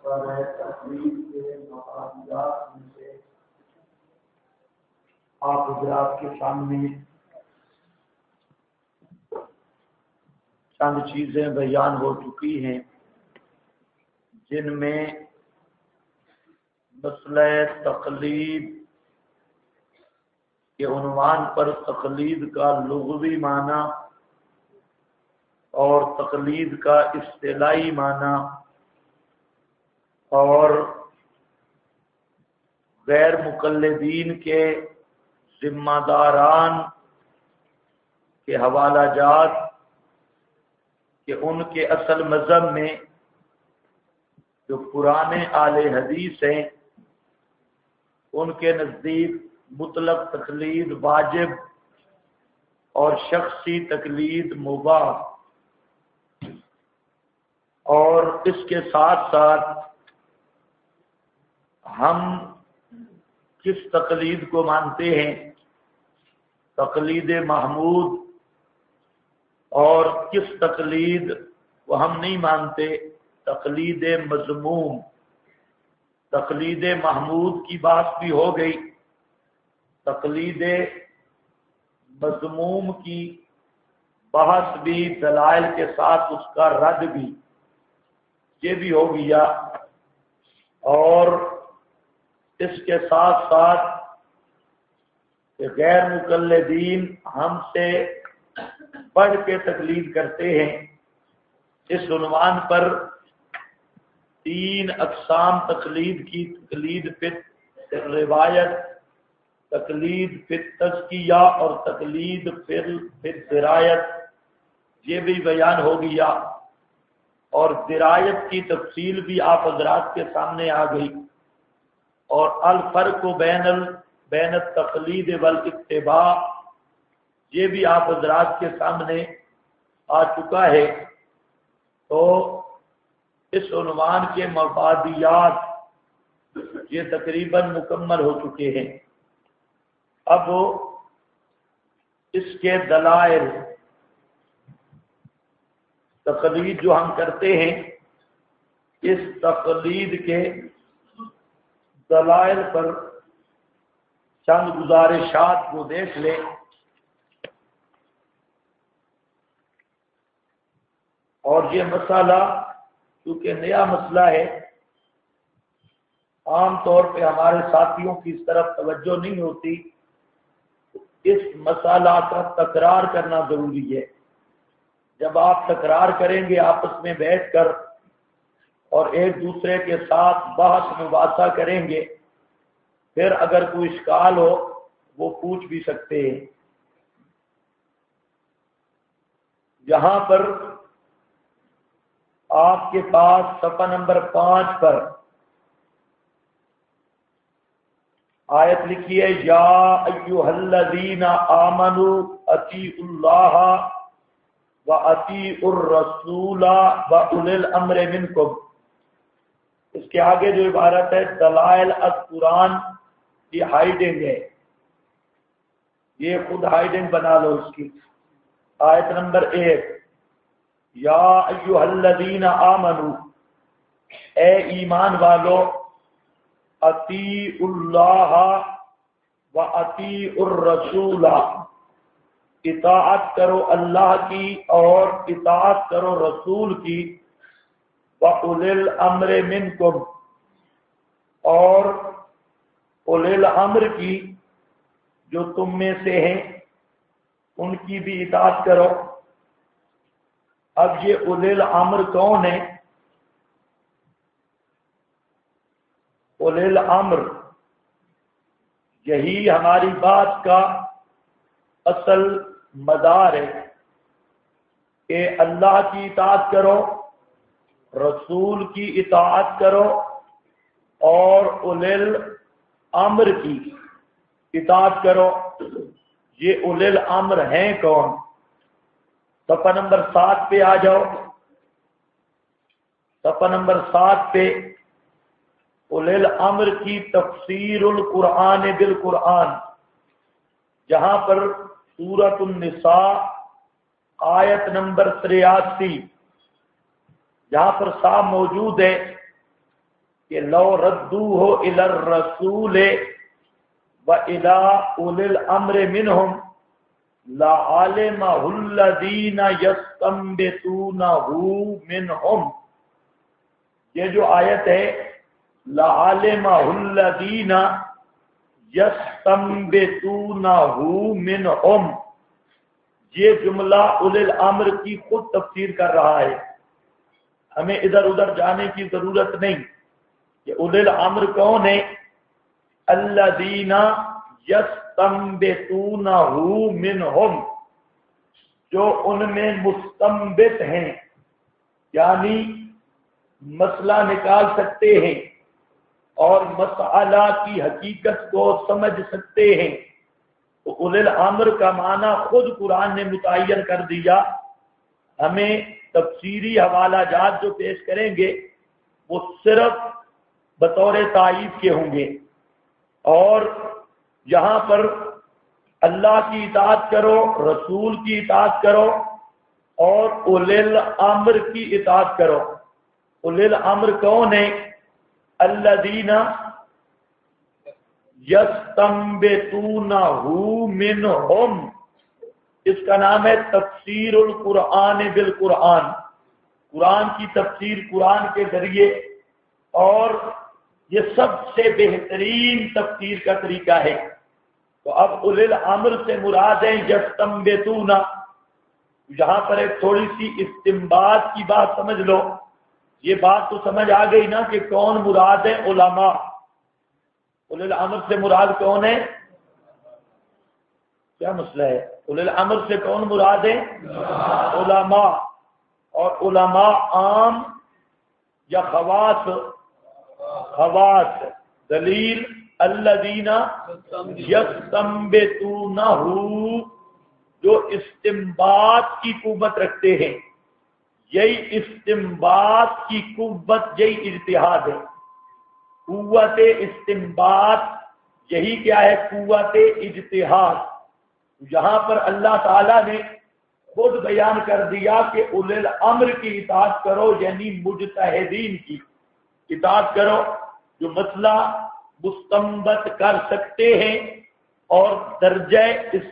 پر تقریب کے مقاصدات میں سے آپ حضرات کے سامنے چند چیزیں بیان ہو چکی ہیں جن میں مسئلہ تقلید کے عنوان پر تقلید کا لغوی معنی اور تقلید کا اصطلاحی معنی اور غیر مقلدین کے ذمہ داران کے حوالہ جات کہ ان کے اصل مذہب میں جو پرانے اہل حدیث ہیں ان کے نزدیک مطلق تقلید واجب اور شخصی تقلید مباح، اور اس کے ساتھ ساتھ ہم کس تقلید کو مانتے ہیں، تقلید محمود، اور کس تقلید کو ہم نہیں مانتے، تقلید مذموم۔ تقلید محمود کی بات بھی ہو گئی، تقلید مذموم کی بحث بھی، دلائل کے ساتھ اس کا رد بھی، یہ بھی ہو گیا۔ اور اس کے ساتھ ساتھ کہ غیر مقلدین ہم سے پڑھ کے تقلید کرتے ہیں، اس عنوان پر تین اقسام تقلید کی، تقلید فی روایت، تقلید فی تزکیہ اور تقلید فی درایت، یہ بھی بیان ہو گیا۔ اور درایت کی تفصیل بھی آپ حضرات کے سامنے آ گئی، اور الفرق بین التقلید والاتباع، یہ بھی آپ حضرات کے سامنے آ چکا ہے۔ تو اس عنوان کے مفادیات یہ تقریباً مکمل ہو چکے ہیں۔ اب اس کے دلائل، تقلید جو ہم کرتے ہیں، اس تقلید کے دلائل پر چند گزارشات کو دیکھ لیں۔ اور یہ مسئلہ کیونکہ نیا مسئلہ ہے، عام طور پہ ہمارے ساتھیوں کی اس طرف توجہ نہیں ہوتی، اس مسئلہ کا تکرار کرنا ضروری ہے۔ جب آپ تکرار کریں گے آپس میں بیٹھ کر اور ایک دوسرے کے ساتھ بحث مباحثہ کریں گے، پھر اگر کوئی اشکال ہو وہ پوچھ بھی سکتے ہیں۔ یہاں پر آپ کے پاس صفحہ نمبر 5 پر آیت لکھی ہے، یا ایھا الذین آمنوا اطیعوا اللہ واطیعوا الرسول واولی الامر منکم۔ اس کے آگے جو عبارت ہے دلائل القرآن، یہ ہائیڈنگ ہے، یہ خود ہائیڈنگ بنا لو اس کی۔ آیت نمبر 1، یا ایھا الذین آمنوا، اے ایمان والو، اطیعوا اللہ واطیعوا الرسول، اطاعت کرو اللہ کی اور اطاعت کرو رسول کی، وَأُولِي الْأَمْرِ مِنْكُمْ، اور اولی الامر کی جو تم میں سے ہیں ان کی بھی اطاعت کرو۔ اب یہ اولی الامر کون ہے؟ اولی الامر، یہی ہماری بات کا اصل مدار ہے کہ اللہ کی اطاعت کرو، رسول کی اطاعت کرو، اور اولی الامر کی اطاعت کرو۔ یہ اولی الامر ہیں کون؟ صفحہ نمبر 7 پہ آ جاؤ۔ صفحہ نمبر 7 پہ اولی الامر کی تفسیر القرآن بالقرآن، جہاں پر سورۃ النساء آیت نمبر 83 جہاں پر صاحب موجود ہے، کہ لو ردوہ الی الرسول و الی اولی الامر منہم لعلمہ الذین یستنبطونہ منہم. یہ جو آیت ہے لعلمہ الذین یستنبطونہ منہم، یہ جملہ اولی الامر کی خود تفسیر کر رہا ہے. ہمیں ادھر ادھر جانے کی ضرورت نہیں کہ اولی الامر کون ہے. الذین یستنبطونہ منہم، جو ان میں مستنبط ہیں، یعنی مسئلہ نکال سکتے ہیں اور مسئلہ کی حقیقت کو سمجھ سکتے ہیں. تو اولی الامر کا معنی خود قرآن نے متعین کر دیا. ہمیں تفسیری حوالہ جات جو پیش کریں گے وہ صرف بطور تائید کے ہوں گے، اور یہاں پر اللہ کی اطاعت کرو، رسول کی اطاعت کرو اور اولی الامر کی اطاعت کرو. اولی الامر کون ہے؟ الذین یستنبطونہ منہم. اس کا نام ہے تفسیر القرآن بالقرآن، قرآن کی تفسیر قرآن کے ذریعے، اور یہ سب سے بہترین تفسیر کا طریقہ ہے. تو اب اولی الامر سے مراد ہے یستنبطونہ. یہاں پر ایک تھوڑی سی استنباط کی بات سمجھ لو. یہ بات تو سمجھ آ گئی نا کہ کون مراد ہے؟ علماء. اولی الامر سے مراد کون ہے؟ کیا مسئلہ ہے؟ اولی الامر سے کون مراد ہے؟ علماء. اور علماء عام یا خواص؟ خواص. دلیل الذین یستنبطونہ، جو استنباط کی قوت رکھتے ہیں. یہی استنباط کی قوت، یہی اجتہاد ہے. قوت استنباط یہی کیا ہے؟ قوت اجتہاد. یہاں پر اللہ تعالیٰ نے خود بیان کر دیا کہ اولی الامر کی اطاعت کرو، یعنی مجتہدین کی اطاعت کرو جو مسئلہ مستنبط کر سکتے ہیں اور درجہ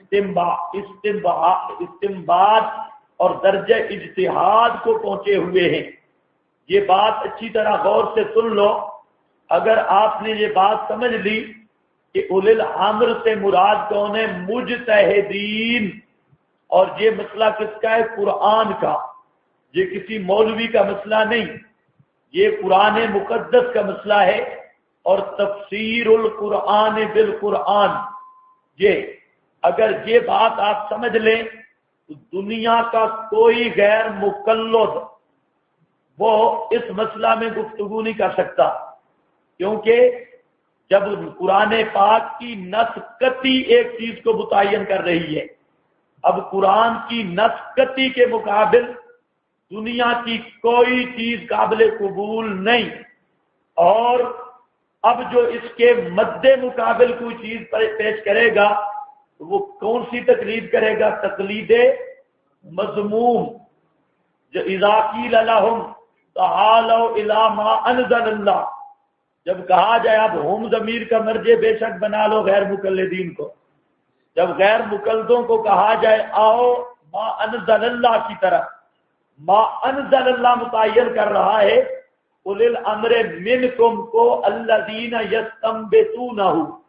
استنباط اور درجہ اجتہاد کو پہنچے ہوئے ہیں. یہ بات اچھی طرح غور سے سن لو. اگر آپ نے یہ بات سمجھ لی کہ اولی الامر سے مراد کون ہے؟ مجتہدین. اور یہ مسئلہ کس کا ہے؟ قرآن کا. یہ کسی مولوی کا مسئلہ نہیں، یہ قرآن مقدس کا مسئلہ ہے. اور تفسیر القرآن بالقرآن، یہ اگر یہ بات آپ سمجھ لیں تو دنیا کا کوئی غیر مقلد وہ اس مسئلہ میں گفتگو نہیں کر سکتا. کیونکہ جب قرآن پاک کی نص قطعی ایک چیز کو متعین کر رہی ہے، اب قرآن کی نص قطعی کے مقابل دنیا کی کوئی چیز قابل قبول نہیں. اور اب جو اس کے مد مقابل کوئی چیز پر پیش کرے گا تو وہ کون سی تقلید کرے گا؟ تقلید مذموم. جو اذا قیل لہم تعالوا الی ما انزل اللہ، جب کہا جائے اب ہم ضمیر کا مرجع بے شک بنا لو غیر مقلدین کو. جب غیر مقلدوں کو کہا جائے آؤ ما انزل اللہ کی طرف، ما انزل اللہ متعین کر رہا ہے اولی الامر منکم کو الذین یستنبطونہ،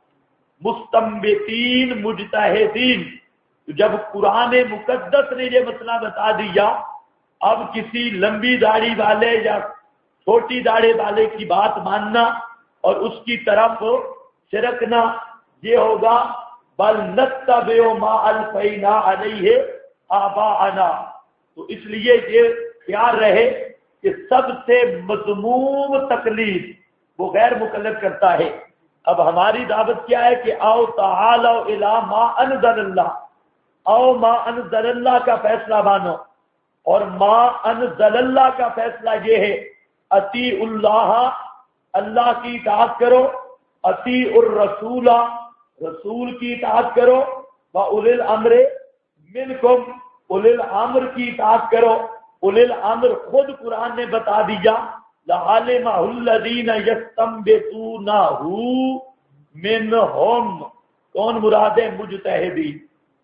مستنبطین مجتہدین. جب قرآن مقدس نے یہ مسئلہ بتا دیا، اب کسی لمبی داڑھی والے یا چھوٹی داڑھی والے کی بات ماننا اور اس کی طرف سرکنا یہ ہوگا بل نتبع ما الفینا علیہ آباءنا. تو اس لیے یہ خیال رہے کہ سب سے مذموم تقلید وہ غیر مقلد کرتا ہے. اب ہماری دعوت کیا ہے کہ آؤ تعالوا الی ما انزل اللہ، آؤ ما انزل اللہ کا فیصلہ مانو. اور ما انزل اللہ کا فیصلہ یہ ہے اطیعوا اللہ، اللہ کی اطاعت کرو، اطیعوا الرسول، رسول کی اطاعت کرو، واولی الامر منکم، اولی الامر کی اطاعت کرو. اولی الامر خود قرآن نے بتا دیا لعلمہ الذین یستنبطونہ منہم، کون مراد ہے؟ مجتہدین۔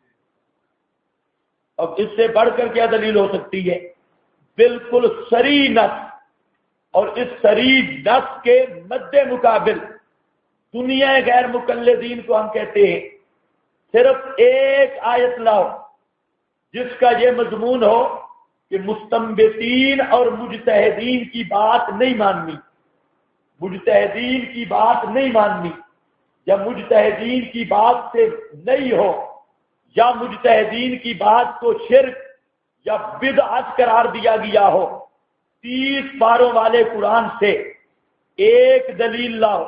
اب اس سے بڑھ کر کیا دلیل ہو سکتی ہے؟ بالکل صریح نص، اور اس صریح نص کے مد مقابل دنیا غیر مقلدین کو ہم کہتے ہیں صرف ایک آیت لاؤ جس کا یہ مضمون ہو کہ مستنبطین اور مجتہدین کی بات نہیں ماننی، مجتہدین کی بات نہیں ماننی، یا مجتہدین کی بات سے نہیں ہو، یا مجتہدین کی بات کو شرک یا بدعت قرار دیا گیا ہو، 30 پاروں والے قرآن سے ایک دلیل لاؤ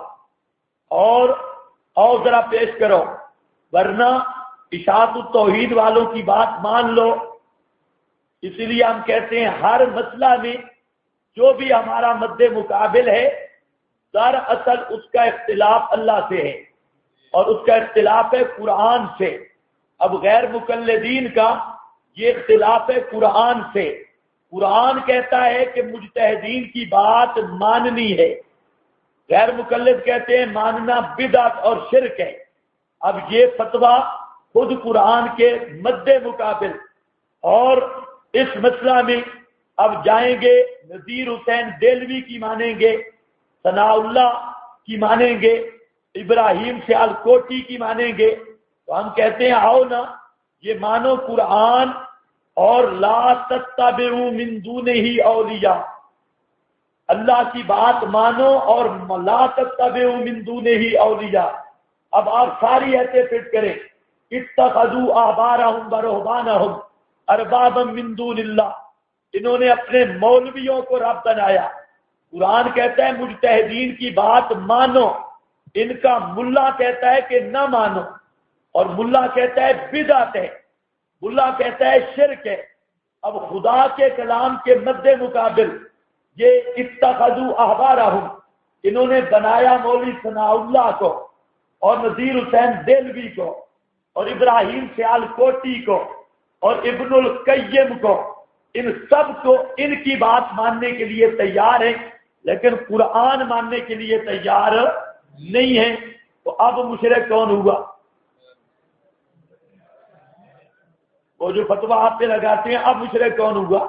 اور ذرا پیش کرو، ورنہ اشاعت التوحید والوں کی بات مان لو۔ اس لیے ہم کہتے ہیں ہر مسئلہ میں جو بھی ہمارا مد مقابل ہے دراصل اس کا اختلاف اللہ سے ہے اور اس کا اختلاف ہے قرآن سے۔ اب غیر مقلدین کا یہ اختلاف ہے قرآن سے۔ قرآن کہتا ہے کہ مجتہدین کی بات ماننی ہے، غیر مقلد کہتے ہیں ماننا بدعت اور شرک ہے۔ اب یہ فتویٰ خود قرآن کے مد مقابل، اور اس مسئلہ میں اب جائیں گے نذیر حسین دہلوی کی مانیں گے، ثناء اللہ کی مانیں گے، ابراہیم سیالکوٹی کی مانیں گے، تو ہم کہتے ہیں آؤ نا یہ مانو قرآن اور لا تتبعوا من دونہ اولیاء، اللہ کی بات مانو اور لا تتبعوا من دونہ اولیاء۔ اب آپ ساری ایسے فٹ کریں، اتخذوا احبارهم ورهبانهم اربابا من دون اللہ، انہوں نے اپنے مولویوں کو رب بنایا۔ قرآن کہتا ہے مجتہدین کی بات مانو، ان کا ملا کہتا ہے کہ نہ مانو، اور ملا کہتا ہے بدعت ہے، ملا کہتا ہے شرک ہے۔ اب خدا کے کلام کے مد مقابل یہ اتخذوا احبارهم، انہوں نے بنایا مولوی ثناء اللہ کو اور نذیر حسین دہلوی کو اور ابراہیم سیالکوٹی کو اور ابن القیم کو، ان سب کو ان کی بات ماننے کے لیے تیار ہیں، لیکن قرآن ماننے کے لیے تیار نہیں ہیں۔ تو اب مشرک کون ہوا؟ وہ جو فتویٰ آپ پہ لگاتے ہیں، اب مشرک کون ہوا؟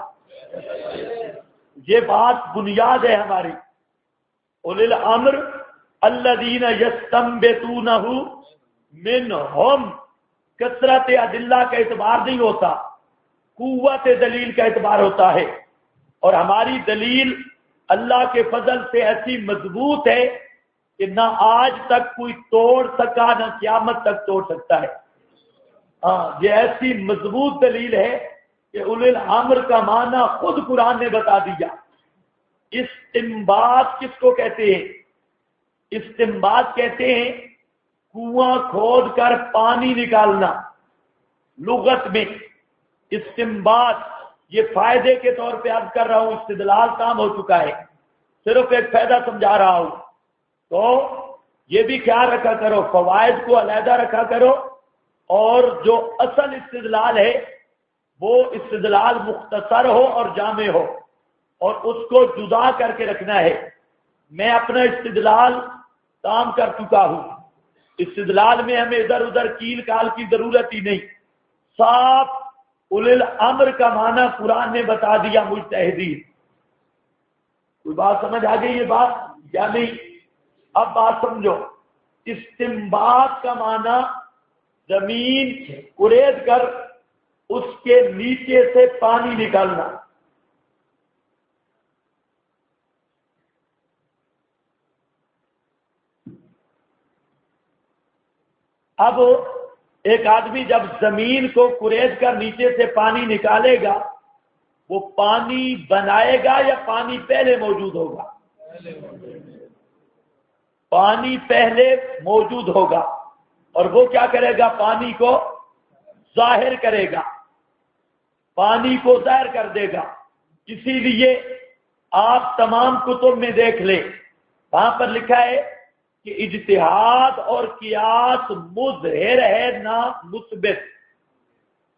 یہ بات بنیاد ہے ہماری۔ اولی الامر الذین یستنبطونہ منہم، کثرت ادلہ کا اعتبار نہیں ہوتا، قوت دلیل کا اعتبار ہوتا ہے، اور ہماری دلیل اللہ کے فضل سے ایسی مضبوط ہے کہ نہ آج تک کوئی توڑ سکا نہ قیامت تک توڑ سکتا ہے۔ ہاں، یہ ایسی مضبوط دلیل ہے کہ اولی الامر کا معنی خود قرآن نے بتا دیا۔ استنباط کس کو کہتے ہیں؟ استنباط کہتے ہیں کنواں کھود کر پانی نکالنا۔ لغت میں استنباط یہ فائدے کے طور پہ عرض کر رہا ہوں، استدلال کام ہو چکا ہے، صرف ایک فائدہ سمجھا رہا ہوں۔ تو یہ بھی خیال رکھا کرو، فوائد کو علیحدہ رکھا کرو، اور جو اصل استدلال ہے وہ استدلال مختصر ہو اور جامع ہو، اور اس کو جدا کر کے رکھنا ہے۔ میں اپنا استدلال کام کر چکا ہوں، استدلال میں ہمیں ادھر ادھر کیل کال کی ضرورت ہی نہیں، صاف اولی الامر کا معنی قرآن نے بتا دیا مجتہدین۔ کوئی بات سمجھ آ گئی یہ بات یا نہیں؟ اب بات سمجھو، استنباط کا معنی زمین کرید کر اس کے نیچے سے پانی نکالنا۔ اب ایک آدمی جب زمین کو کرید کر نیچے سے پانی نکالے گا، وہ پانی بنائے گا یا پانی پہلے موجود ہوگا؟ پانی پہلے موجود ہوگا، اور وہ کیا کرے گا؟ پانی کو ظاہر کرے گا، پانی کو ظاہر کر دے گا۔ اسی لیے آپ تمام کتب میں دیکھ لیں، وہاں پر لکھا ہے کہ اجتہاد اور قیاس مظہر ہے نہ مثبت۔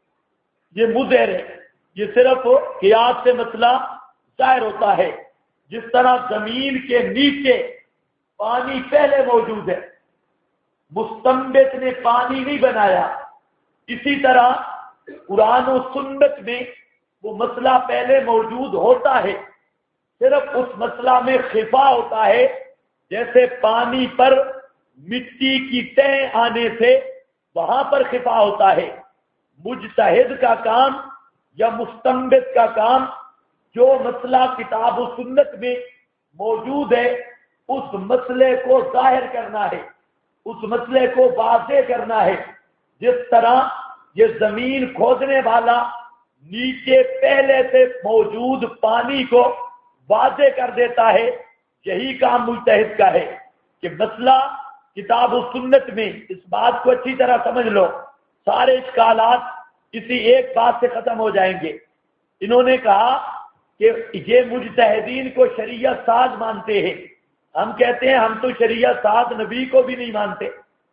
یہ مظہر ہے، یہ صرف قیاس سے مسئلہ ظاہر ہوتا ہے، جس طرح زمین کے نیچے پانی پہلے موجود ہے، مستنبت نے پانی نہیں بنایا، اسی طرح قرآن و سنت میں وہ مسئلہ پہلے موجود ہوتا ہے، صرف اس مسئلہ میں خفا ہوتا ہے، جیسے پانی پر مٹی کی تہ آنے سے وہاں پر خفا ہوتا ہے۔ مجتہد کا کام یا مستنبت کا کام جو مسئلہ کتاب و سنت میں موجود ہے اس مسئلے کو ظاہر کرنا ہے، اس مسئلے کو واضح کرنا ہے۔ جس طرح یہ زمین کھودنے والا نیچے پہلے سے موجود پانی کو واضح کر دیتا ہے، یہی کام مجتہد کا ہے کہ مسئلہ کتاب و سنت میں اس بات کو اچھی طرح سمجھ لو، سارے اشکالات اسی ایک بات سے ختم ہو جائیں گے۔ انہوں نے کہا کہ یہ مجتہدین کو شریعت ساز مانتے ہیں، ہم کہتے ہیں ہم تو شریعت ساز نبی کو بھی نہیں مانتے،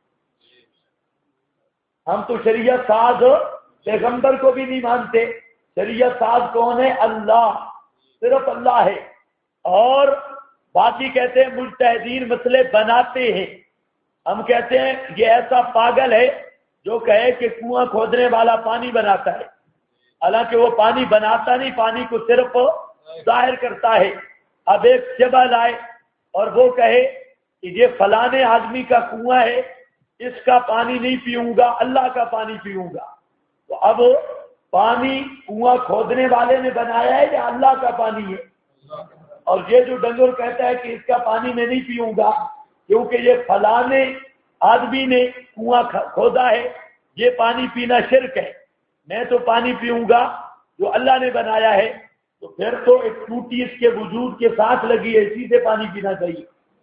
ہم تو شریعت ساز پیغمبر کو بھی نہیں مانتے۔ شریعت ساز کون ہے؟ اللہ، صرف اللہ ہے۔ اور باقی کہتے ہیں مجتہدین مسئلے بناتے ہیں، ہم کہتے ہیں یہ ایسا پاگل ہے جو کہے کہ کنواں کھودنے والا پانی بناتا ہے، حالانکہ وہ پانی بناتا نہیں، پانی کو صرف ظاہر کرتا ہے۔ اب ایک جبل آئے اور وہ کہے کہ یہ فلانے آدمی کا کنواں ہے، اس کا پانی نہیں پیوں گا، اللہ کا پانی پیوں گا، تو اب پانی کنواں کھودنے والے نے بنایا ہے یا اللہ کا پانی ہے؟ اور یہ جو ڈنگر کہتا ہے کہ اس کا پانی میں نہیں پیوں گا کیونکہ یہ فلانے آدمی نے کنواں کھودا ہے، یہ پانی پینا شرک ہے، میں تو پانی پیوں گا جو اللہ نے بنایا ہے، تو پھر تو ایک ٹوٹی اس کے وجود کے ساتھ لگی ہے، اسی سے پانی پینا چاہیے،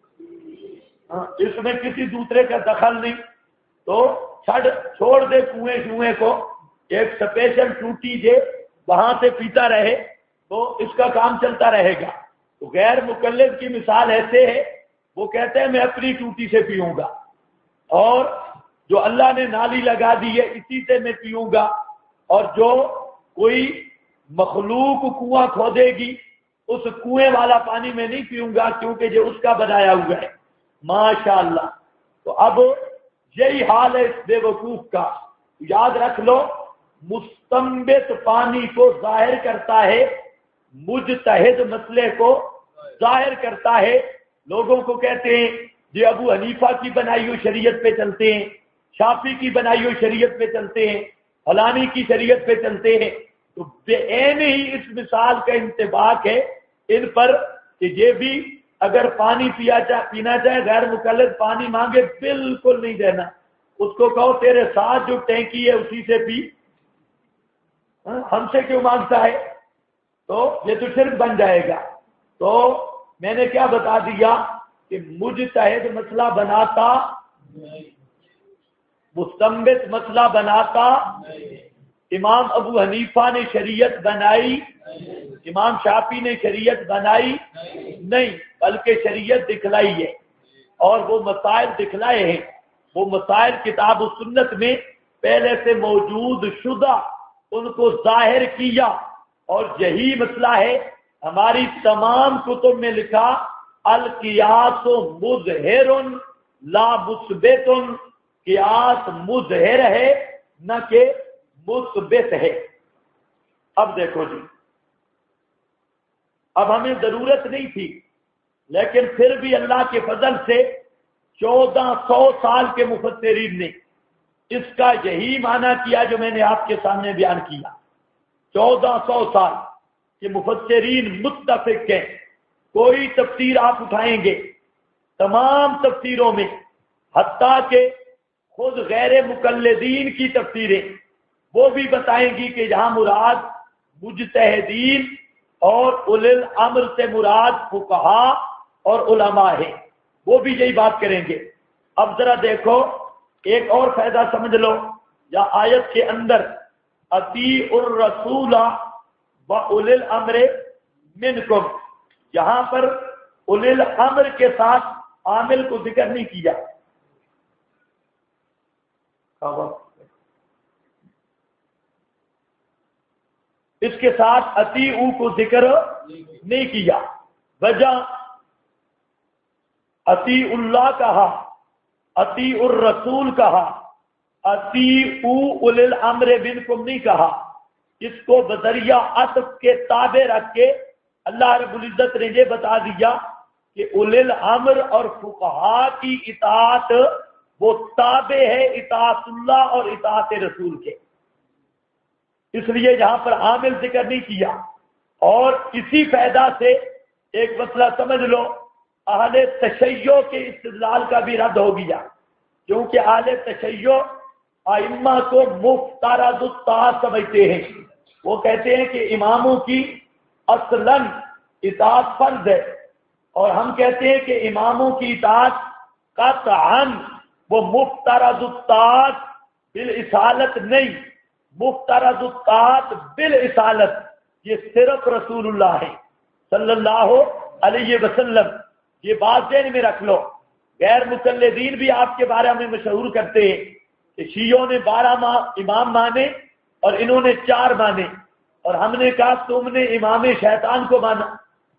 اس میں کسی دوسرے کا دخل نہیں، تو چھوڑ دے کنویں کو، ایک سپیشل ٹوٹی دے وہاں سے پیتا رہے تو اس کا کام چلتا رہے گا۔ تو غیر مقلد کی مثال ایسے ہے، وہ کہتے ہیں میں اپنی ٹوٹی سے پیوں گا، اور جو اللہ نے نالی لگا دی ہے اسی سے میں پیوں گا، اور جو کوئی مخلوق کنواں کھودے گی اس کنویں والا پانی میں نہیں پیوں گا کیونکہ جو اس کا بنایا ہوا ہے۔ ماشاء اللہ۔ تو اب یہی حال ہے اس بے وقوف کا، یاد رکھ لو، مستنبت پانی کو ظاہر کرتا ہے، مجتہد مسئلے کو ظاہر کرتا ہے۔ لوگوں کو کہتے ہیں یہ ابو حنیفہ کی بنائی ہوئی شریعت پہ چلتے ہیں، شافعی کی بنائی ہوئی شریعت پہ چلتے ہیں، فلانی کی شریعت پہ چلتے ہیں، تو بے عین ہی اس مثال کا انطباق ہے ان پر کہ یہ بھی اگر پانی پینا چاہے غیر مقلد پانی مانگے بالکل نہیں دینا، اس کو کہو تیرے ساتھ جو ٹینکی ہے اسی سے پی، ہم سے کیوں مانگتا ہے؟ تو یہ تو شرک بن جائے گا۔ تو میں نے کیا بتا دیا کہ مجتہد مسئلہ بناتا، مستنبت مسئلہ بناتا، امام ابو حنیفہ نے شریعت بنائی، امام شافعی نے شریعت بنائی نہیں، بلکہ شریعت دکھلائی ہے، اور وہ مسائل دکھلائے ہیں، وہ مسائل کتاب و سنت میں پہلے سے موجود شدہ ان کو ظاہر کیا، اور یہی مسئلہ ہے ہماری تمام کتب میں لکھا القیاس مظہر لا مثبت، قیاس مظہر ہے نہ کہ مثبت ہے۔ اب دیکھو جی، اب ہمیں ضرورت نہیں تھی لیکن پھر بھی اللہ کے فضل سے 1400 سال کے مفسرین نے اس کا یہی معنی کیا جو میں نے آپ کے سامنے بیان کیا۔ 1400 سال کے مفسرین متفق ہیں، کوئی تفسیر آپ اٹھائیں گے تمام تفسیروں میں، حتیٰ کہ خود غیر مقلدین کی تفسیریں وہ بھی بتائیں گی کہ یہاں مراد مجتہدین اور اولی الامر سے مراد فقہاء اور علماء ہیں، وہ بھی یہی بات کریں گے۔ اب ذرا دیکھو ایک اور فائدہ سمجھ لو، یا آیت کے اندر اطیعوا الرسول و اولی الامر منکم، یہاں پر اولی الامر کے ساتھ عامل کو ذکر نہیں کیا، اس کے ساتھ اطیعوا کو ذکر نہیں کیا، وجہ اطیع اللہ کہا، اطیع الرسول کہا، اطیعوا اولی الامر منکم نہیں کہا. اس کو بذریعہ عطف کے تابع رکھ کے اللہ رب العزت نے یہ بتا دیا کہ اولی الامر اور فقہا کی اطاعت وہ تابع ہے اطاعت اللہ اور اطاعت رسول کے. اس لیے یہاں پر عامل ذکر نہیں کیا. اور اسی فائدہ سے ایک مسئلہ سمجھ لو، اہل تشیع کے استدلال کا بھی رد ہو گیا، کیونکہ اہل تشیع ائمہ کو مفترض الطاعت سمجھتے ہیں. وہ کہتے ہیں کہ اماموں کی اصلاً اطاعت فرض ہے، اور ہم کہتے ہیں کہ اماموں کی اطاعت قطعاً وہ مفترض الطاعت بالاصالت نہیں، مفترض الطاعت بالاصالت یہ صرف رسول اللہ ہے صلی اللہ علیہ وسلم. یہ بات ذہن میں رکھ لو. غیر مقلدین بھی آپ کے بارے میں مشہور کرتے ہیں کہ شیعوں نے 12 امام مانے اور انہوں نے 4 مانے، اور ہم نے کہا تم نے امام شیطان کو مانا،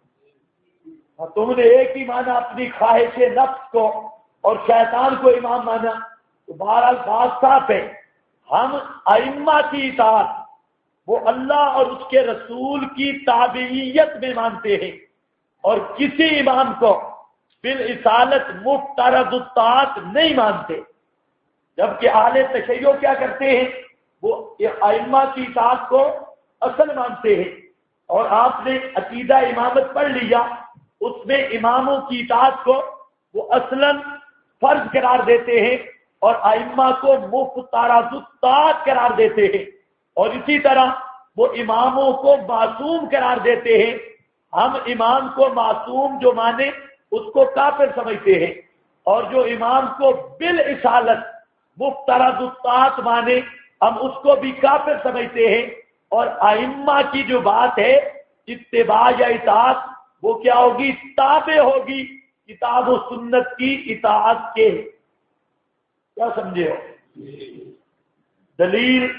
تم نے ایک ہی مانا اپنی خواہش نفس کو اور شیطان کو امام مانا. تو بہرحال بات صاف ہے، ہم ائمہ کی اطاعت وہ اللہ اور اس کے رسول کی تابعیت میں مانتے ہیں، اور کسی امام کو بالاصالت مفترض الطاعت نہیں مانتے. جبکہ اہل تشیع کیا کرتے ہیں، وہ ائمہ کی اطاعت کو اصل مانتے ہیں. اور آپ نے عقیدہ امامت پڑھ لیا، اس میں اماموں کی اطاعت کو وہ اصلاً فرض قرار دیتے ہیں اور ائمہ کو مفترض الطاعت قرار دیتے ہیں. اور اسی طرح وہ اماموں کو معصوم قرار دیتے ہیں. ہم امام کو معصوم جو مانے اس کو کافر سمجھتے ہیں، اور جو امام کو بالاصالت مفترض الطاعت مانے ہم اس کو بھی کافر سمجھتے ہیں. اور ائمہ کی جو بات ہے اتباع یا اطاعت وہ کیا ہوگی، تابع ہوگی کتاب و سنت کی اطاعت کے. کیا سمجھے ہو؟ دلیل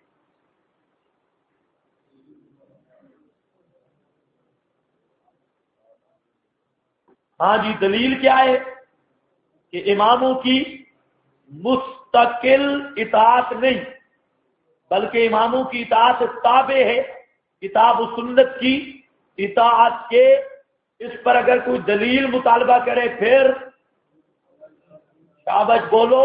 ہاں جی، دلیل کیا ہے کہ اماموں کی مستقل اطاعت نہیں، بلکہ اماموں کی اطاعت تابع ہے کتاب و سنت کی اطاعت کے. اس پر اگر کوئی دلیل مطالبہ کرے پھر شاباش بولو.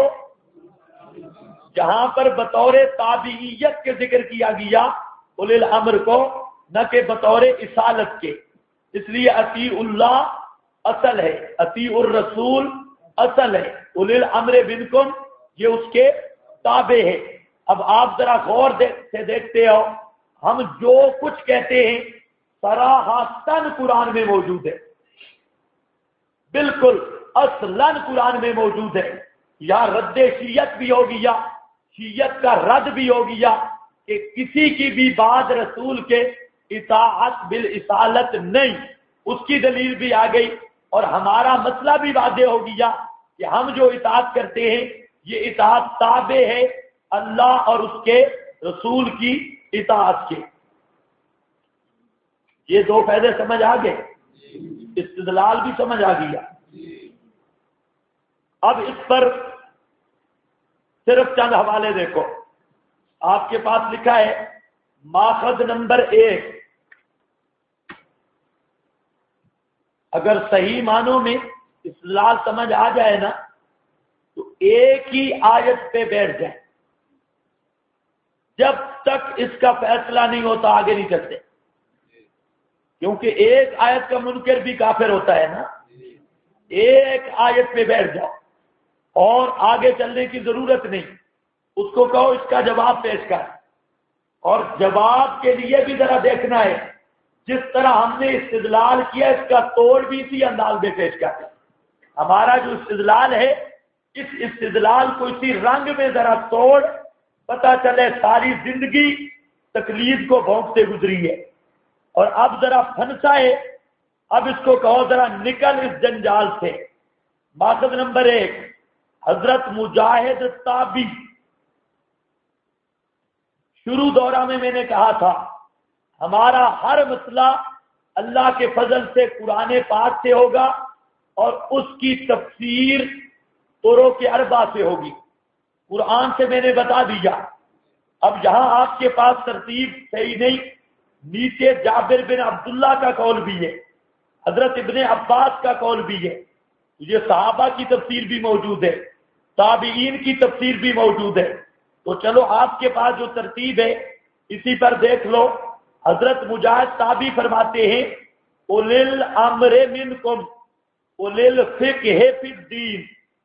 جہاں پر بطور تابعیت کے ذکر کیا گیا اولی الامر کو، نہ کہ بطور اصالت کے. اس لیے اطیع اللہ اصل ہے، اطیع الرسول اصل ہے، اولی الامر منکم یہ اس کے تابع ہے. اب آپ ذرا غور سے دیکھتے ہو، ہم جو کچھ کہتے ہیں صراحتاً قرآن میں موجود ہے، بالکل اصلاً قرآن میں موجود ہے. یا رد شیعت بھی ہو گیا، شیعت کا رد بھی ہو گیا کہ کسی کی بھی بات رسول کے اطاعت بالاصالت نہیں، اس کی دلیل بھی آ گئی. اور ہمارا مسئلہ بھی واضح ہو گیا کہ ہم جو اطاعت کرتے ہیں یہ اطاعت تابع ہے اللہ اور اس کے رسول کی اطاعت کے. یہ 2 فائدے سمجھ آ گئے، استدلال بھی سمجھ آ گیا. اب اس پر صرف چند حوالے دیکھو. آپ کے پاس لکھا ہے ماخذ نمبر 1. اگر صحیح معنوں میں استدلال سمجھ آ جائے نا تو ایک ہی آیت پہ بیٹھ جائیں، جب تک اس کا فیصلہ نہیں ہوتا آگے نہیں چلتے. کیونکہ ایک آیت کا منکر بھی کافر ہوتا ہے نا. ایک آیت پہ بیٹھ جاؤ اور آگے چلنے کی ضرورت نہیں. اس کو کہو اس کا جواب پیش کر، اور جواب کے لیے بھی ذرا دیکھنا ہے جس طرح ہم نے استدلال کیا اس کا توڑ بھی اسی انداز میں پیش کر. ہمارا جو استدلال ہے اس استدلال کو اسی رنگ میں ذرا توڑ، پتہ چلے ساری زندگی تقلید کو بھونکتے گزری ہے. اور اب ذرا پھنسا ہے، اب اس کو کہو ذرا نکل اس جنجال سے. ماخذ نمبر 1 حضرت مجاہد تابی. شروع دورہ میں نے کہا تھا ہمارا ہر مسئلہ اللہ کے فضل سے قرآن پاک سے ہوگا اور اس کی تفسیر طرق اربع سے ہوگی۔ قرآن سے میں نے بتا دیا۔ اب جہاں آپ کے پاس ترتیب صحیح نہیں، نیچے جابر بن عبداللہ کا قول بھی ہے، حضرت ابن عباس کا قول بھی ہے، یہ صحابہ کی تفسیر بھی موجود ہے، تابعین کی تفسیر بھی موجود ہے۔ تو چلو آپ کے پاس جو ترتیب ہے اسی پر دیکھ لو۔ حضرت مجاہد تابعی فرماتے ہیں اولِ الامر منکم اولِ الفقہ فی الدین۔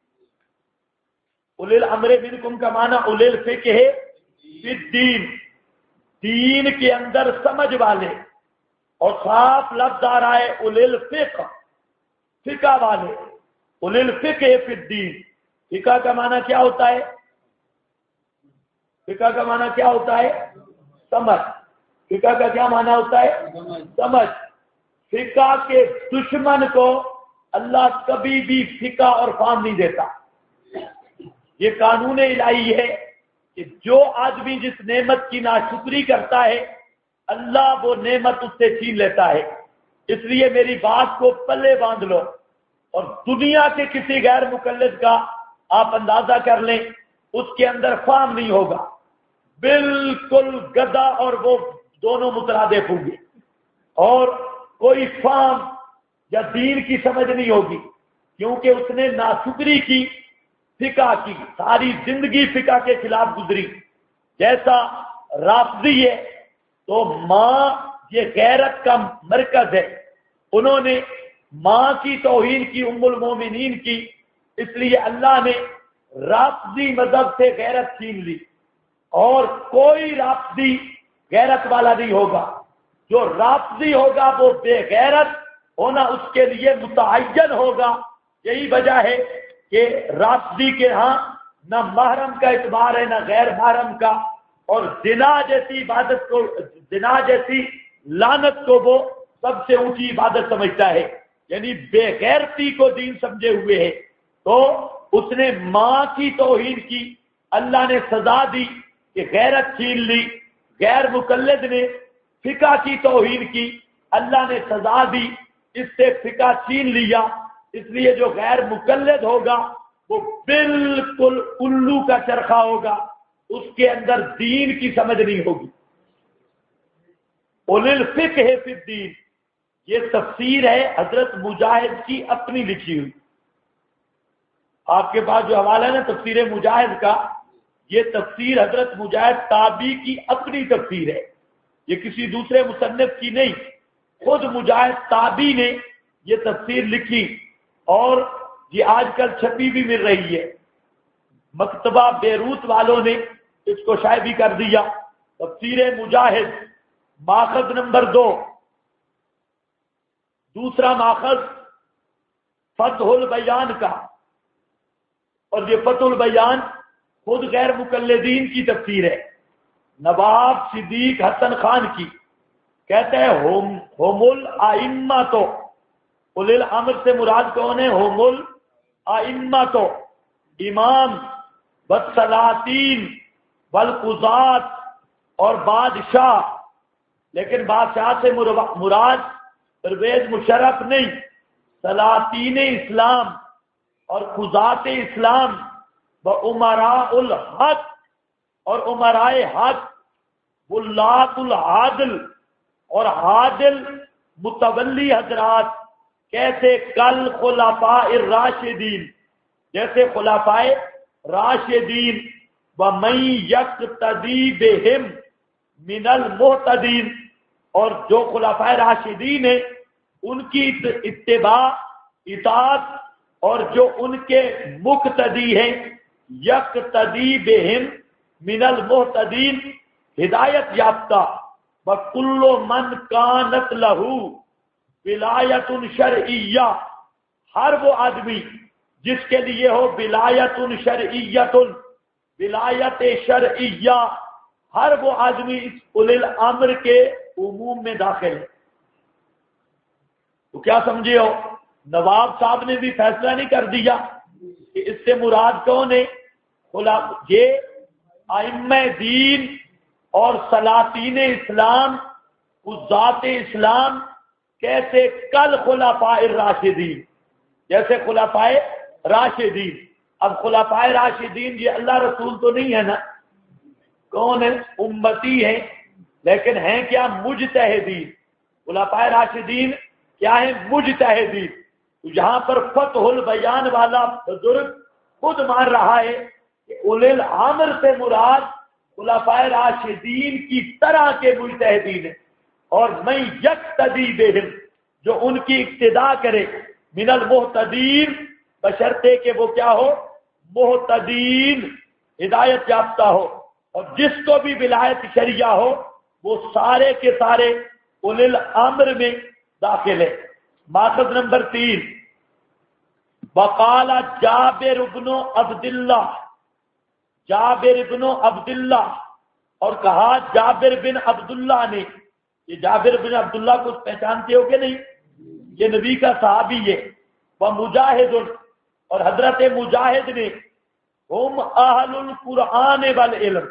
اولِ الامر منکم کا معنی اولِ الفقہ فی الدین، دین کے اندر سمجھ والے، اور صاف لفظ آ رہا ہے اولِ الفقہ، فقہ والے، اولِ الفقہ فی الدین۔ فقہ کا معنی کیا ہوتا ہے؟ فقہ کا معنی کیا ہوتا ہے؟ سمجھ۔ فقہ کا کیا معنی ہوتا ہے؟ سمجھ۔ فقہ کے دشمن کو اللہ کبھی بھی فقہ اور فہم نہیں دیتا۔ یہ قانون الہی ہے کہ جو آدمی جس نعمت کی ناشکری کرتا ہے اللہ وہ نعمت اس سے چھین لیتا ہے۔ اس لیے میری بات کو پلے باندھ لو، اور دنیا کے کسی غیر مقلد کا آپ اندازہ کر لیں، اس کے اندر فہم نہیں ہوگا، بالکل گدھا اور وہ دونوں مترادف ہوں گے، اور کوئی فہم یا دین کی سمجھ نہیں ہوگی، کیونکہ اس نے ناشکری کی، فقہ کی، ساری زندگی فقہ کے خلاف گزری۔ جیسا رافضی ہے تو ماں یہ غیرت کا مرکز ہے، انہوں نے ماں کی توہین کی، ام المومنین کی، اس لیے اللہ نے رافضی مذہب سے غیرت چھین لی، اور کوئی رافضی غیرت والا نہیں ہوگا۔ جو رافضی ہوگا وہ بے غیرت ہونا اس کے لیے متعین ہوگا۔ یہی وجہ ہے کہ رافضی کے ہاں نہ محرم کا اعتبار ہے نہ غیر محرم کا، اور زنا جیسی عبادت کو، زنا جیسی لعنت کو وہ سب سے اونچی عبادت سمجھتا ہے، یعنی بے غیرتی کو دین سمجھے ہوئے ہے۔ تو اس نے ماں کی توہین کی، اللہ نے سزا دی کہ غیرت چھین لی۔ غیر مقلد نے فقہ کی توہین کی، اللہ نے سزا دی، اس سے فقہ چھین لیا۔ اس لیے جو غیر مقلد ہوگا وہ بالکل الو کا چرخا ہوگا، اس کے اندر دین کی سمجھ نہیں ہوگی۔ اولِ الفقہ فی الدین، یہ تفسیر ہے حضرت مجاہد کی اپنی لکھی ہوئی۔ آپ کے پاس جو حوالہ ہے نا تفسیر مجاہد کا، یہ تفسیر حضرت مجاہد تابعی کی اپنی تفسیر ہے، یہ کسی دوسرے مصنف کی نہیں، خود مجاہد تابعی نے یہ تفسیر لکھی، اور یہ آج کل چھپی بھی مل رہی ہے۔ مکتبہ بیروت والوں نے اس کو شائع بھی کر دیا۔ تفسیر مجاہد، ماخذ نمبر 2، دوسرا ماخذ فتح البیان کا، اور یہ فتح البیان خود غیر مقلدین کی تفسیر ہے، نواب صدیق حسن خان کی۔ کہتے ہیں ہم الائمہ، تو اولِ الامر سے مراد کون ہے؟ ہم الائمہ، تو امام والسلاطین والقضات اور بادشاہ، لیکن بادشاہ سے مراد پرویز مشرف نہیں، سلاطین اسلام اور قضات اسلام و امراء الحق اور امرائے حق، ولاۃ العادل اور عادل متولی حضرات، کیسے کل خلفاء الراشدین، جیسے خلفاء راشدین، ومن یقتدی بہم من المہتدین، اور جو خلفاء راشدین ہیں ان کی اتباع، اطاعت، اور جو ان کے مقتدی ہیں، یقتدی بہم من المہتدین، ہدایت یافتہ، وکل من کانت لہو ولایت شرعیہ، ہر وہ آدمی جس کے لیے ہو ولایت شرعیت، ولایت شرعیہ، ہر وہ آدمی اس اولِ الامر کے عموم میں داخل ہے۔ تو کیا سمجھے ہو؟ نواب صاحب نے بھی فیصلہ نہیں کر دیا کہ اس سے مراد کون ہے؟ یہ ائمہ دین اور سلاطین اسلام، قضات اسلام کیسے کل خلفاء الراشدین، جیسے خلفاء راشدین. اب خلفاء راشدین یہ اللہ رسول تو نہیں ہے نا، کون ہے؟ امتی ہیں، لیکن ہیں کیا؟ مجتہدین. خلفاء راشدین کیا ہیں؟ مجتہدین. تو یہاں پر فتح البیان والا بزرگ خود مان رہا ہے کہ اولی الامر سے مراد خلفاء راشدین کی طرح کے مجتہدین ہیں، اور میں یقتدی بہم، جو ان کی اقتداء کرے، من المہتدین، بشرطے کہ وہ کیا ہو؟ مہتدین، ہدایت یافتہ ہو. اور جس کو بھی ولایت شریعہ ہو وہ سارے کے سارے اولی الامر میں داخل ہے. ماخذ نمبر 3، وقال جابر بن عبداللہ، جابر بن عبداللہ، اور کہا جابر بن عبداللہ نے. یہ جابر بن عبداللہ کو پہچانتے ہو کہ نہیں؟ یہ نبی کا صحابی ہے. وہ مجاہد، اور حضرت مجاہد نے، ہم اہل القرآن والعلم.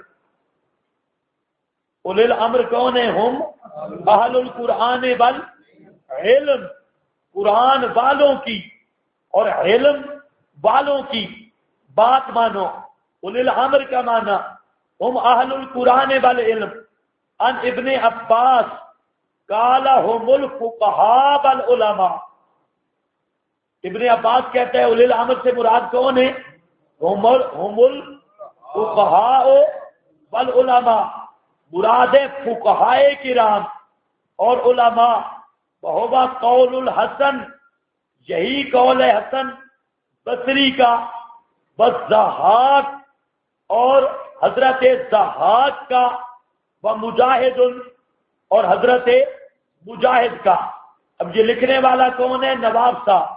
اولی الامر کون ہیں؟ ہم اہل القرآن والعلم، قرآن والوں کی اور علم والوں کی بات مانو. اولی الامر کا معنی ہم اہل القرآن والعلم. ان ابن عباس قال هم الفقهاء والعلماء. ابن عباس کہتے ہیں اولی الامر سے مراد کون ہے؟ هم الفقهاء والعلماء، مراد فقہائے کرام اور علماء. وہو قول الحسن، یہی قول ہے حسن بصری کا. والضحاک، اور حضرت ضحاک کا. ومجاہد، اور حضرت مجاہد کا. اب یہ لکھنے والا کون ہے؟ نواب صاحب.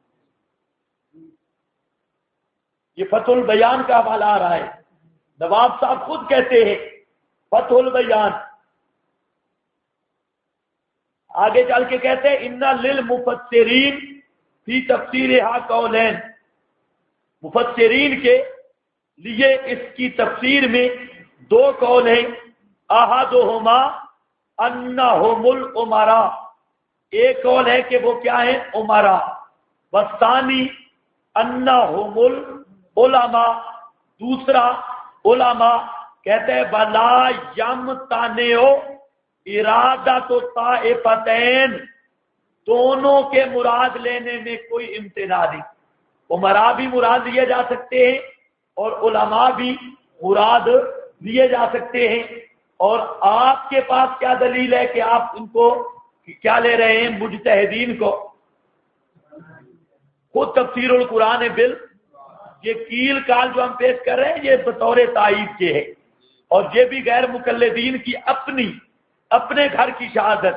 یہ فتح البیان کا حوالہ آ رہا ہے. نواب صاحب خود کہتے ہیں فتح البیان. آگے چل کے کہتے ہیں ان للمفسرین فی تفسیرہا قولین. مفسرین کے لیے اس کی تفسیر میں دو قول ہیں. احدہما انہم الامراء، ایک قول ہے کہ وہ کیا ہیں؟ امراء. والثانی انہم العلماء، دوسرا علماء. کہتے ہیں بلا یمتنع ارادۃ طائفتین، دونوں کے مراد لینے میں کوئی امتناع نہیں. امراء بھی مراد لیے جا سکتے ہیں اور علماء بھی مراد لیے جا سکتے ہیں. اور آپ کے پاس کیا دلیل ہے کہ آپ ان کو کیا لے رہے ہیں؟ مجتہدین کو. خود تفسیر القرآن بل، یہ کیل کال جو ہم پیش کر رہے ہیں یہ بطور تائید کے ہے، اور یہ بھی غیر مقلدین کی اپنے گھر کی شہادت.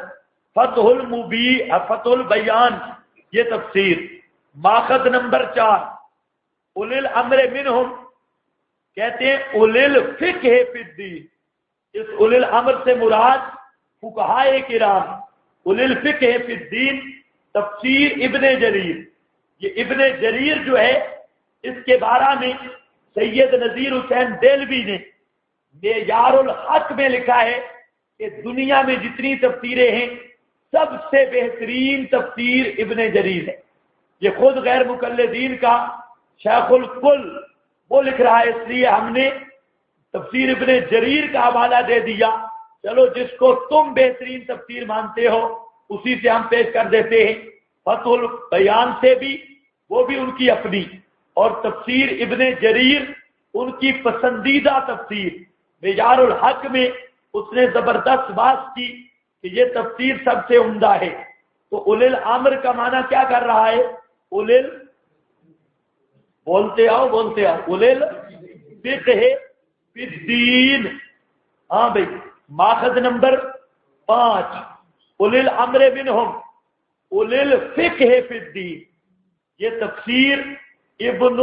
فتح البیان یہ تفسیر. ماخذ نمبر 4، اولی الامر منہم، کہتے ہیں اولی الفقہ فی الدین. اس اولی الامر سے مراد فقہائے کرام. اولی الفقہ فی الدین تفسیر ابن جریر. یہ ابن جریر جو ہے اس کے بارے میں سید نذیر حسین دہلوی نے معیار الحق میں لکھا ہے کہ دنیا میں جتنی تفسیریں ہیں سب سے بہترین تفسیر ابن جریر ہے. یہ خود غیر مقلدین کا شیخ الکل وہ لکھ رہا ہے، اس لیے ہم نے تفسیر ابن جریر کا حوالہ دے دیا. چلو جس کو تم بہترین تفسیر مانتے ہو اسی سے ہم پیش کر دیتے ہیں. فتح البیان سے بھی، وہ بھی ان کی اپنی، اور تفسیر ابن جریر ان کی پسندیدہ تفسیر. معیار الحق میں اس نے زبردست بات کی کہ یہ تفسیر سب سے عمدہ ہے. تو اولی الامر کا معنی کیا کر رہا ہے؟ بولتے آؤ اولی الفقہ فی الدین. ہاں بھائی، ماخذ نمبر 5، اولی الامر منہم اولی الفقہ فی الدین. یہ تفسیر ابن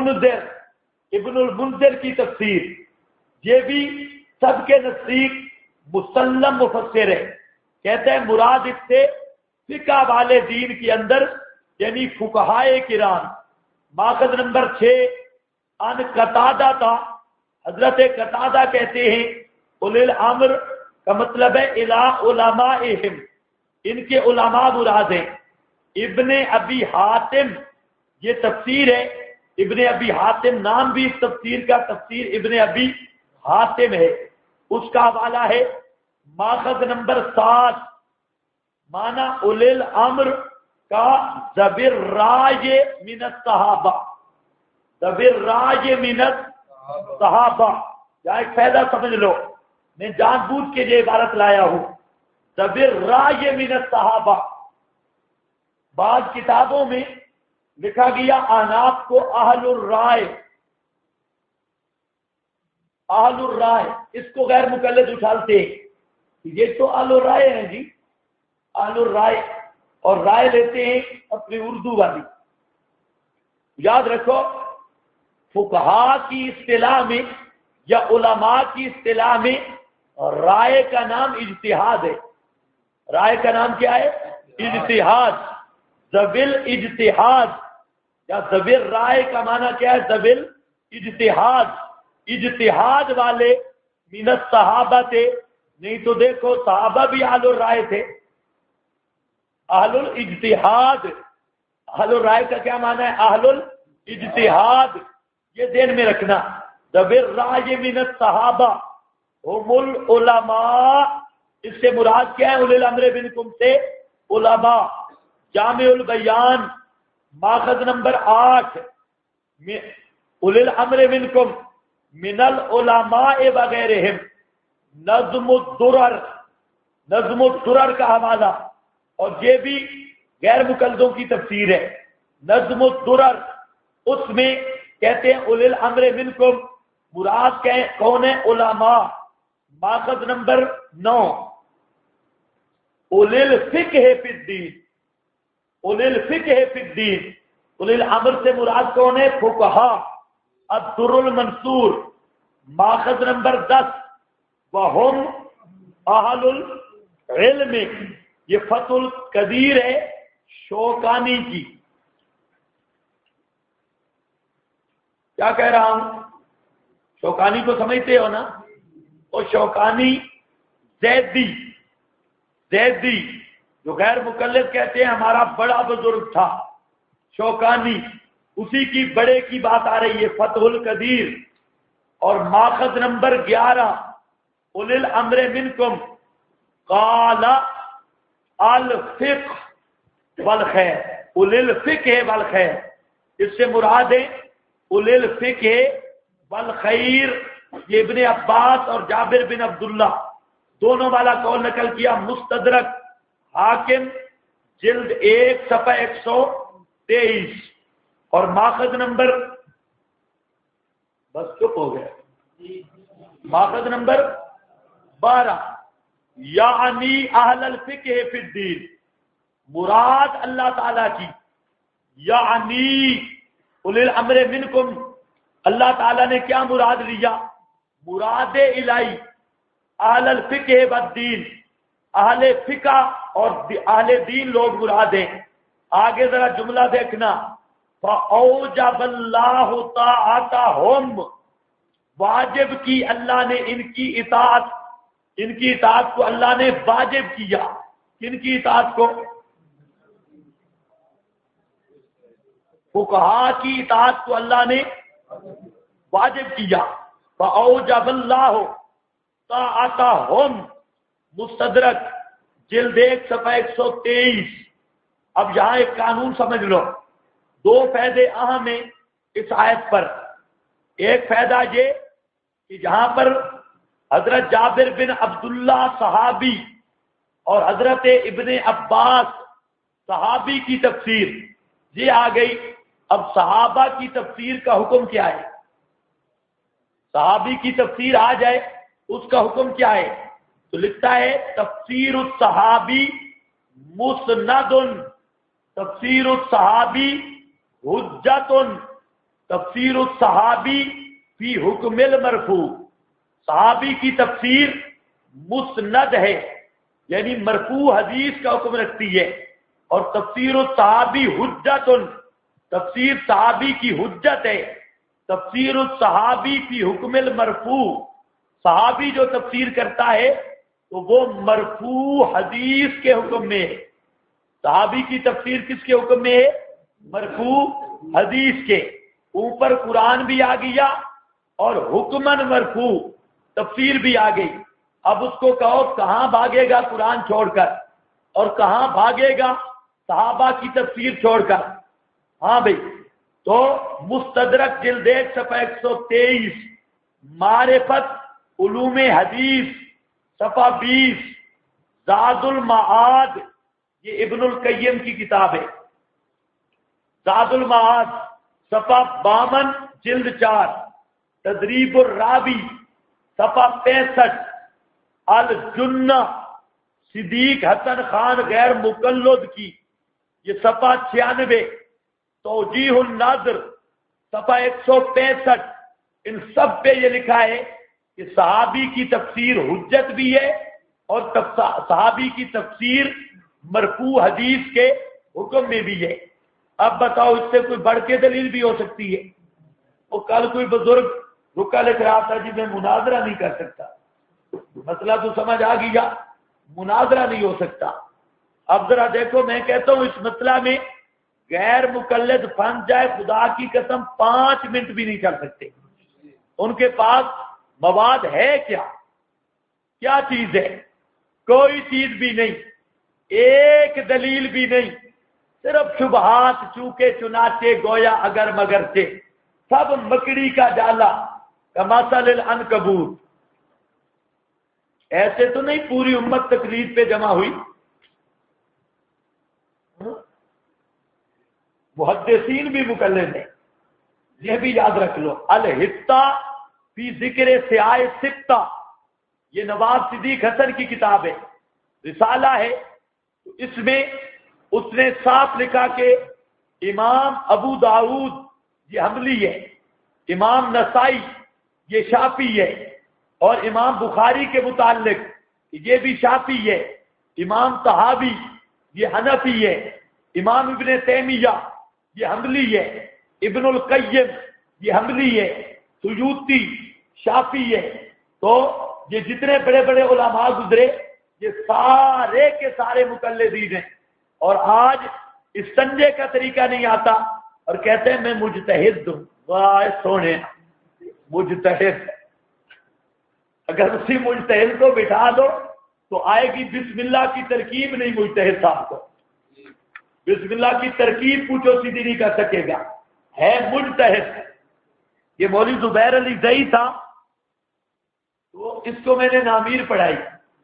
المنذر کی تفسیر. یہ بھی سب کے نزدیک مسلم مفسر ہے. کہتے ہیں مراد اس سے فقہ والے دین کے اندر یعنی فقہائے کرام. ماخذ نمبر 6، ان قتادہ تھا، حضرت قتادہ کہتے ہیں اولی الامر کا مطلب ہے الی علمائہم، ان کے علماء مراد ہیں ابن ابی حاتم، یہ تفسیر ہے ابن ابی حاتم، نام بھی اس تفسیر کا تفسیر ابن ابی حاتم ہے، اس کا حوالہ ہے ماخذ نمبر 7، معنی اولی الامر کا زبر راج من الصحابہ، زبر راج من الصحابہ، یا ایک فائدہ سمجھ لو، میں جان بوجھ کے یہ عبارت لایا ہوں، زبر راج من الصحابہ۔ بعض کتابوں میں لکھا گیا احناف کو اہل الرائے، اہل الرائے، اس کو غیر مقلد اچھالتے ہیں، یہ تو اہل الرائے ہیں جی، اہل الرائے، اور رائے لیتے ہیں اپنی اردو والی۔ یاد رکھو فقہا کی اصطلاح میں یا علماء کی اصطلاح میں رائے کا نام اجتہاد ہے، رائے کا نام کیا ہے؟ اجتہاد، ذویل اجتہاد، یا ذویل رائے کا معنی کیا ہے؟ ذویل اجتہاد، اجتہاد والے من الصحابہ تھے، نہیں تو دیکھو صحابہ بھی اہل الرائے تھے، اہل الاجتہاد، اہل الرائے کا کیا معنی ہے؟ اہل الاجتہاد، یہ ذہن میں رکھنا۔ ذویل رائے من الصحابہ هم العلماء، اس سے مراد کیا ہے؟ اولی الامر منکم سے علماء۔ جامع البیان ماخذ نمبر 8، اولی الامر منکم من العلماء وغیرہم، نظم الدرر، نظم الدرر کا حوالہ، اور یہ بھی غیر مقلدوں کی تفسیر ہے، نظم الدرر، اس میں کہتے ہیں اولی الامر منکم، مراد کون ہے؟ علماء۔ ماخذ نمبر 9، اولی الفقہ فی الدین، اولی الفقہ فی الدین، اولی الامر سے مراد کون ہے؟ فقہا۔ الدر المنصور ماخذ نمبر 10، وہم اہل العلم، یہ فتح القدیر ہے شوکانی کی۔ کیا کہہ رہا ہوں؟ شوکانی کو سمجھتے ہو نا؟ اور شوکانی زیدی، زیدی جو غیر مقلد کہتے ہیں ہمارا بڑا بزرگ تھا شوکانی، اسی کی بڑے کی بات آ رہی ہے، فتح القدیر۔ اور ماخذ نمبر 11، اولی الامر منکم قال الفقہ والخیر، اولی الفقہ والخیر، اس سے مراد ہے اولی الفقہ والخیر۔ یہ ابن عباس اور جابر بن عبداللہ دونوں والا قول نقل کیا، مستدرک حاکم جلد 1 صفحہ 123، اور ماخذ نمبر، بس چپ ہو گیا، ماخذ نمبر 12، یعنی اہل الفقہ فی الدین، مراد اللہ تعالی کی، یعنی اولی الامر منکم، اللہ تعالی نے کیا مراد لیا؟ مراد الہی اہل الفقہ والدین، اہل فقہ اور اہل دین لوگ مراد ہیں۔ آگے ذرا جملہ دیکھنا، فَأَوْجَبَ اللَّهُ طَاعَتَهُمْ، واجب کی اللہ نے ان کی اطاعت، ان کی اطاعت کو اللہ نے واجب کیا۔ کن کی اطاعت کو؟ فقہا کی اطاعت کو اللہ نے واجب کیا۔ فَأَوْجَبَ اللَّهُ طَاعَتَهُمْ، مستدرک جلد 1 صفحہ 123۔ اب یہاں ایک قانون سمجھ لو، 2 فائدے اہم ہیں اس آیت پر۔ ایک فائدہ یہ کہ جہاں پر حضرت جابر بن عبداللہ صحابی اور حضرت ابن عباس صحابی کی تفسیر یہ آ گئی، اب صحابہ کی تفسیر کا حکم کیا ہے؟ صحابی کی تفسیر آ جائے اس کا حکم کیا ہے؟ تو لکھتا ہے تفسیر الصحابی مسند، تفسیر الصحابی حجت، تفسیر الصحابی فی حکم المرفوع، صحابی کی تفسیر مسند ہے، یعنی مرفوع حدیث کا حکم رکھتی ہے، اور تفسیر الصحابی حجت، تفسیر صحابی کی حجت ہے، تفسیر الصحابی فی حکم المرفوع، صحابی جو تفسیر کرتا ہے تو وہ مرفوع حدیث کے حکم میں ہے۔ صحابی کی تفسیر کس کے حکم میں ہے؟ مرفوع حدیث کے۔ اوپر قرآن بھی آ گیا اور حکمن مرفوع تفسیر بھی آ گئی۔ اب اس کو کہو کہاں بھاگے گا قرآن چھوڑ کر، اور کہاں بھاگے گا صحابہ کی تفسیر چھوڑ کر؟ ہاں بھائی، تو مستدرک جلد 1 صفحہ 123، معرفت علوم حدیث صفحہ 20، زاد المعاد، یہ ابن القیم کی کتاب ہے، زاد المعاد صفحہ 52 جلد 4، تدریب الراوی صفحہ 65، الجنہ صدیق حسن خان غیر مقلد کی، یہ صفحہ 96، توجیہ الناظر صفحہ 165، ان سب پہ یہ لکھا ہے کہ صحابی کی تفسیر حجت بھی ہے اور صحابی کی تفسیر مرفوع حدیث کے حکم میں بھی ہے۔ اب بتاؤ اس سے کوئی بڑھ کے دلیل بھی ہو سکتی ہے؟ وہ کل کوئی بزرگ رکا لکھ رہا تھا جی میں مناظرہ نہیں کر سکتا، مسئلہ تو سمجھ آ گیا، مناظرہ نہیں ہو سکتا۔ اب ذرا دیکھو، میں کہتا ہوں اس مسئلہ میں غیر مقلد پھنس جائے، خدا کی قسم 5 منٹ بھی نہیں چل سکتے۔ ان کے پاس مواد ہے کیا چیز ہے؟ کوئی چیز بھی نہیں، ایک دلیل بھی نہیں، صرف شبہات، چونکہ چنانچہ گویا اگر مگر سے، سب مکڑی کا جالا کمثل العنکبوت۔ ایسے تو نہیں پوری امت تقلید پہ جمع ہوئی، محدثین بھی مقلد ہیں، یہ بھی یاد رکھ لو۔ الحتہ فی ذکر سیاہ سکتہ، یہ نواب صدیق حسن کی کتاب ہے، رسالہ ہے، تو اس میں اس نے صاف لکھا کہ امام ابو داؤد یہ حنبلی ہے، امام نسائی یہ شافعی ہے، اور امام بخاری کے متعلق یہ بھی شافعی ہے، امام طحاوی یہ حنفی ہے، امام ابن تیمیہ یہ حنبلی ہے، ابن القیم یہ حنبلی ہے، سیوطی شافعی ہے۔ تو یہ جتنے بڑے بڑے علماء گزرے یہ سارے کے سارے مقلدین ہیں، اور آج استنجے کا طریقہ نہیں آتا اور کہتے ہیں میں مجتہد ہوں۔ واہ سونے، مجتہد، اگر اسی مجتہد کو بٹھا دو تو آئے گی بسم اللہ کی ترکیب نہیں مجتہد صاحب کو، بسم اللہ کی ترکیب پوچھو سیدھی نہیں کر سکے گا، ہے مجتہد۔ یہ مولوی زبیر علی زئی تھا، تو اس کو میں نے نامیر پڑھائی،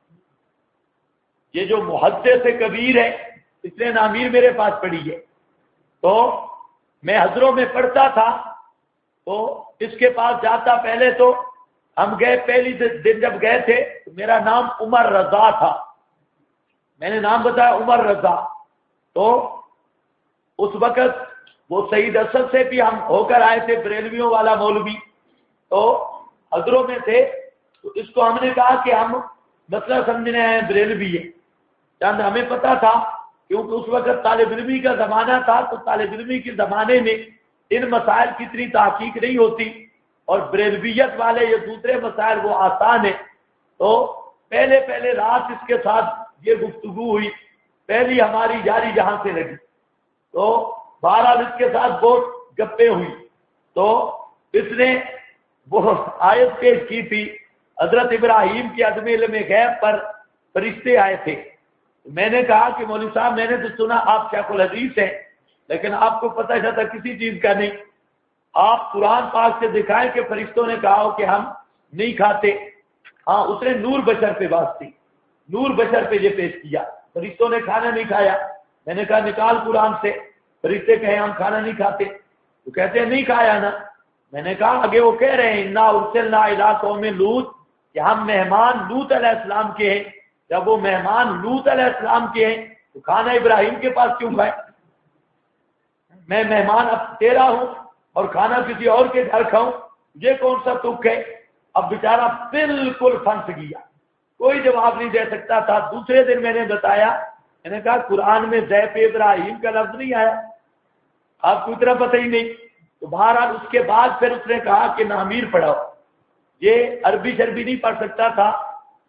یہ جو محدث کبیر ہے اس نے نامیر میرے پاس پڑھی ہے، تو میں حضروں میں پڑھتا تھا، تو اس کے پاس جاتا، پہلے تو ہم گئے، پہلی دن جب گئے تھے تو میرا نام عمر رضا تھا، میں نے نام بتایا عمر رضا، تو اس وقت وہ سعید اسد سے بھی ہم ہو کر آئے تھے، بریلویوں والا مولوی، تو حضروں میں تھے، تو اس کو ہم نے کہا کہ ہم مسئلہ سمجھنے آئے ہیں، بریلوی ہے، چند ہمیں پتا تھا کیونکہ اس وقت طالب علمی کا زمانہ تھا، تو طالب علمی کے زمانے میں ان مسائل کی اتنی تحقیق نہیں ہوتی، اور بریلویت والے یہ دوسرے مسائل وہ آسان ہیں، تو پہلے رات اس کے ساتھ یہ گفتگو ہوئی، پہلی ہماری جاری جہاں سے لگی، تو بہرحال اس کے ساتھ بہت گپیں ہوئی، تو اس نے وہ آیت پیش کی تھی، حضرت ابراہیم کے عدم علم غیب پر فرشتے آئے تھے۔ میں نے کہا کہ مولوی صاحب میں نے تو سنا آپ شیخ الحدیث ہیں، لیکن آپ کو پتہ چلتا کسی چیز کا نہیں، آپ قرآن پاک سے دکھائیں کہ فرشتوں نے کہا ہو کہ ہم نہیں کھاتے۔ ہاں، اس نے نور بشر پہ بات تھی، نور بشر پہ یہ پیش کیا، فرشتوں نے کھانا نہیں کھایا، میں نے کہا نکال قرآن سے، فرشتے کہیں ہم کھانا نہیں کھاتے، تو کہتے ہیں نہیں کھایا نا، میں نے کہا آگے وہ کہہ رہے ہیں انا ارسلنا الی قوم لوط، کہ ہم مہمان لوط علیہ السلام کے ہیں، جب وہ مہمان لوط علیہ السلام کے ہیں تو کھانا ابراہیم کے پاس کیوں کھائے؟ میں مہمان اب تیرا ہوں اور کھانا کسی اور کے گھر کھاؤں، یہ کون سا تک ہے؟ اب بیچارہ بالکل پھنس گیا، کوئی جواب نہیں دے سکتا تھا۔ دوسرے دن میں نے بتایا، میں نے کہا قرآن میں ضیف ابراہیم کا لفظ نہیں آیا، آپ کو اتنا پتہ ہی نہیں۔ تو بہرحال اس کے بعد پھر اس نے کہا کہ نامیر پڑھاؤ، یہ عربی شربی نہیں پڑھ سکتا تھا،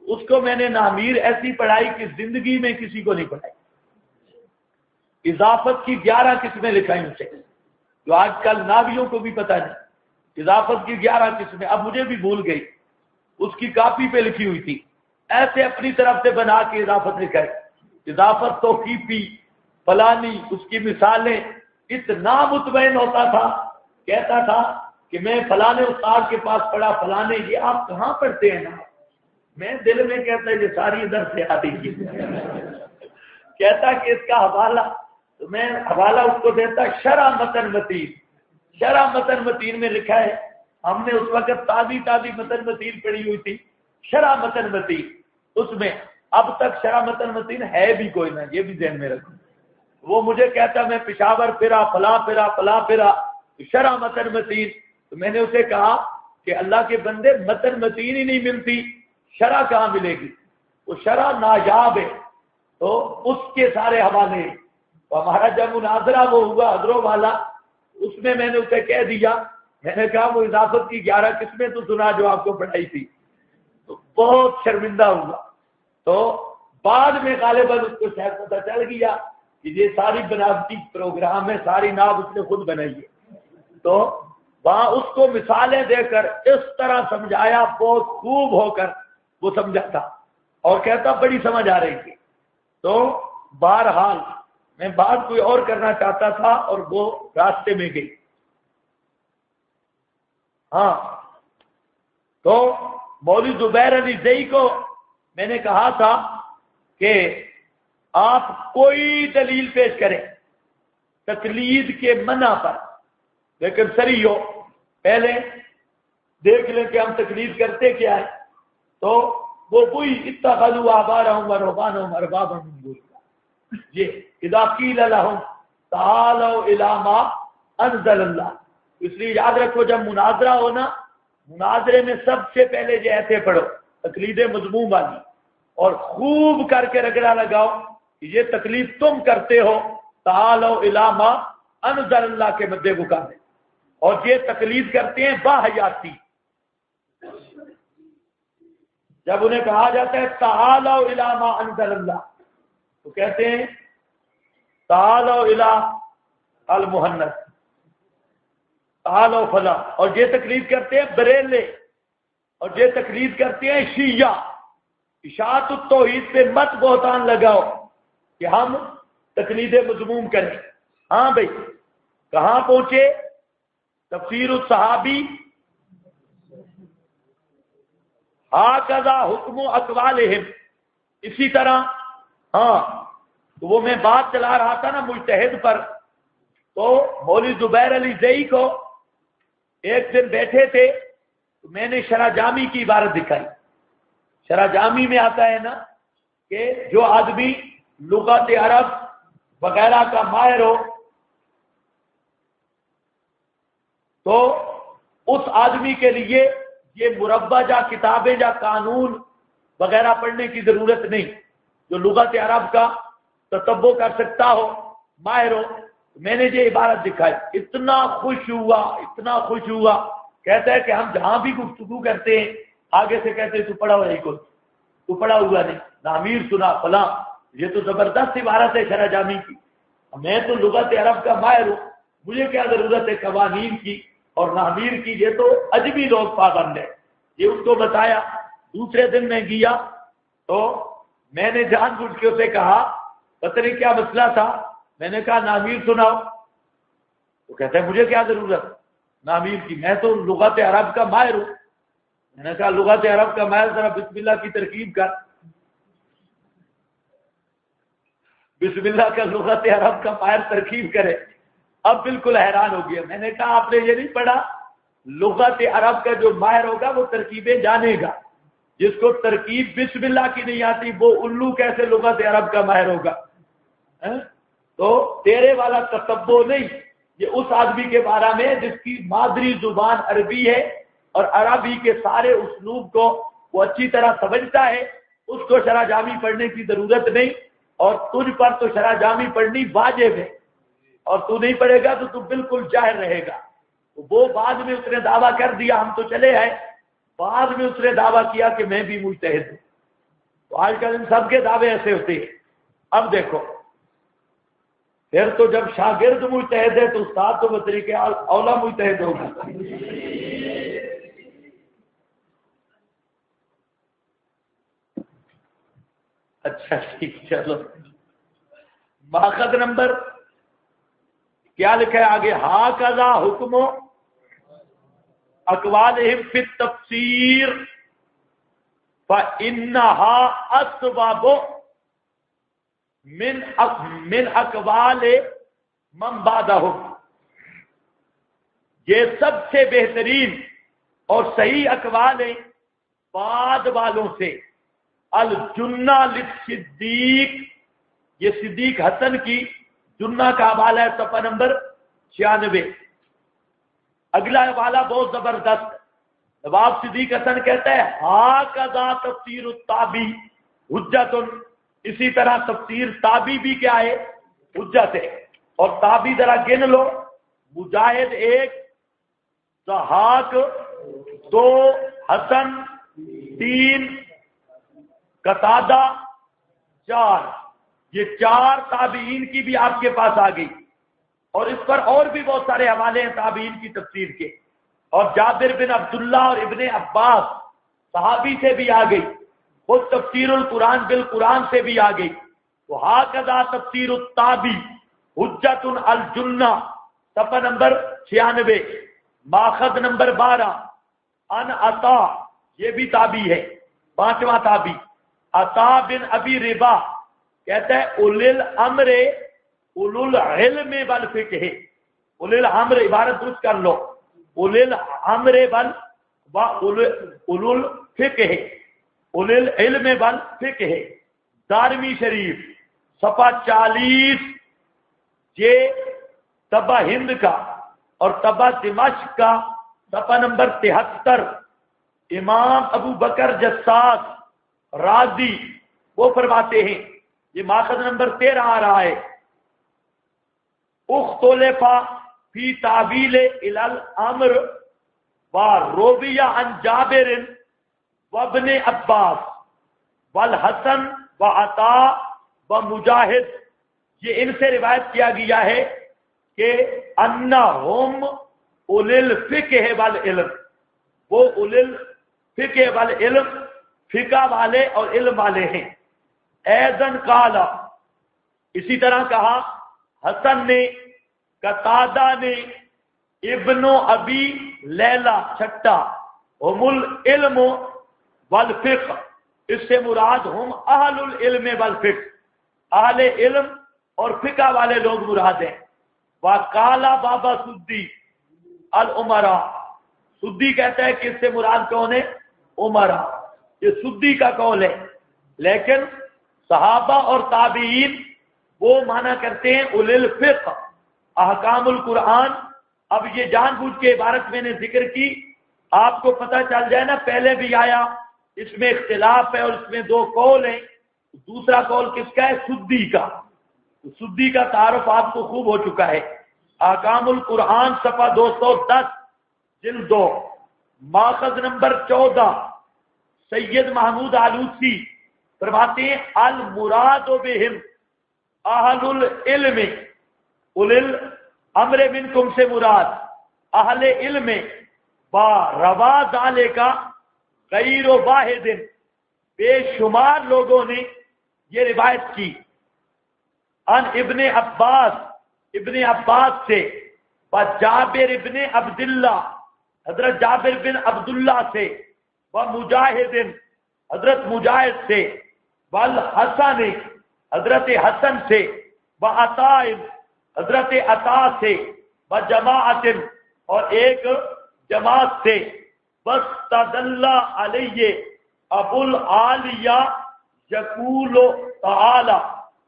اس کو میں نے نامیر ایسی پڑھائی کہ زندگی میں کسی کو نہیں پڑھائی. اضافت کی 11 قسمیں لکھائی اسے، جو آج کل ناویوں کو بھی پتہ نہیں. اضافت کی 11 قسمیں اب مجھے بھی بھول گئی، اس کی کاپی پہ لکھی ہوئی تھی. ایسے اپنی طرف سے بنا کے اضافت لکھائی. اضافت توقیفی فلانی، اس کی مثالیں. اتنا مطمئن ہوتا تھا، کہتا تھا کہ میں فلانے استاد کے پاس پڑھا، فلانے یہ آپ کہاں پڑھتے ہیں نا. میں دل میں کہتا ہے یہ ساری ادھر سے آتی کی کہتا کہ اس کا حوالہ، تو میں حوالہ اس کو دیتا شرح متن متین. شرح متن متین میں لکھا ہے، ہم نے اس وقت تازی متن متین پڑھی ہوئی تھی. شرح متن متین، اس میں اب تک شرح متن متین ہے بھی کوئی نہ، یہ بھی ذہن میں رکھوں. وہ مجھے کہتا میں پشاور پھرا، فلاں پھرا شرح متن متین. تو میں نے اسے کہا کہ اللہ کے بندے متن متین ہی نہیں ملتی، شرح کہاں ملے گی؟ وہ شرح نایاب ہے. تو اس کے سارے حوالے، ہمارا جب مناظرہ وہ ہوا حضروں والا، اس میں نے اسے کہہ دیا، میں نے کہا وہ اضافت کی 11 قسمیں تو سنا جو آپ کو پڑھائی تھی. تو بہت شرمندہ ہوا. تو بعد میں غالباً اس کو شاید پتہ چل گیا کہ یہ ساری بناوٹی پروگرام ہے، ساری ناب اس نے خود بنائی ہے. تو وہاں اس کو مثالیں دے کر اس طرح سمجھایا، بہت خوب ہو کر وہ سمجھا تھا اور کہتا بڑی سمجھ آ رہی تھی. تو بہرحال میں بات کوئی اور کرنا چاہتا تھا اور وہ راستے میں گئی. ہاں، تو مولوی زبیر علی زئی کو میں نے کہا تھا کہ آپ کوئی دلیل پیش کریں تقلید کے منع پر، لیکن سری ہو، پہلے دیکھ لیں کہ ہم تقلید کرتے کیا ہے. تو وہ وہی اتخذوا احبارهم ورهبانهم اربابا من دون اللہ، یہ اذا قیل لهم تعالوا الى ما انزل اللہ. اس لیے یاد رکھو جب مناظرہ ہونا، مناظرے میں سب سے پہلے یہ ایسے پڑھو تقلید مذموم والی، اور خوب کر کے رگڑا لگاؤ کہ یہ تقلید تم کرتے ہو تعالوا الی ما انزل اللہ کے مدے مقابلے، اور یہ تقلید کرتے ہیں باحیاتی. جب انہیں کہا جاتا ہے تعالوا الی ما انزل اللہ، تو کہتے ہیں تعالوا الی المحنث، تعالوا فلاں. اور یہ تقلید کرتے ہیں بریلے، اور یہ تقلید کرتے ہیں شیعہ. اشاعت التوحید پہ مت بہتان لگاؤ کہ ہم تقلید مذموم کریں. ہاں بھائی، کہاں پہنچے؟ تفسیر الصحابی ہاکذا حکم اقوالہم، اسی طرح. ہاں، تو وہ میں بات چلا رہا تھا نا مجتہد پر. تو مولوی زبیر علی زئی کو ایک دن بیٹھے تھے، تو میں نے شرح جامی کی عبارت دکھائی. شرح جامی میں آتا ہے نا کہ جو آدمی لغت عرب وغیرہ کا ماہر ہو، تو اس آدمی کے لیے یہ مربع یا کتابیں یا قانون وغیرہ پڑھنے کی ضرورت نہیں. جو لغت عرب کا تتبع کر سکتا ہو، ماہر ہو. میں نے یہ عبارت دکھائی، اتنا خوش ہوا. کہتا ہے کہ ہم جہاں بھی گفتگو کرتے ہیں آگے سے کہتے ہیں تو پڑھا ہوا نہیں، کوئی تو پڑھا ہوا نہیں، نامیر سنا فلاں. یہ تو زبردست عبارت ہے شرح جامی کی. میں تو لغت عرب کا ماہر ہوں، مجھے کیا ضرورت ہے قوانین کی اور نامیر کی؟ یہ تو اجبی لوگ پابند ہے. یہ اس کو بتایا. دوسرے دن میں گیا تو میں نے جان بوجھ کے اسے کہا پتہ نہیں کیا مسئلہ تھا. میں نے کہا نامیر سناؤ. وہ کہتا ہے مجھے کیا ضرورت نامیر کی، میں تو لغت عرب کا ماہر ہوں. میں نے کہا لغت عرب کا ماہر، ذرا بسم اللہ کی ترکیب کر. بسم اللہ کا لغت عرب کا ماہر ترکیب کرے. اب بالکل حیران ہو گیا. میں نے کہا آپ نے یہ نہیں پڑھا، لغت عرب کا جو ماہر ہوگا وہ ترکیبیں جانے گا. جس کو ترکیب بسم اللہ کی نہیں آتی وہ الو کیسے لغت عرب کا ماہر ہوگا؟ تو تیرے والا تتبع نہیں، یہ اس آدمی کے بارے میں جس کی مادری زبان عربی ہے اور عربی کے سارے اسلوب کو وہ اچھی طرح سمجھتا ہے. اس کو شرح جامی پڑھنے کی ضرورت نہیں، اور تجھ پر تو شرح جامی پڑھنی واجب ہے، اور تو نہیں پڑھے گا تو تو بالکل جاہل رہے گا. وہ بعد میں اس نے دعویٰ کر دیا، ہم تو چلے آئے. بعد میں اس نے دعویٰ کیا کہ میں بھی مجتہد ہوں. تو آج کل ان سب کے دعوے ایسے ہوتے ہیں۔ اب دیکھو پھر تو جب شاگرد مجتہد ہے تو استاد تو بطریقے اولا مجتہد ہوگا۔ اچھا ٹھیک، چلو ماخذ نمبر کیا لکھا ہے آگے؟ ہا کذا حکم اقوالہم فی التفسیر فإنہا اسباب من اقوال من بعدہم، یہ سب سے بہترین اور صحیح اقوال ہیں بعد والوں سے۔ الجنہ للصدیق، یہ صدیق حسن کی جنہ کا حوالہ ہے صفحہ نمبر 96۔ اگلا حوالہ بہت زبردست، نواب صدیق حسن کہتا ہے ہاکذا تفسیر التابی حجت، اسی طرح تفسیر تابی بھی کیا ہے؟ حجت ہے۔ اور تابی ذرا گن لو، مجاہد 1، ضحاک 2، حسن 3، قتادہ 4، یہ 4 تابعین کی بھی آپ کے پاس آ گئی، اور اس پر اور بھی بہت سارے حوالے ہیں تابعین کی تفسیر کے، اور جابر بن عبداللہ اور ابن عباس صحابی سے بھی آ گئی، خود تفسیر القرآن بالقرآن سے بھی آ گئی۔ تو ہاکذا تفسیر التابی حجت الجنہ صفحہ نمبر 96۔ ماخذ نمبر 12 ان عطا، یہ بھی تابعی ہے، 5واں تابعی عطا بن ابی ربا کہتا ہے اولل الامر اولل العلم والفقہ، اولل الامر عبارت درست کر لو، اولل الامر اولل الفقہ، اولل العلم والفقہ، دارمی شریف صفحہ 40، یہ طبع ہند کا اور طبع دمشق کا صفحہ نمبر 73۔ امام ابو بکر جساس رازی وہ فرماتے ہیں، یہ ماخذ نمبر 13 آ رہا ہے، اختلف فی تعویل الی الامر وروی عن جابر وابن عباس والحسن وعطاء ومجاہد، یہ ان سے روایت کیا گیا ہے کہ انہم اولی الفقہ والعلم، وہ اولی الفقہ والعلم، فقہ والے اور علم والے ہیں۔ ایذن قالا، اسی طرح کہا حسن نے، قتادہ نے، ابن ابی لیلہ چھٹا، ہم العلم والفقہ، اس سے مراد ہم اہل العلم والفقہ، اہل علم اور فقہ والے لوگ مراد ہیں۔ وقالا بابا سدی العمراء، سدی کہتا ہے کہ اس سے مراد کون ہے؟ عمراء، یہ سدی کا قول ہے، لیکن صحابہ اور تابعین وہ مانا کرتے ہیں اولی الفقہ، احکام القرآن۔ اب یہ جان بوجھ کے عبارت میں نے ذکر کی، آپ کو پتہ چل جائے نا، پہلے بھی آیا اس میں اختلاف ہے اور اس میں 2 قول ہیں، دوسرا قول کس کا ہے؟ سدی کا۔ سدی کا تعارف آپ کو خوب ہو چکا ہے، احکام القرآن صفحہ 210 جلد 2، ماخذ نمبر 14 سید محمود آلوسی فرماتے ہیں المراد بہم اہل العلم، اولی الامر منکم سے مراد اہل علم، با روا ذالک غیر واحد، بے شمار لوگوں نے یہ روایت کی، ان ابن عباس، ابن عباس سے، و جابر ابن عبداللہ، حضرت جابر بن عبداللہ سے، و مجاہد، حضرت مجاہد سے، والحسن، حضرت حسن سے، و عطاء، حضرت عطاء سے، و جماعت، اور ایک جماعت سے، واستدل علیہ ابو العالیہ یقول تعالی،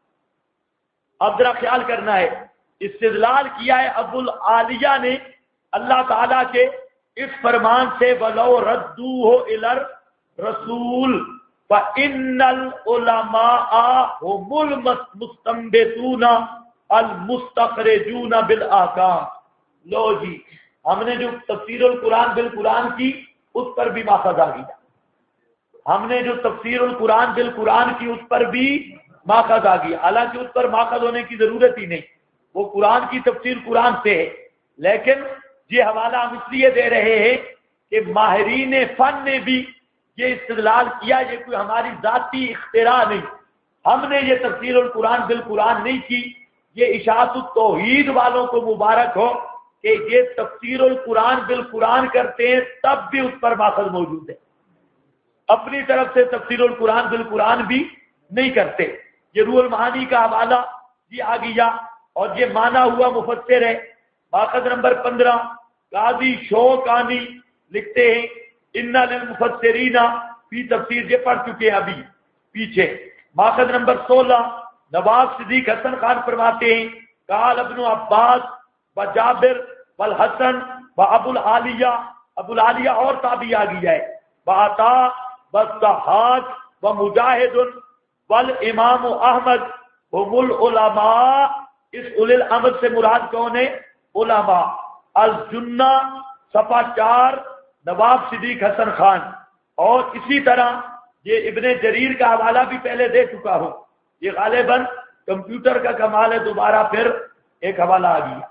اب ذرا خیال کرنا ہے، استدلال کیا ہے ابو العالیہ نے اللہ تعالیٰ کے اس فرمان سے، وَلَوْ رَدُّوهُ إِلَى الرَّسُولِ فَإِنَّ الْعُلَمَاءَ هُمُ الْمُسْتَنبِطُونَ الْمُسْتَخْرِجُونَ بِالْأَحْكَامِ۔ لو جی، ہم نے جو تفسیر القرآن بالقرآن کی، اس پر بھی ماخذ آ گیا۔ ہم نے جو تفسیر القرآن بالقرآن کی اس پر بھی ماخذ آ گیا، حالانکہ اس پر ماخذ ہونے کی ضرورت ہی نہیں، وہ قرآن کی تفسیر قرآن سے ہے، لیکن یہ حوالہ ہم اس لیے دے رہے ہیں کہ ماہرین فن نے بھی یہ استدلال کیا، یہ کوئی ہماری ذاتی اختراع نہیں، ہم نے یہ تفسیر القرآن بالقرآن نہیں کی، یہ اشاعت التوحید والوں کو مبارک ہو کہ یہ تفسیر القرآن بالقرآن کرتے ہیں، تب بھی اس پر ماخذ موجود ہے، اپنی طرف سے تفسیر القرآن بالقرآن بھی نہیں کرتے۔ یہ روح المعانی کا حوالہ یہ آ گیا، اور یہ مانا ہوا مفسر ہے۔ ماخذ نمبر 15 قاضی شوکانی لکھتے ہیں ان للمفسرین فی تفسیر، یہ پڑھ چکے ہیں ابھی پیچھے۔ ماخذ نمبر 16 نواب صدیق حسن خان فرماتے ہیں قال ابن عباس و جابر والحسن و ابو العالیہ، ابو العالیہ اور تابعی آ گیا ہے، بعطا والضحاک و مجاہد والامام احمد هم العلماء، اس اولي الامر سے مراد کون ہے؟ علماء۔ الجنہ صفحہ 4 نواب صدیق حسن خان۔ اور اسی طرح یہ ابن جریر کا حوالہ بھی پہلے دے چکا ہوں، یہ غالباً کمپیوٹر کا کمال ہے، دوبارہ پھر ایک حوالہ آ گیا۔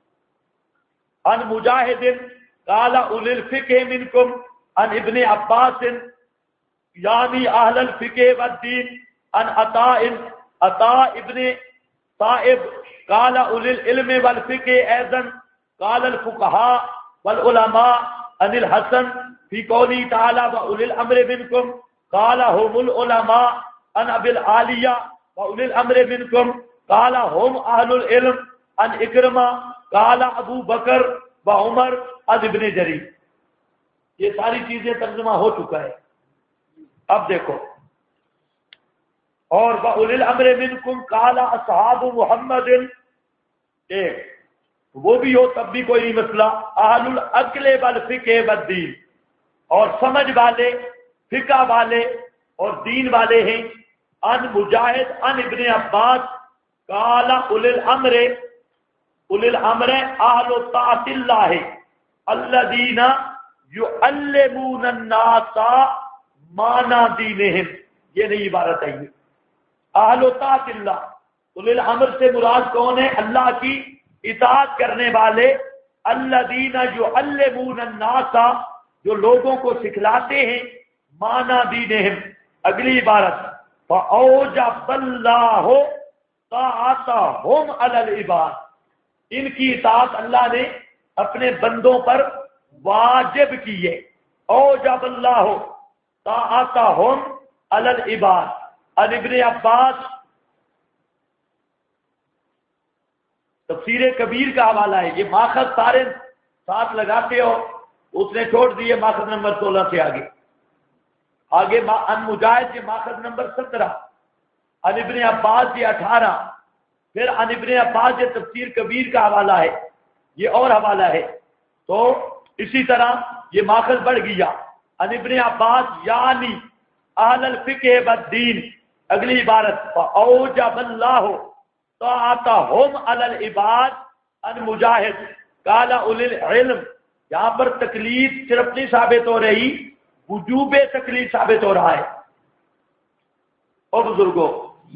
ان مجاہد قال اولي الفقہ منکم ان ابن عباس یعنی اہل الفقہ والدین ان عطاء ابن صائب قال اولي العلم والفقہ ايضا قال الفقهاء والعلماء ان الحسن في قوله تعالى واولي الامر منكم قال هم العلماء ان ابي العالیہ واولي الامر منكم قال هم اهل العلم ان اکرمہ قال ابو بکر وعمر از ابن جریر۔ یہ ساری چیزیں ترجمہ ہو چکا ہے۔ اب دیکھو، اور وَأُولِي الْأَمْرِ مِنْكُمْ قَالَ أَصْحَابُ مُحَمَّدٍ، ایک وہ بھی ہو تب بھی کوئی نہیں مسئلہ، اہل العقل والفقہ والدین، اور سمجھ والے، فقہ والے اور دین والے ہیں۔ ان مجاہد ان ابن عباس قال اولي الامر، اولي الامر اہل طاعت اللہ الذین یعلمون الناس معنی دینہم، یہ نئی عبارت ہے۔ یہ اہل طاعت اللہ، اولي الامر سے مراد کون ہے؟ اللہ کی اطاعت کرنے والے، الذین یعلمون الناس، جو لوگوں کو سکھلاتے ہیں، معنی دینہم۔ اگلی عبارت فَأَوْجَبَ اللَّهُ طَاعَتَهُمْ عَلَى الْعِبَادِ، ان کی اطاعت اللہ نے اپنے بندوں پر واجب کی ہے۔ اوجب اللہ طاعتهم علی العباد۔ عن ابن عباس، تفسیر کبیر کا حوالہ ہے، یہ ماخذ سارے ساتھ لگاتے ہو، اس نے چھوڑ دیے ماخذ نمبر 16 سے آگے ان مجاہد یہ ماخذ نمبر 17، ان ابن عباس یہ 18، پھر ان ابن عباس یہ تفسیر کبیر کا حوالہ ہے، یہ اور حوالہ ہے۔ تو اسی طرح یہ ماخذ بڑھ گیا، ان ابن عباس یعنی اہل الفقہ والدین۔ اگلی عبارت فاوجب اللہ طاعتهم علی العباد، ان مجاہد قال اولی العلم۔ یہاں پر تکلیف صرف نہیں ثابت ہو رہی، وجوب تکلیف ثابت ہو رہا ہے۔ اور بزرگوں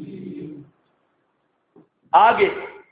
آگے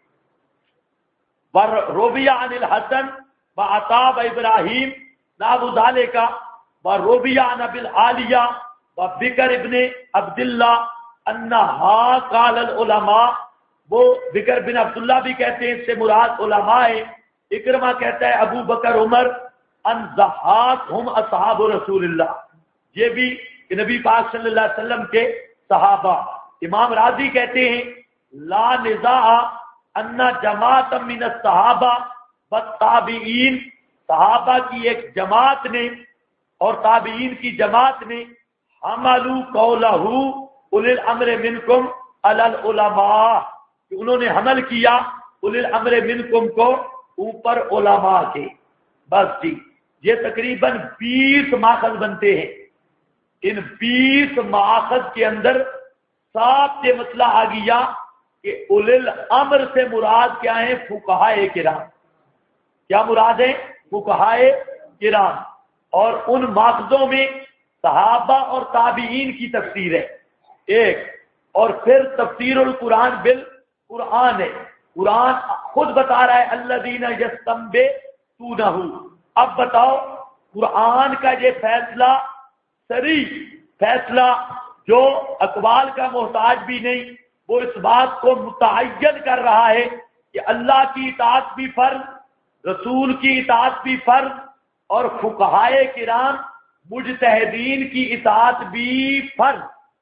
ورویہ عن الحسن وعطاء ابراہیم نحو ذالک ورویہ عن ابی العالیہ وبکر ابن عبداللہ انہا قال العلماء، وہ بکر بن عبداللہ بھی کہتے ہیں اس سے مراد علماء ہے۔ اکرمہ کہتا ہے ابو بکر عمر ان ضحاک ہم اصحاب رسول اللہ، یہ بھی نبی پاک صلی اللہ علیہ وسلم کے صحابہ۔ امام راضی کہتے ہیں لا نزاع ان جماعت من الصحابہ والتابعین، صحابہ کی ایک جماعت نے اور تابعین کی جماعت نے حملوا قولہ اولی الامر منکم علی العلماء، کہ انہوں نے حمل کیا اولی الامر منکم کو اوپر علماء کے۔ بس جی، یہ تقریباً 20 ماخذ بنتے ہیں۔ ان 20 ماخذ کے اندر صاف یہ مسئلہ آ گیا کہ اولی الامر سے مراد کیا ہے؟ فقہائے کرام۔ کیا مراد ہے؟ فقہائے کرام۔ اور ان ماخذوں میں صحابہ اور تابعین کی تفسیر ہے ایک، اور پھر تفسیر القرآن بالقرآن ہے۔ قرآن خود بتا رہا ہے الذین یستنبطونہ۔ اب بتاؤ قرآن کا یہ فیصلہ صریح فیصلہ جو اقوال کا محتاج بھی نہیں، وہ اس بات کو متعین کر رہا ہے کہ اللہ کی اطاعت بھی فرض، رسول کی اطاعت بھی فرض، اور فقہائے کرام مجتہدین کی اطاعت بھی فرض۔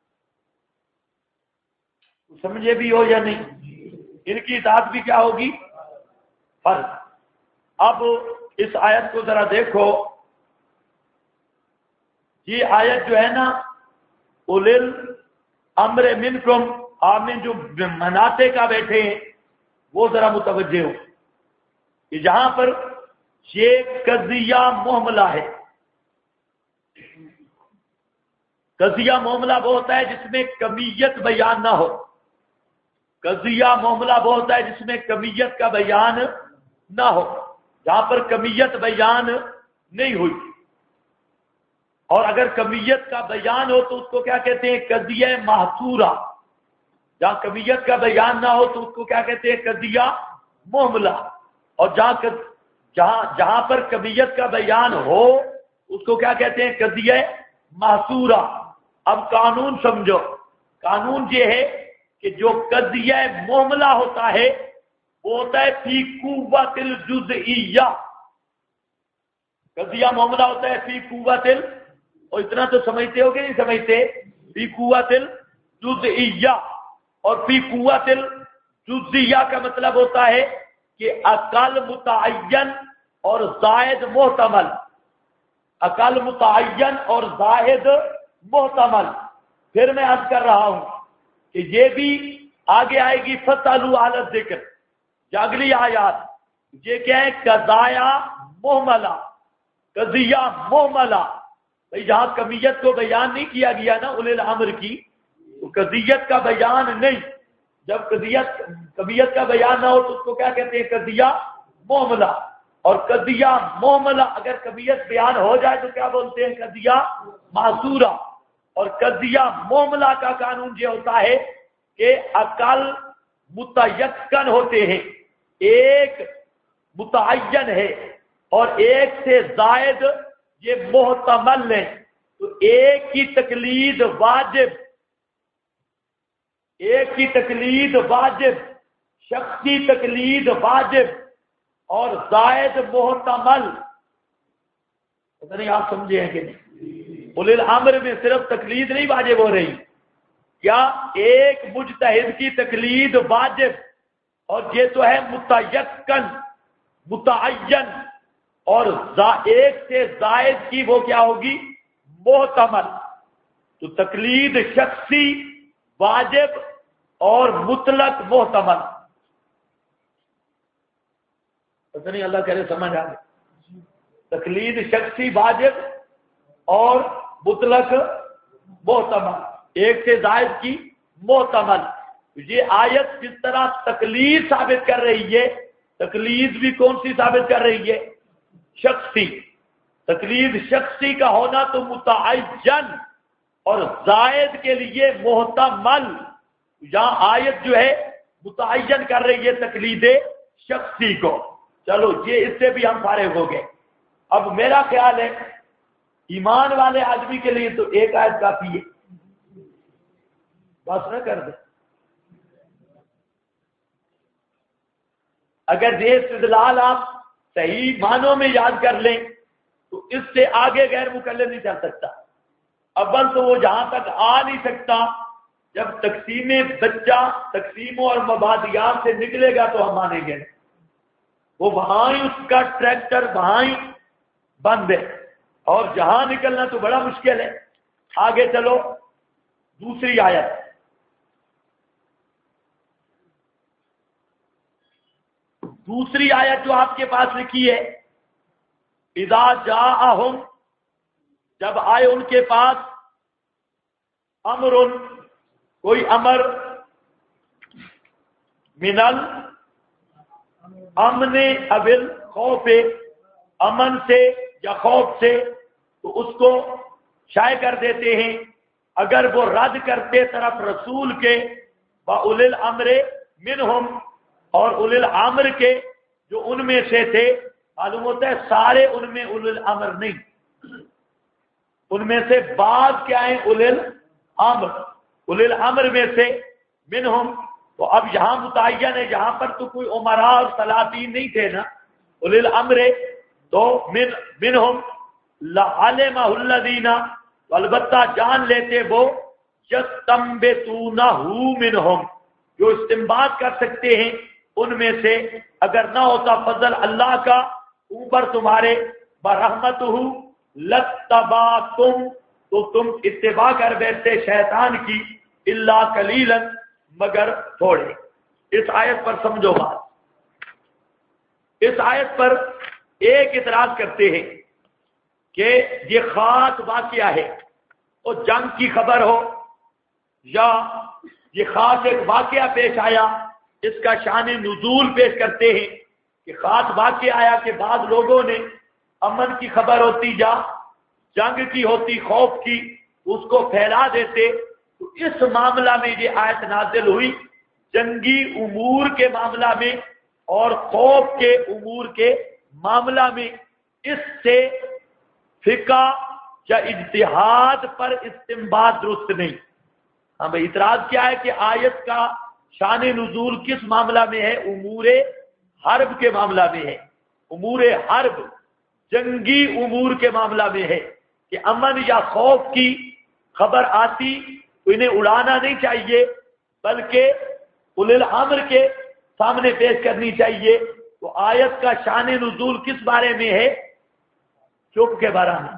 سمجھے بھی ہو یا نہیں؟ ان کی اطاعت بھی کیا ہوگی؟ فرض۔ اب اس آیت کو ذرا دیکھو، یہ آیت جو ہے نا اولل امر منکم، آپ نے جو مناتے کا بیٹھے ہیں وہ ذرا متوجہ ہو کہ جہاں پر یہ قضیہ معاملہ ہے، قضیہ معاملہ وہ ہوتا ہے جس میں کمیت بیان نہ ہو، قضیہ معاملہ وہ ہوتا ہے جس میں کمیت کا بیان نہ ہو، جہاں پر کمیت بیان نہیں ہوئی، اور اگر کمیت کا بیان ہو تو اس کو کیا کہتے ہیں؟ قضیہ محصورہ۔ جہاں کمیت کا بیان نہ ہو تو اس کو کیا کہتے ہیں؟ قضیہ معاملہ۔ اور جہاں پر کمیت کا بیان ہو اس کو کیا کہتے ہیں؟ قضیہ محصورہ۔ اب قانون سمجھو، قانون یہ ہے کہ جو قضیہ معاملہ ہوتا ہے وہ ہوتا ہے فی قوت الجزئیہ۔ قضیہ معاملہ ہوتا ہے فی قوت اور اتنا تو سمجھتے ہو کہ نہیں سمجھتے؟ فی قوت الجزئیہ، اور فی قوت الجزئیہ کا مطلب ہوتا ہے کہ اقل متعین اور زائد محتمل، اقل متعین اور زائد محتمل۔ پھر میں عرض کر رہا ہوں کہ یہ بھی آگے آئے گی فَاسْأَلُوا اہل الذکر، یہ اگلی آیات۔ یہ کیا ہے؟ قضایا محملہ، قضیہ محملہ۔ بھئی جہاں کمیت کو بیان نہیں کیا گیا نا اولل امر کی، تو قضیت کا بیان نہیں۔ جب کمیت کا بیان نہ ہو تو اس کو کیا کہتے ہیں؟ قضیہ معاملہ۔ اور قضیہ معاملہ اگر کمیت بیان ہو جائے تو کیا بولتے ہیں؟ قضیہ معصورہ۔ اور قضیہ معاملہ کا قانون یہ ہوتا ہے کہ عقل متیقن ہوتے ہیں، ایک متعین ہے اور ایک سے زائد یہ محتمل ہے، تو ایک کی تقلید واجب، ایک کی تقلید واجب، شخصی تقلید واجب اور زائد محتمل۔ پتہ نہیں آپ سمجھے ہیں کہ نہیں؟ اولل الامر میں صرف تقلید نہیں واجب ہو رہی، کیا ایک مجتہد کی تقلید واجب، اور یہ تو ہے متیقن متعین، اور ایک سے زائد کی وہ کیا ہوگی؟ محتمل۔ تو تقلید شخصی واجب اور مطلق محتمل۔ پتہ نہیں اللہ کرے سمجھ آ گئی؟ تقلید شخصی واجب اور مطلق محتمل، ایک سے زائد کی محتمل۔ یہ آیت جس طرح تقلید ثابت کر رہی ہے، تقلید بھی کون سی ثابت کر رہی ہے؟ شخصی۔ تقلید شخصی کا ہونا تو متعین اور زائد کے لیے محتمل۔ یہاں آیت جو ہے متعین کر رہی ہے تقلید شخصی کو۔ چلو یہ اس سے بھی ہم فارغ ہو گئے۔ اب میرا خیال ہے ایمان والے آدمی کے لیے تو ایک آیت کافی ہے، بس نہ کر دیں۔ اگر یہ استدلال آپ صحیح معنوں میں یاد کر لیں تو اس سے آگے غیر مکلف نہیں چل سکتا۔ اول تو وہ جہاں تک آ نہیں سکتا جب تقسیم بچہ تقسیموں اور مبادیات سے نکلے گا تو ہم مانیں گے، وہ وہاں ہی اس کا ٹریکٹر وہاں ہی بند ہے، اور جہاں نکلنا تو بڑا مشکل ہے۔ آگے چلو دوسری آیت، دوسری آیت جو آپ کے پاس لکھی ہے، اذا جاءہم، جب آئے ان کے پاس، امر، کوئی امر، من الامن ابل خوف، امن سے یا خوف سے، تو اس کو شائع کر دیتے ہیں اگر وہ رد کرتے طرف رسول کے وَأُولِي الْأَمْرِ مِنْهُمْ اور اولی الامر کے جو ان میں سے تھے. معلوم ہوتا ہے سارے ان میں اولی الامر نہیں، ان میں سے بعض کیا ہیں اولی الامر، اولی الامر میں سے منہم. تو اب یہاں متعین ہے، جہاں پر تو کوئی امراء اور سلاطین نہیں تھے نا اولی الامر، تو منہم لعلمہ الذین، البتہ جان لیتے وہ یستنبطونہ منہم، جو استنباط کر سکتے ہیں ان میں سے. اگر نہ ہوتا فضل اللہ کا اوپر تمہارے برحمتہ لتبعتم، تو تم اتباع کر بیٹھتے شیطان کی، الا قلیلا مگر تھوڑے. اس آیت پر سمجھو بات. اس آیت پر ایک اعتراض کرتے ہیں کہ یہ خاص واقعہ ہے اور جنگ کی خبر ہو یا یہ خاص ایک واقعہ پیش آیا، اس کا شان نزول پیش کرتے ہیں کہ خاص واقعہ آیا کہ بعض لوگوں نے امن کی خبر ہوتی یا جنگ کی ہوتی، خوف کی، اس کو پھیلا دیتے. تو اس معاملہ میں یہ آیت نازل ہوئی جنگی امور کے معاملہ میں اور خوف کے امور کے معاملہ میں. اس سے فقہ یا اجتہاد پر استنباط درست نہیں. ہاں بھائی، اعتراض کیا ہے کہ آیت کا شان نزول کس معاملہ میں ہے؟ امور حرب کے معاملہ میں ہے. امور حرب جنگی امور کے معاملہ میں ہے کہ امن یا خوف کی خبر آتی تو انہیں اڑانا نہیں چاہیے بلکہ اولی الامر کے سامنے پیش کرنی چاہیے. تو آیت کا شان نزول کس بارے میں ہے؟ چپ کے بارے میں.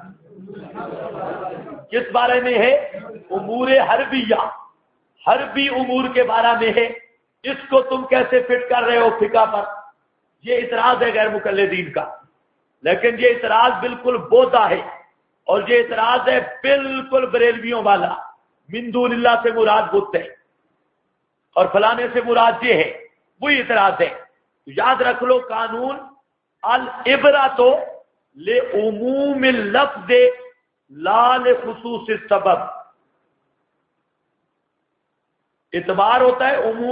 کس بارے میں ہے؟ امور حربیہ، حربی امور کے بارے میں ہے. اس کو تم کیسے فٹ کر رہے ہو فقہ پر؟ یہ اعتراض ہے غیر مقلدین کا. لیکن یہ اعتراض بالکل بودا ہے اور یہ اعتراض ہے بالکل بریلویوں والا. من دون اللہ سے مراد بت ہے اور فلانے سے مراد یہ ہے، وہی اعتراض ہے. یاد رکھ لو قانون العبرۃ لعموم اللفظ لا لخصوص السبب. اعتبار ہوتا ہے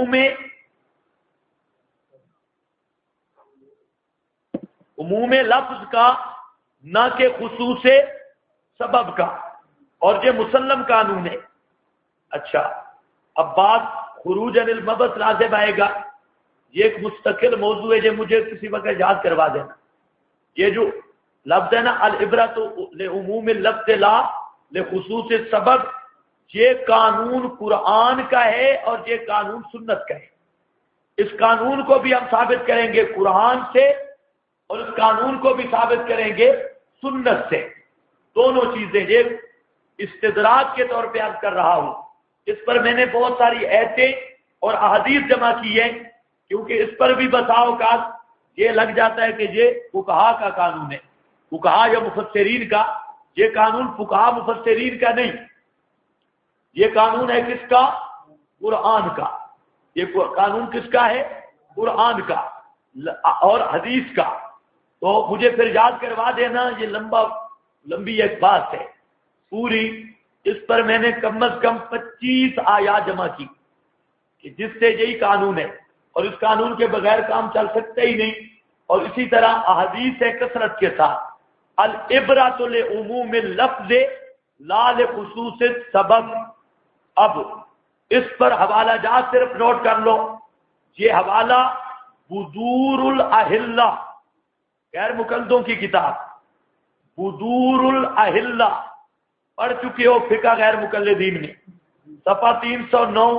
عموم لفظ کا، نہ کہ خصوص سبب کا، اور یہ مسلم قانون ہے. اچھا، اب بات خروج عن المبحث لازم آئے گا. یہ ایک مستقل موضوع ہے جو مجھے کسی وقت یاد کروا دینا. یہ جو لفظ ہے نا العبرۃ لعموم اللفظ لا لخصوص السبب، یہ قانون قرآن کا ہے اور یہ قانون سنت کا ہے. اس قانون کو بھی ہم ثابت کریں گے قرآن سے اور اس قانون کو بھی ثابت کریں گے سنت سے. دونوں چیزیں یہ استدراک کے طور پہ عرض کر رہا ہوں. اس پر میں نے بہت ساری آیتیں اور احادیث جمع کی ہیں کیونکہ اس پر بھی بسا اوقات یہ لگ جاتا ہے کہ یہ فقہا کا قانون ہے، فقہا یا مفسرین کا. یہ قانون فقہا مفسرین کا نہیں، یہ قانون ہے کس کا؟ قرآن کا. یہ قانون کس کا ہے؟ قرآن کا اور حدیث کا. تو مجھے پھر یاد کروا دینا. یہ لمبی ایک بات ہے پوری. اس پر میں نے کم از کم 25 آیات جمع کی کہ جس سے یہی قانون ہے اور اس قانون کے بغیر کام چل سکتا ہی نہیں. اور اسی طرح احادیث ہے کثرت کے ساتھ. العبرۃ لعموم اللفظ لا لخصوص السبب. اب اس پر حوالہ جات صرف نوٹ کر لو. یہ حوالہ بدور الاہلہ، غیر مقلدوں کی کتاب بدور الاہلہ پڑھ چکے ہو فقہ غیر مقلدین میں، صفحہ 309.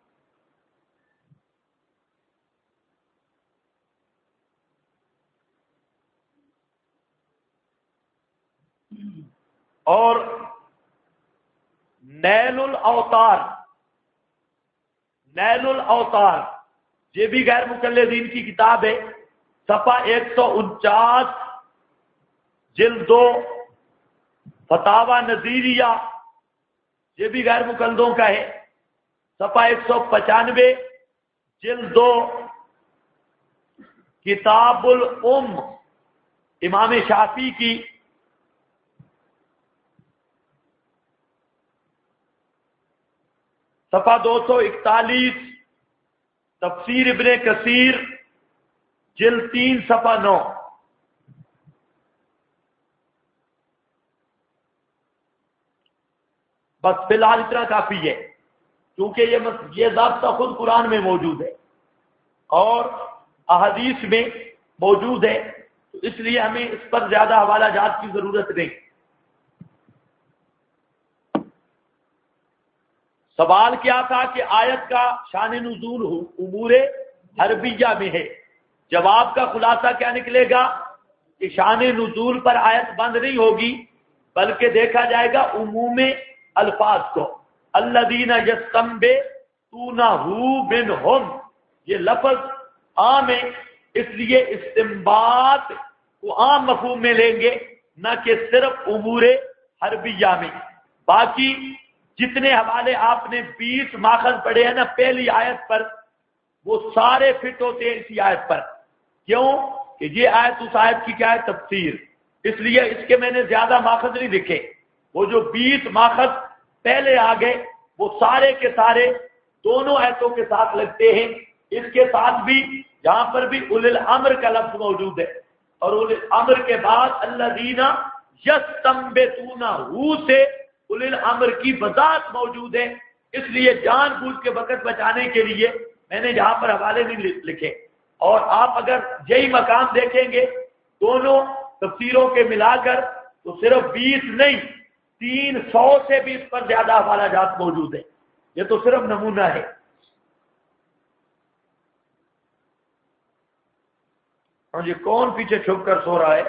اور نیل الاوطار، نیل الاوطار یہ بھی غیر مقلدین کی کتاب ہے، صفحہ 149 جلد 2. فتاوی نظیریہ یہ بھی غیر مقلدوں کا ہے، صفحہ 195 جلد 2. کتاب الام امام شافعی کی صفحہ 241، تفسیر ابن کثیر جلد 3 صفحہ 9۔ بس فی الحال اتنا کافی ہے، کیونکہ یہ ضابطہ خود قرآن میں موجود ہے اور احادیث میں موجود ہے، تو اس لیے ہمیں اس پر زیادہ حوالہ جات کی ضرورت نہیں۔ سوال کیا تھا کہ آیت کا شان نزول امور حربیہ میں ہے، جواب کا خلاصہ کیا نکلے گا کہ شان نزول پر آیت بند نہیں ہوگی، بلکہ دیکھا جائے گا عموم الفاظ کو۔ الذین یستنبطونہ منہم، یہ لفظ عام ہے، اس لیے استنباط کو عام مفہوم میں لیں گے، نہ کہ صرف امور حربیہ میں۔ باقی جتنے حوالے آپ نے 20 ماخذ پڑھے ہیں نا پہلی آیت پر، وہ سارے فٹ ہوتے ہیں اسی آیت پر۔ کیوں کہ یہ آیت اس آیت کی کیا ہے؟ تفسیر۔ اس لیے اس کے میں نے زیادہ ماخذ نہیں لکھے، وہ جو 20 ماخذ پہلے آ گئے وہ سارے کے سارے دونوں آیتوں کے ساتھ لگتے ہیں۔ اس کے ساتھ بھی جہاں پر بھی اولی الامر کا لفظ موجود ہے، اور اولی الامر کے بعد الذین یستنبطونہ سے اولی الامر کی وضاحت موجود ہے۔ اس لیے جان بوجھ کے وقت بچانے کے لیے میں نے یہاں پر حوالے نہیں لکھے، اور آپ اگر یہی مقام دیکھیں گے دونوں تفسیروں کے ملا کر تو صرف 20 نہیں 300 سے بھی اس پر زیادہ حوالہ جات موجود ہے۔ یہ تو صرف نمونہ ہے۔ ہاں جی، کون پیچھے چھپ کر سو رہا ہے؟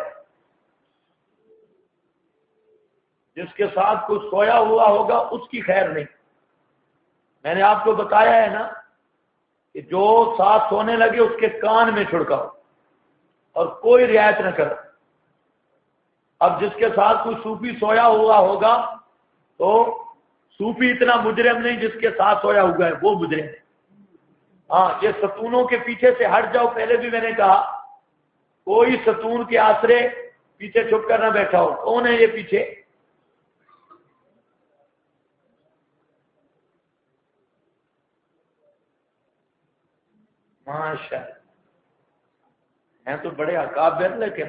جس کے ساتھ کوئی سویا ہوا ہوگا اس کی خیر نہیں۔ میں نے آپ کو بتایا ہے نا کہ جو ساتھ سونے لگے اس کے کان میں چھڑکاؤ اور کوئی رعایت نہ کرو۔ اب جس کے ساتھ کوئی صوفی سویا ہوا ہوگا تو صوفی اتنا مجرم نہیں، جس کے ساتھ سویا ہوا ہے وہ مجرم ہے۔ ہاں، یہ ستونوں کے پیچھے سے ہٹ جاؤ۔ پہلے بھی میں نے کہا کوئی ستون کے آسرے پیچھے چھپ کر نہ بیٹھا ہو۔ کون ہے یہ پیچھے؟ ماشاء اللہ، ہیں تو بڑے اکابر، لیکن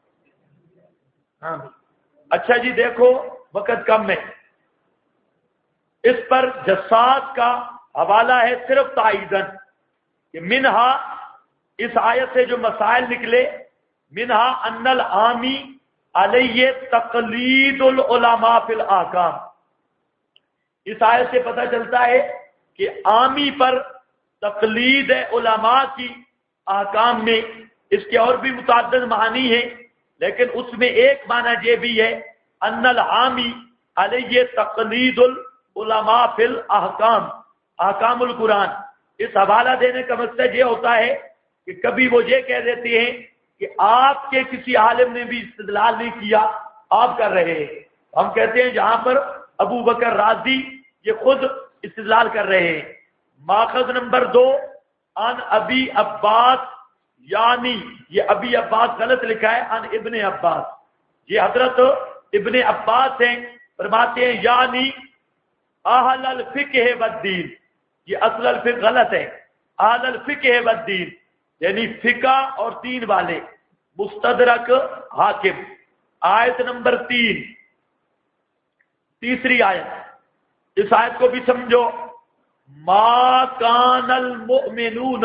ہاں اچھا جی، دیکھو وقت کم ہے، اس پر جساس کا حوالہ ہے صرف تائیدن کہ منہا، اس آیت سے جو مسائل نکلے، منہا ان العامی علیہ تقلید العلماء فی الاحکام۔ اس آیت سے پتہ چلتا ہے کہ عامی پر تقلید علماء کی احکام میں۔ اس کے اور بھی متعدد معنی ہیں، لیکن اس میں ایک معنی یہ بھی ہے ان العامی علیہ تقلید العلماء فی الاحکام، احکام القرآن۔ اس حوالہ دینے کا مقصد یہ ہوتا ہے کہ کبھی وہ یہ کہہ دیتے ہیں کہ آپ کے کسی عالم نے بھی استدلال نہیں کیا، آپ کر رہے ہیں۔ ہم کہتے ہیں جہاں پر ابو بکر رازی یہ خود استدلال کر رہے ہیں۔ ماخذ نمبر 2 ان ابی عباس، یعنی یہ ابی عباس غلط لکھا ہے، ان ابن عباس، یہ حضرت ابن عباس ہیں، فرماتے ہیں یعنی اہل الفقہ والدین، یہ اصل الفقہ غلط ہے، اہل الفقہ والدین یعنی فقہ اور دین والے۔ مستدرک حاکم، آیت نمبر 3، تیسری آیت۔ اس آیت کو بھی سمجھو، ما کان المؤمنون،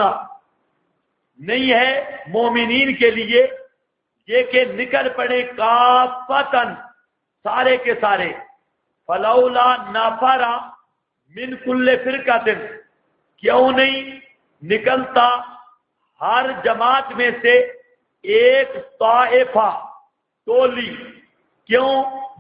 نہیں ہے مومنین کے لیے یہ کہ نکل پڑے کافتن، سارے کے سارے، فلولا نفر من کل فرقۃ، کیوں نہیں نکلتا ہر جماعت میں سے ایک طائفہ، ٹولی، کیوں؟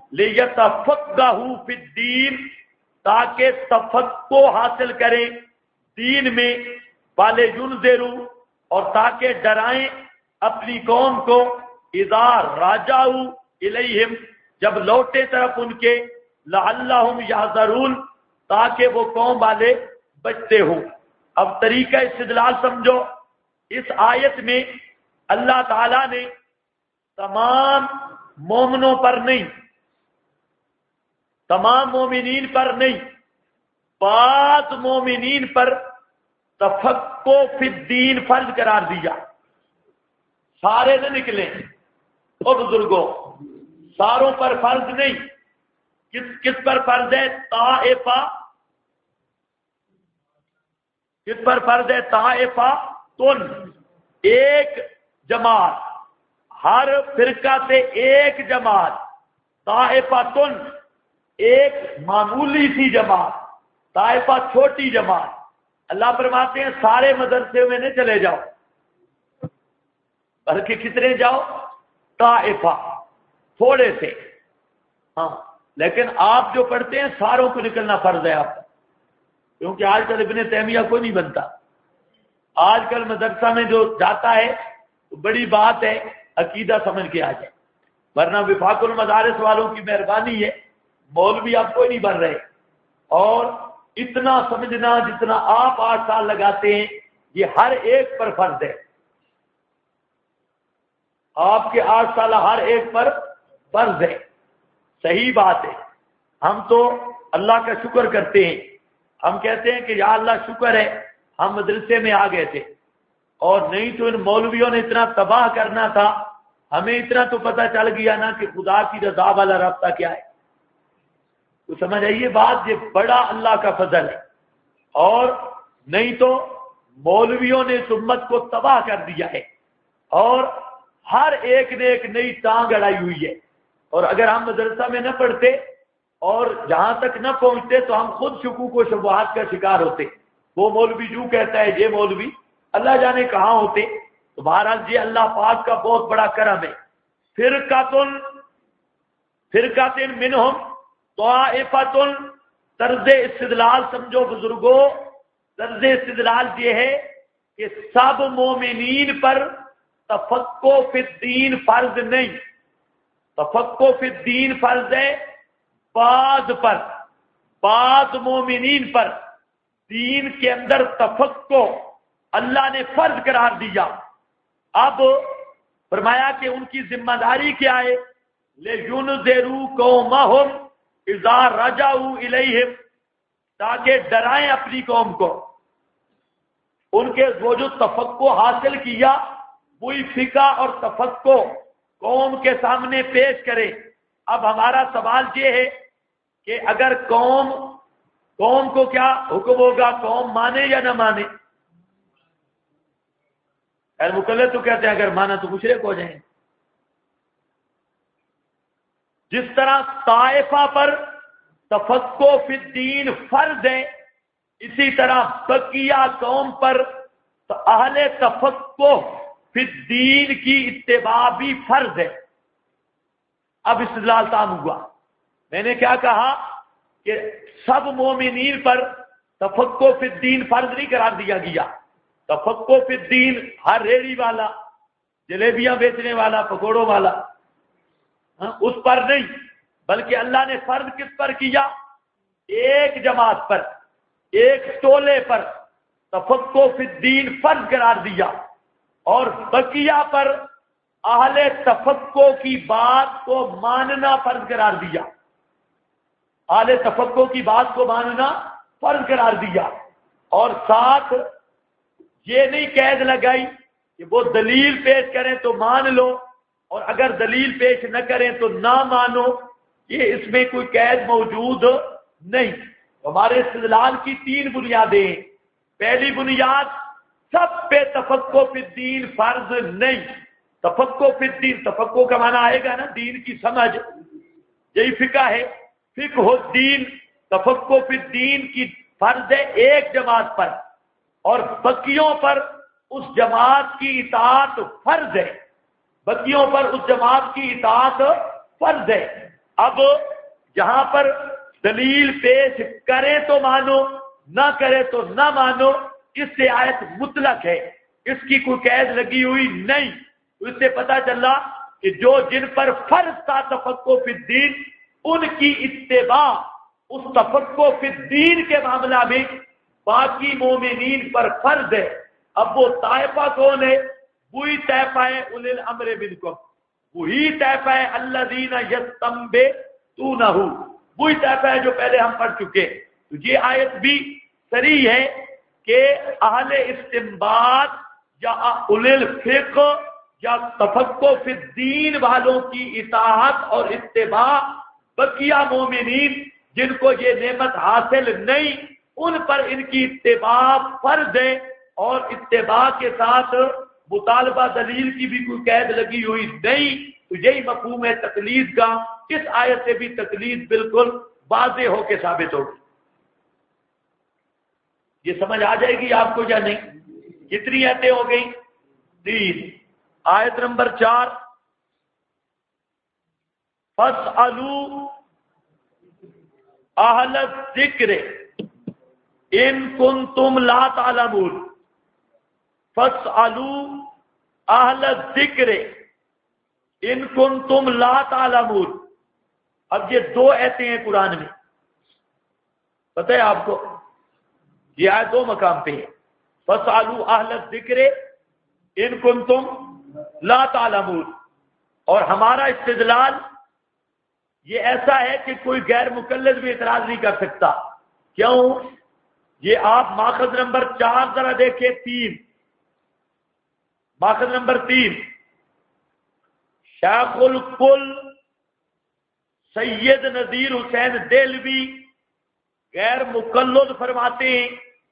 لیتفقہوا فی الدین، تاکہ تفقہ حاصل کریں دین میں، وَلِيُنذِرُوا، اور تاکہ ڈرائیں اپنی قوم کو، اذا راجعوا الیہم، جب لوٹے طرف ان کے، لعلہم یحذرون، تاکہ وہ قوم والے بچتے ہوں۔ اب طریقہ استدلال سمجھو، اس آیت میں اللہ تعالیٰ نے تمام مومنوں پر نہیں، تمام مومنین پر نہیں، بعض مومنین پر تفقہ فی الدین فرض قرار دیا. سارے نہ نکلے او بزرگوں، ساروں پر فرض نہیں. کس پر فرض ہے؟ طائفہ. کس پر فرض ہے؟ طائفہ تن، ایک جماعت، ہر فرقہ سے ایک جماعت. طائفہ تن ایک معمولی سی جماعت، طائفہ چھوٹی جماعت. اللہ فرماتے ہیں سارے مدرسے میں نہ چلے جاؤ، بلکہ کتنے جاؤ؟ طائفہ، تھوڑے سے. ہاں لیکن آپ جو پڑھتے ہیں ساروں کو نکلنا فرض ہے آپ کا، کیونکہ آج کل ابن تیمیہ کوئی نہیں بنتا. آج کل مدرسہ میں جو جاتا ہے تو بڑی بات ہے عقیدہ سمجھ کے آ جائے، ورنہ وفاق المدارس والوں کی مہربانی ہے، مولوی آپ کوئی نہیں بن رہے. اور اتنا سمجھنا جتنا آپ 8 سال لگاتے ہیں یہ ہر ایک پر فرض ہے. آپ کے 8 سال ہر ایک پر فرض ہے. صحیح بات ہے. ہم تو اللہ کا شکر کرتے ہیں، ہم کہتے ہیں کہ یا اللہ شکر ہے ہم مدرسے میں آ گئے تھے، اور نہیں تو ان مولویوں نے اتنا تباہ کرنا تھا. ہمیں اتنا تو پتہ چل گیا نا کہ خدا کی رضا والا راستہ کیا ہے. تو سمجھ آئیے بات، یہ بڑا اللہ کا فضل ہے. اور نہیں تو مولویوں نے اس امت کو تباہ کر دیا ہے، اور ہر ایک نے ایک نئی ٹانگ اڑائی ہوئی ہے. اور اگر ہم مدرسہ میں نہ پڑھتے اور جہاں تک نہ پہنچتے تو ہم خود شکوک و شبہات کا شکار ہوتے. وہ مولوی جو کہتا ہے یہ مولوی، اللہ جانے کہاں ہوتے. تو بہرحال یہ اللہ پاک کا بہت بڑا کرم ہے. فرقاتن منہم طائفتن، طرز استدلال سمجھو بزرگوں. طرز استدلال یہ ہے کہ سب مومنین پر تفقہ فی الدین فرض نہیں. تفقہ فی الدین فرض ہے بعض پر، بعض مومنین پر دین کے اندر تفقہ اللہ نے فرض قرار دیا. اب فرمایا کہ ان کی ذمہ داری کیا ہے؟ لِيُنذِرُوا قَوْمَهُمْ اِذَا رَجَعُوا إِلَيْهِمْ، تاکہ ڈرائیں اپنی قوم کو. ان کے وہ جو تفقہ حاصل کیا وہی فقہ اور تفقہ قوم کے سامنے پیش کرے. اب ہمارا سوال یہ ہے کہ اگر قوم کو کیا حکم ہوگا؟ قوم مانے یا نہ مانے؟ مقلد تو کہتے ہیں اگر مانا تو مشرک ہو جائیں. جس طرح طائفہ پر تفقہ فی الدین فرض ہے، اسی طرح بقیہ قوم پر اہل تفقہ فی الدین کی اتباع بھی فرض ہے. اب استدلال تام ہوا. میں نے کیا کہا کہ سب مومنین پر تفقہ فی الدین فرض نہیں قرار دیا گیا. تفقہ فی الدین ہر ریڑھی والا، جلیبیاں بیچنے والا، پکوڑوں والا، اس پر نہیں، بلکہ اللہ نے فرض کس پر کیا؟ ایک جماعت پر، ایک ٹولے پر تفقہ فی الدین فرض قرار دیا، اور بقیہ پر اہل تفقہ کی بات کو ماننا فرض قرار دیا. اہل تفقہ کی بات کو ماننا فرض قرار دیا. اور ساتھ یہ نہیں قید لگائی کہ وہ دلیل پیش کریں تو مان لو، اور اگر دلیل پیش نہ کریں تو نہ مانو. یہ اس میں کوئی قید موجود نہیں. ہمارے استدلال کی 3 بنیادیں ہیں. پہلی بنیاد، سب پہ تفقہ فی الدین فرض نہیں. تفقہ فی الدین، تفقہ کا معنی آئے گا نا دین کی سمجھ، یہی فقہ ہے. فقہ الدین، تفقہ فی الدین کی فرض ہے ایک جماعت پر، اور بقیوں پر اس جماعت کی اطاعت فرض ہے. بقیوں پر اس جماعت کی اطاعت فرض ہے. اب جہاں پر دلیل پیش کرے تو مانو، نہ کرے تو نہ مانو، اس سے آیت مطلق ہے، اس کی کوئی قید لگی ہوئی نہیں. اس سے پتہ چلا کہ جو جن پر فرض تھا تفقہ فی الدین، ان کی اتباع اس تفقہ فی الدین کے معاملہ میں باقی مومنین پر فرض ہے. اب وہ طائفہ کون ہے؟ وہی طائفہ ہے اولی الامر منکم، وہی طائفہ ہے الذین یستنبطونہ، وہی طائفہ ہے جو پہلے ہم پڑھ چکے. تو یہ آیت بھی صریح ہے کہ اہل استنباط یا اولل الفقہ یا تفقہ فی الدین والوں کی اطاعت اور اتباع بقیہ مومنین جن کو یہ نعمت حاصل نہیں ان پر ان کی اتباع فرض ہے، اور اتباع کے ساتھ مطالبہ دلیل کی بھی کوئی قید لگی ہوئی نہیں، تو یہی مفہوم ہے تقلید کا۔ اس آیت سے بھی تقلید بالکل واضح ہو کے ثابت ہوگی۔ یہ سمجھ آ جائے گی آپ کو یا نہیں؟ کتنی آیتیں ہو گئی؟ 3۔ آیت نمبر 4، فَاسْأَلُوا اہل الذکر ان کنتم لا تعلمون۔ فَاسْأَلُوا اہل الذکر ان کنتم لا تعلمون۔ اب یہ 2 ایتیں ہیں قرآن میں، پتہ ہے آپ کو؟ یہ آیت 2 مقام پہ ہے، فَاسْأَلُوا اہل الذکر ان کنتم لا تعلمون۔ اور ہمارا استدلال یہ ایسا ہے کہ کوئی غیر مقلد بھی اعتراض نہیں کر سکتا۔ کیوں؟ یہ آپ ماخذ نمبر 4 ذرا دیکھیں، 3 ماخذ نمبر 3، شیخ الکل سید نذیر حسین دہلوی غیر مقلد فرماتے ہیں،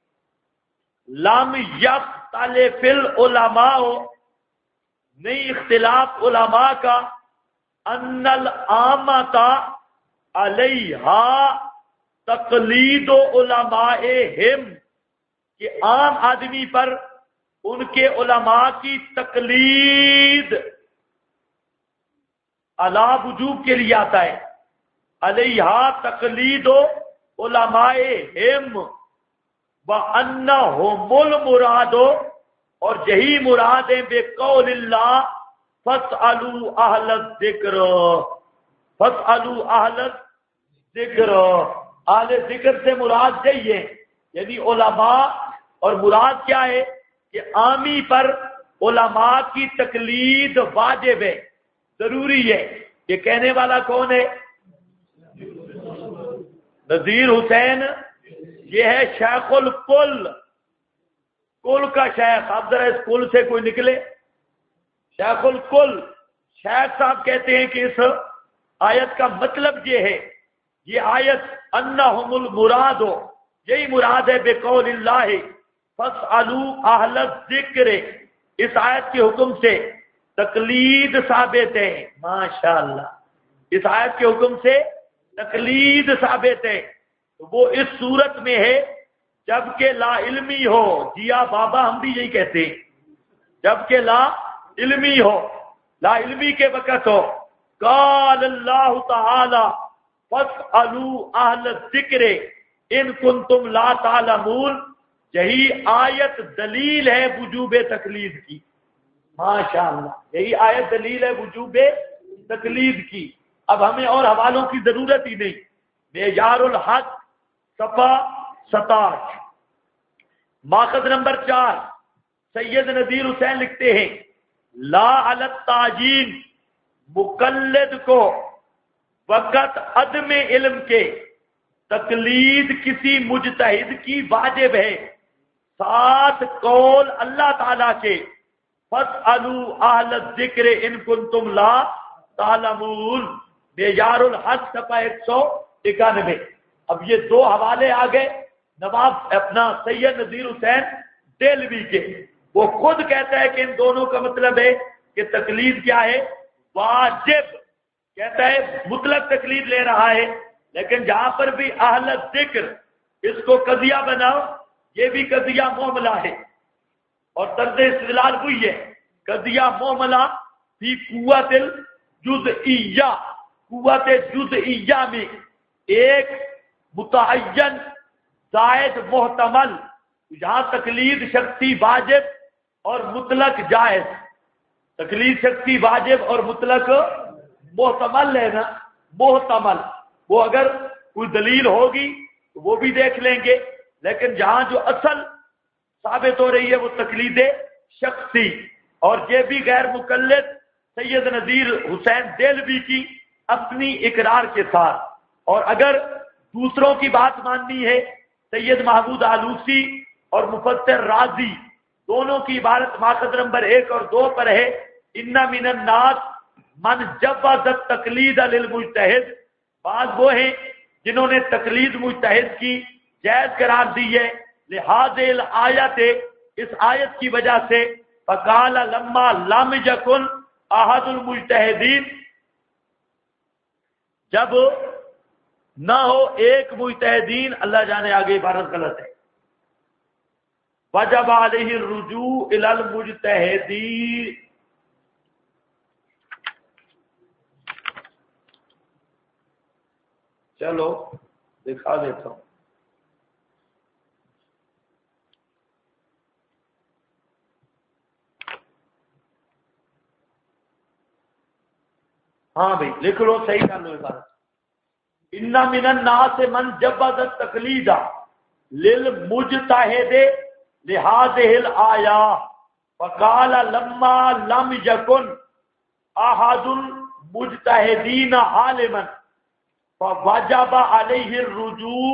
لم یختلف العلماء، نہیں اختلاف علماء کا، ان العامۃ علیہا تقلید علمائہم، کہ عام آدمی پر ان کے علماء کی تقلید علی وجوب کے لیے آتا ہے، علیہا تقلید علمائہم وانہم المراد، اور یہی مراد ہے بقول اللہ فَاسْأَلُوا أَهْلَ الذِّكْرِ، فَاسْأَلُوا أَهْلَ الذِّكْرِ، اہل ذکر سے مراد یہی ہے، یعنی علماء، اور مراد کیا ہے کہ عامی پر علماء کی تقلید واجب ہے، ضروری ہے۔ یہ کہنے والا کون ہے؟ نذیر حسین، یہ ہے شیخ الکل، کل کا شیخ۔ اب ذرا اس کل سے کوئی نکلے، شیخ الکل، شیخ صاحب کہتے ہیں کہ اس آیت کا مطلب یہ ہے، یہ آیت انہم المراد، یہی مراد ہے بقول اللہ فاسألوا اہل الذکر، اس آیت کے حکم سے تقلید ثابت ہے۔ ماشاءاللہ، اس آیت کے حکم سے تقلید ثابت ہے، تو وہ اس صورت میں ہے جبکہ لا علمی ہو۔ جیا بابا، ہم بھی یہی کہتے ہیں، جبکہ لا علمی ہو، لا علمی کے وقت ہو۔ قال اللہ تعالی فاسألوا اہل الذکر ان کنتم لا تعلمون، یہی آیت دلیل ہے وجوب تقلید کی۔ ماشاءاللہ، یہی آیت دلیل ہے وجوب تقلید کی۔ اب ہمیں اور حوالوں کی ضرورت ہی نہیں۔ معیار الحق صفحہ 67، ماخذ نمبر 4، سید نذیر حسین لکھتے ہیں، لا علی التعجیل، مقلد کو وقت عدم علم کے تقلید کسی مجتہد کی واجب ہے، ساتھ قول اللہ تعالیٰ کے فَاسْأَلُوا أَهْلَ الذِّكْرِ إِن كُنتُمْ لَا تَعْلَمُونَ، معیار الحق صفحہ 191۔ اب یہ 2 حوالے آ گئے نواب اپنا سید نذیر حسین دہلوی کے، وہ خود کہتا ہے کہ ان دونوں کا مطلب ہے کہ تقلید کیا ہے؟ واجب، کہتا ہے مطلق تقلید لے رہا ہے، لیکن جہاں پر بھی اہل ذکر اس کو قضیہ بناؤ، یہ بھی قضیہ معاملہ ہے، اور طرز استدلال وہی ہے، قضیہ معاملہ فی قوت الجزئیہ، قوت جزئیہ میں ایک متعین زائد محتمل، یہاں تقلید شخصی واجب اور مطلق جائز، تقلید شخصی واجب اور مطلق محتمل ہے نا، محتمل، وہ اگر کوئی دلیل ہوگی تو وہ بھی دیکھ لیں گے، لیکن جہاں جو اصل ثابت ہو رہی ہے وہ تقلید شخصی، اور یہ بھی غیر مقلد سید نذیر حسین دہلوی کی اپنی اقرار کے ساتھ، اور اگر دوسروں کی بات ماننی ہے، سید محمود آلوسی اور مفسر رازی دونوں کی عبارت ماخذ نمبر 1 اور 2 پر ہے، ان من الناس من جوز التقلید للمجتہد، بعض وہ ہیں جنہوں نے تقلید مجتہد کی جائز قرار دی ہے، لہذا الآیت، اس آیت کی وجہ سے، فقال لما لم یکن احد المجتہدین، جب نہ ہو ایک مجتہدین، اللہ جانے آگے عبارت غلط ہے، وجب علیہ الرجوع الی المجتہدین، چلو دکھا دیتا ہوں۔ ہاں بھائی لکھ لو، صحیح کر لو عبارت، ان من الناس من جوز التقلید للمجتہد لهذه الآیہ فقال لما لم یکن احد المجتہدین عالما فوجب علیہ الرجوع،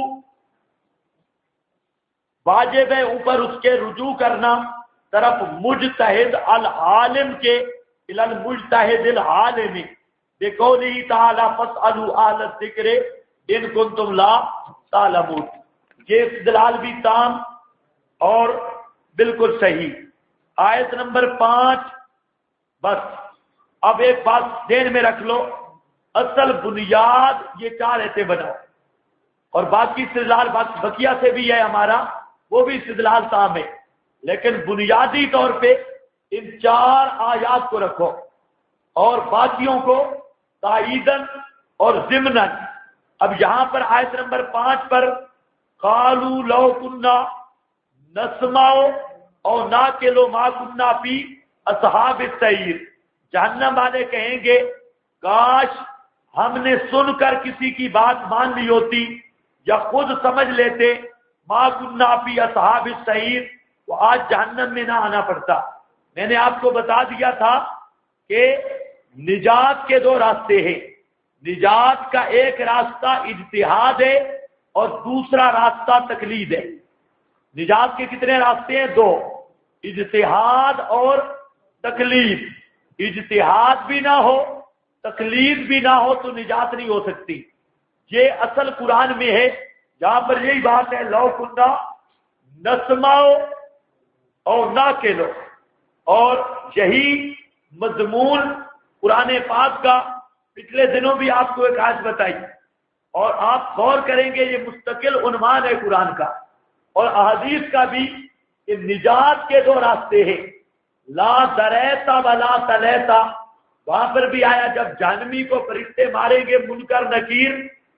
واجب ہے اوپر اس کے رجوع کرنا طرف مجتہد العالم کے، الی المجتہد العالم، بقولہ تعالی فاسألوا اہل الذکر ان کنتم لا تعلمون۔ یہ استدلال بھی تام اور بالکل صحیح۔ آیت نمبر 5، بس اب ایک بات ذہن میں رکھ لو، اصل بنیاد یہ 4 ایسے بناؤ، اور باقی استدلال بقیہ سے بھی ہے ہمارا، وہ بھی استدلال تام ہے، لیکن بنیادی طور پہ ان 4 آیات کو رکھو اور باقیوں کو تائیدن اور ضمنن۔ اب یہاں پر آیت نمبر 5 پر قالوا لو کنا نسمع او ناقل ما کنا فی اصحاب السعیر، جہنم والے کہیں گے کاش ہم نے سن کر کسی کی بات مان لی ہوتی یا خود سمجھ لیتے، ما کنا فی اصحاب السعیر، وہ آج جہنم میں نہ آنا پڑتا۔ میں نے آپ کو بتا دیا تھا کہ نجات کے 2 راستے ہیں، نجات کا ایک راستہ اجتہاد ہے اور دوسرا راستہ تقلید ہے۔ نجات کے کتنے راستے ہیں؟ 2، اجتہاد اور تقلید۔ اجتہاد بھی نہ ہو تقلید بھی نہ ہو تو نجات نہیں ہو سکتی۔ یہ اصل قرآن میں ہے، جہاں پر یہی بات ہے لو کنا نسمع اور ناقل، اور یہی مضمون قرآن پاک کا پچھلے دنوں بھی آپ کو ایک آیت بتائی، اور آپ غور کریں گے یہ مستقل عنوان ہے قرآن کا اور احادیث کا بھی، کہ نجات کے 2 راستے ہیں، لا دریتا ولا تلیتا۔ وہاں پر بھی آیا جب جہنمی کو فرشتے ماریں گے منکر نکیر،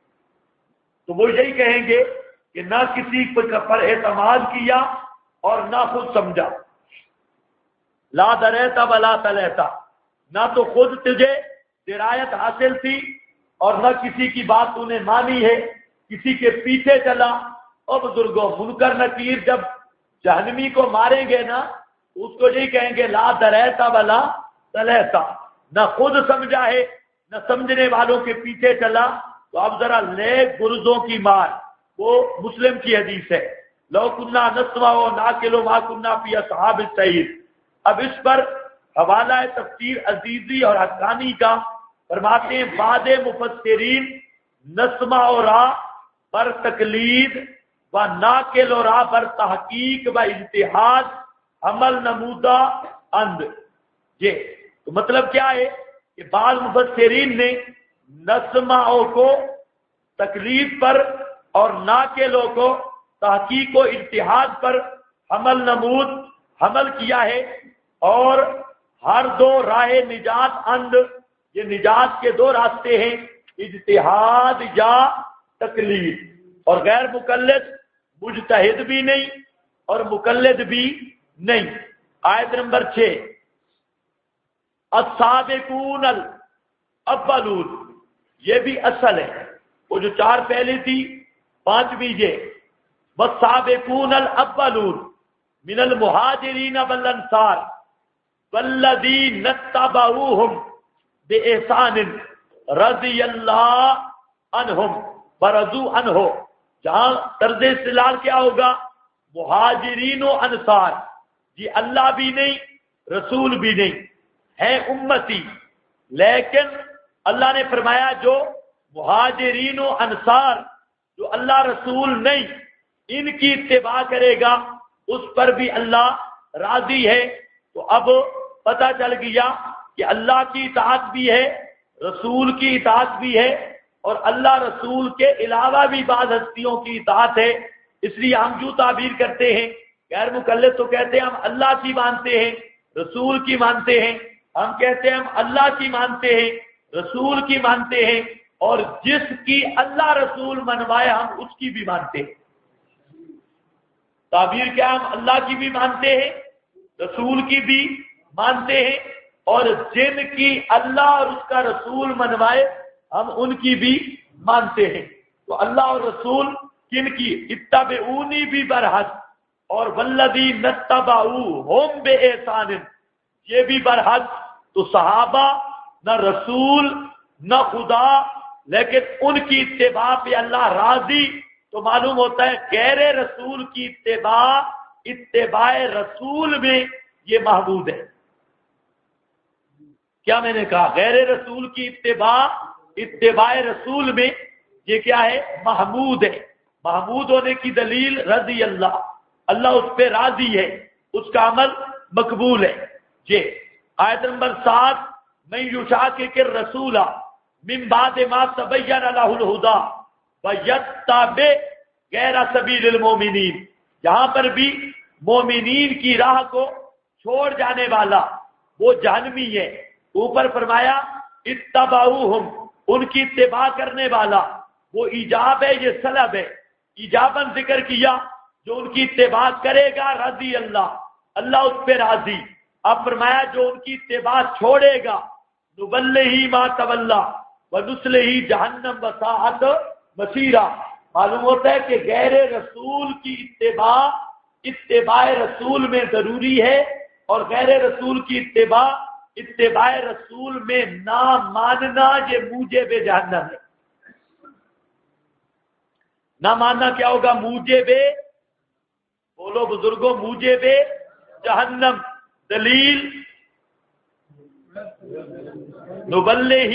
تو وہ یہی کہیں گے کہ نہ کسی پر اعتماد کیا اور نہ خود سمجھا، لا دریتا ولا تلیتا، نہ تو خود تجھے درایت حاصل تھی اور نہ کسی کی بات تو نے مانی ہے، کسی کے پیچھے چلا۔ اور بزرگوں، منکر نکیر جب جہنمی کو ماریں گے نا، اس کو یہی کہیں گے لا دریتا ولا تلیتا، نہ خود سمجھا ہے نہ سمجھنے والوں کے پیچھے چلا۔ تو اب ذرا لے گرزوں کی مار، وہ مسلم کی حدیث ہے، لو کنا نسمع و ناقل ما کنا فی اصحاب السعیر۔ اب اس پر حوالہ تفسیر عزیزی اور حقانی کا فرماتے ہیں بعد مفسرین نسمع و را پر تقلید و ناقل و را پر تحقیق و اجتہاد عمل نمودہ اند۔ یہ تو مطلب کیا ہے کہ بعض مفسرین نے نسمعوں کو تقلید پر اور ناقلوں کو تحقیق و اجتہاد پر عمل نمود حمل کیا ہے، اور ہر 2 راہ نجات اند، یہ نجات کے 2 راستے ہیں، اجتہاد یا تقلید، اور غیر مقلد مجتہد بھی نہیں اور مقلد بھی نہیں۔ آیت نمبر 6، السابقون الاولون، یہ بھی اصل ہے، وہ جو 4 پہلے تھی 5ویں یہ، والسابقون الاولون من المہاجرین والانصار والذین اتبعوہم بإحسان رضی اللہ عنہم ورضوا عنہ، جہاں طرز استدلال کیا ہوگا؟ مہاجرین و انصار، جی اللہ بھی نہیں رسول بھی نہیں، ہے امتی، لیکن اللہ نے فرمایا جو مہاجرین و انصار جو اللہ رسول نہیں ان کی اتباع کرے گا اس پر بھی اللہ راضی ہے۔ تو اب پتہ چل گیا کہ اللہ کی اطاعت بھی ہے، رسول کی اطاعت بھی ہے، اور اللہ رسول کے علاوہ بھی بعض ہستیوں کی اطاعت ہے۔ اس لیے ہم جو تعبیر کرتے ہیں غیر مکلف تو کہتے ہیں ہم اللہ کی مانتے ہیں رسول کی مانتے ہیں، ہم کہتے ہیں ہم اللہ کی مانتے ہیں رسول کی مانتے ہیں، اور جس کی اللہ رسول منوائے ہم اس کی بھی مانتے ہیں۔ تعبیر کیا؟ ہم اللہ کی بھی مانتے ہیں رسول کی بھی مانتے ہیں، اور جن کی اللہ اور اس کا رسول منوائے ہم ان کی بھی مانتے ہیں۔ تو اللہ اور رسول کن کی؟ اتبعونی بھی برحق، اور والذین اتبعوہم بإحسان، یہ بھی برحق۔ تو صحابہ نہ رسول نہ خدا، لیکن ان کی اتباع پہ اللہ راضی، تو معلوم ہوتا ہے غیر رسول کی اتباع رسول میں یہ محمود ہے۔ کیا میں نے کہا؟ غیر رسول کی اتباع رسول میں یہ کیا ہے؟ محمود ہے۔ محمود ہونے کی دلیل رضی اللہ، اللہ اس پہ راضی ہے، اس کا عمل مقبول ہے۔ جی آیت نمبر 7، من یشاقق الرسول من بعد ما تبین له الہدی ویتبع غیر سبیل المؤمنین، جہاں پر بھی مومنین کی راہ کو چھوڑ جانے والا وہ جہنمی ہے۔ اوپر فرمایا اتبعوہم، ان کی اتباع کرنے والا، وہ ایجاب ہے یہ سلب ہے، ایجاباً ذکر کیا جو ان کی اتباع کرے گا رضی اللہ، اللہ اس پہ راضی۔ اب فرمایا جو ان کی اتباع چھوڑے گا نبلہ ما تولی ونصلہ جہنم وساءت مصیرا۔ معلوم ہوتا ہے کہ غیر رسول کی اتباع رسول میں ضروری ہے، اور غیر رسول کی اتباع رسول میں نہ ماننا یہ موجب جہنم ہے۔ نہ ماننا کیا ہوگا؟ موجب، بولو بزرگوں، موجب جہنم۔ دلیل نبلہ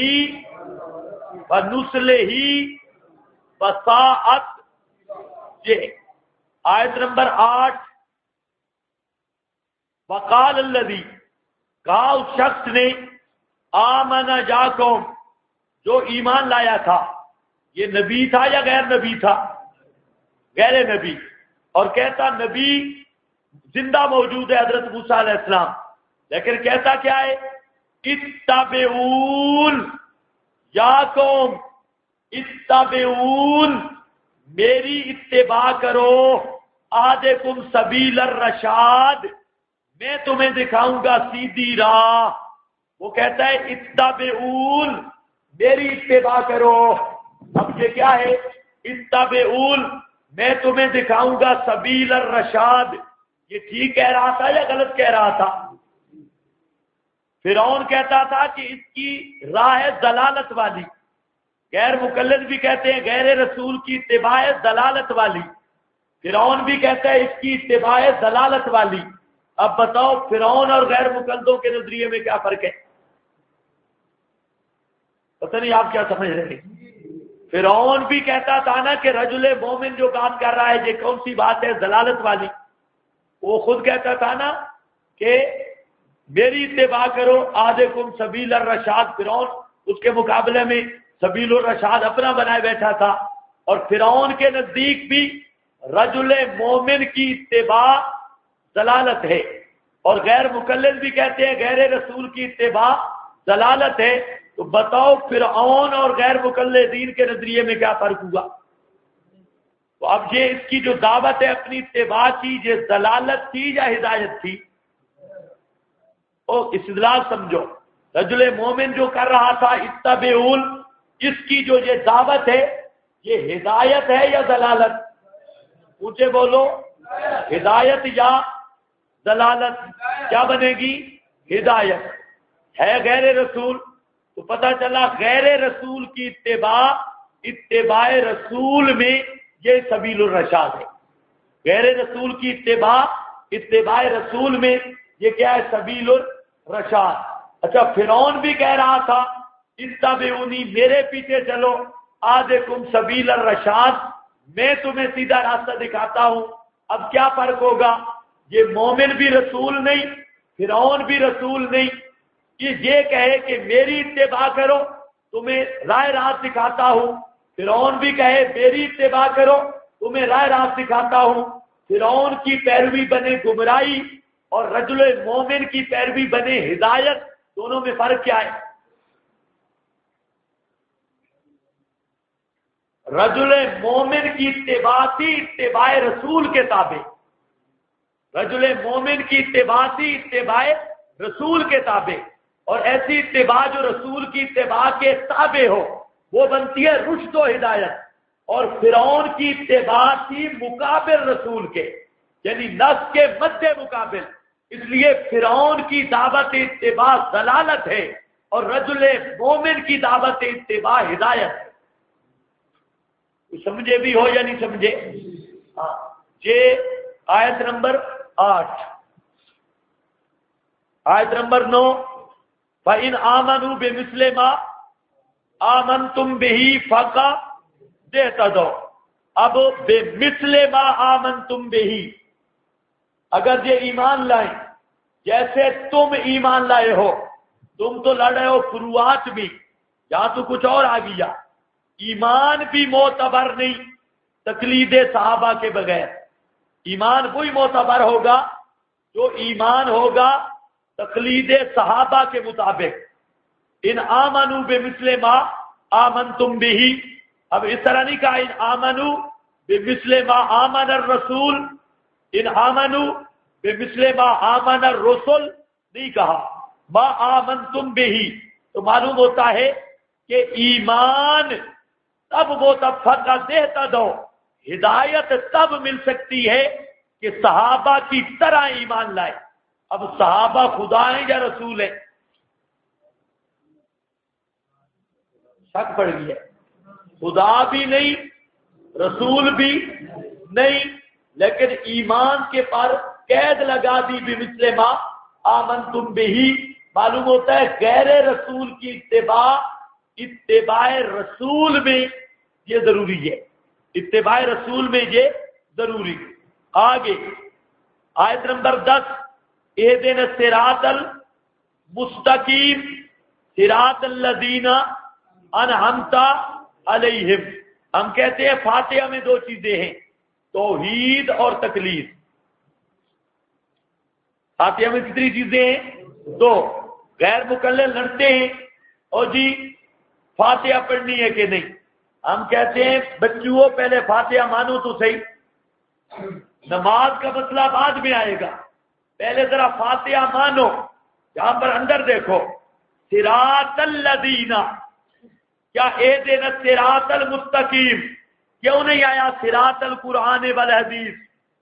ونصلہ وساءت، یہ آیت نمبر 8۔ وقال الذی، کہا اس شخص نے، آمن جاکم، جو ایمان لایا تھا، یہ نبی تھا یا غیر نبی تھا؟ غیر نبی، اور کہتا نبی زندہ موجود ہے حضرت موسیٰ علیہ السلام، لیکن کہتا کیا ہے؟ اتبعون یاکم، اتبعون، میری اتباع کرو، آہدکم سبیل الرشاد، میں تمہیں دکھاؤں گا سیدھی راہ۔ وہ کہتا ہے اتبعون، میری اتباع کرو۔ اب یہ کیا ہے؟ اتبعون، میں تمہیں دکھاؤں گا سبیل الرشاد، یہ ٹھیک کہہ رہا تھا یا غلط کہہ رہا تھا؟ فرعون کہتا تھا کہ اس کی راہ ہے ضلالت والی، غیر مقلد بھی کہتے ہیں غیر رسول کی اتباع ہے ضلالت والی، فرعون بھی کہتا ہے اس کی اتباع ہے ضلالت والی۔ اب بتاؤ فرعون اور غیر مقلدوں کے نظریے میں کیا فرق ہے؟ پتہ نہیں آپ کیا سمجھ رہے ہیں؟ فرعون بھی کہتا تھا نا کہ رجل مومن جو کام کر رہا ہے یہ کون سی بات ہے؟ ضلالت والی۔ وہ خود کہتا تھا نا کہ میری اتباع کرو، آہدکم سبیل الرشاد۔ فرعون اس کے مقابلے میں سبیل الرشاد اپنا بنائے بیٹھا تھا، اور فرعون کے نزدیک بھی رجل مومن کی اتباع ضلالت ہے، اور غیر مقلد بھی کہتے ہیں غیر رسول کی اتباع ضلالت ہے۔ تو بتاؤ فرعون اور غیر مقلدین کے نظریے میں کیا فرق ہوا؟ تو اب یہ اس کی جو دعوت ہے اپنی اتباع کی، یہ ضلالت تھی یا ہدایت تھی؟ استدلال سمجھو، رجل مومن جو کر رہا تھا اتبعون، اس کی جو یہ دعوت ہے یہ ہدایت ہے یا ضلالت؟ مجھے بولو، ہدایت یا ضلالت؟ کیا بنے گی؟ ہدایت ہے۔ غیر رسول، تو پتہ چلا غیر رسول کی اتباع اتباع رسول میں یہ سبیل الرشاد ہے. غیر رسول کی اتباع رسول میں یہ کیا ہے؟ سبیل الرشاد. اچھا فرعون بھی کہہ رہا تھا اتبعونی، میرے پیچھے چلو، آدکم سبیل الرشاد، میں تمہیں سیدھا راستہ دکھاتا ہوں. اب کیا فرق ہوگا؟ یہ مومن بھی رسول نہیں، فرعون بھی رسول نہیں. یہ کہے کہ میری اتباع کرو، تمہیں راہ راست دکھاتا ہوں. فرعون بھی کہے میری اتباع کرو، تمہیں راہ راست دکھاتا ہوں. فرعون کی پیروی بنے گمراہی اور رجل مومن کی پیروی بنے ہدایت. دونوں میں فرق کیا ہے؟ رجل مومن کی اتباع تھی اتباع رسول کے تابع. رجل مومن کی اتباع تھی اتباع رسول کے تابع، اور ایسی اتباع جو رسول کی اتباع کے تابع ہو وہ بنتی ہے رشد و ہدایت. اور فرعون کی اتباع تھی مقابل رسول کے، یعنی نص کے مد مقابل. اس لیے فرعون کی دعوت اتباع ضلالت ہے اور رجل مومن کی دعوت اتباع ہدایت ہے. سمجھے بھی ہو یا نہیں سمجھے؟ ہاں. یہ آیت نمبر 8. آیت نمبر 9، فَإِنْ آمَنُوا بِمِثْلِ مَا آمَنْتُمْ بِهِ فَقَدِ اهْتَدَوْا. اب بِمِثْلِ مَا آمَنْتُمْ بِهِ، اگر یہ ایمان لائیں جیسے تم ایمان لائے ہو. تم تو لڑ رہے ہو فروعات بھی، یہاں تو کچھ اور آ گیا. ایمان بھی معتبر نہیں تقلید صحابہ کے بغیر. ایمان وہی معتبر ہوگا جو ایمان ہوگا تقلید صحابہ کے مطابق. ان آمنوا بمثل ما آمنتم به. اب اس طرح نہیں کہا ان آمنوا بمثل ما آمن الرسول، ان آمنوا بمثل ما آمن الرسل نہیں کہا، ما آمنتم به. تو معلوم ہوتا ہے کہ ایمان تب وہ فقط اہتدوا، ہدایت تب مل سکتی ہے کہ صحابہ کی طرح ایمان لائے. اب صحابہ خدا ہیں یا رسول ہیں؟ شک پڑ گئی ہے. خدا بھی نہیں رسول بھی نہیں، لیکن ایمان کے پر قید لگا دی بمثل ما آمنتم به. معلوم ہوتا ہے غیر رسول کی اتباع رسول میں یہ ضروری ہے. اتباع رسول میں یہ ضروری ہے. آگے آیت نمبر 10، اہدنا الصراط المستقیم صراط الذین انعمت علیہم. ہم کہتے ہیں فاتحہ میں دو چیزیں ہیں، توحید اور تقلید. فاتحہ میں کتنی چیزیں ہیں؟ دو. غیر مقلد لڑتے ہیں اور جی فاتحہ پڑھنی ہے کہ نہیں. ہم کہتے ہیں بچوں پہلے فاتحہ مانو تو صحیح، نماز کا مسئلہ بعد میں آئے گا، پہلے ذرا فاتحہ مانو. یہاں پر اندر دیکھو، صراط الذین، کیا اہدنا الصراط المستقیم کیوں نہیں آیا صراط القرآن والحدیث؟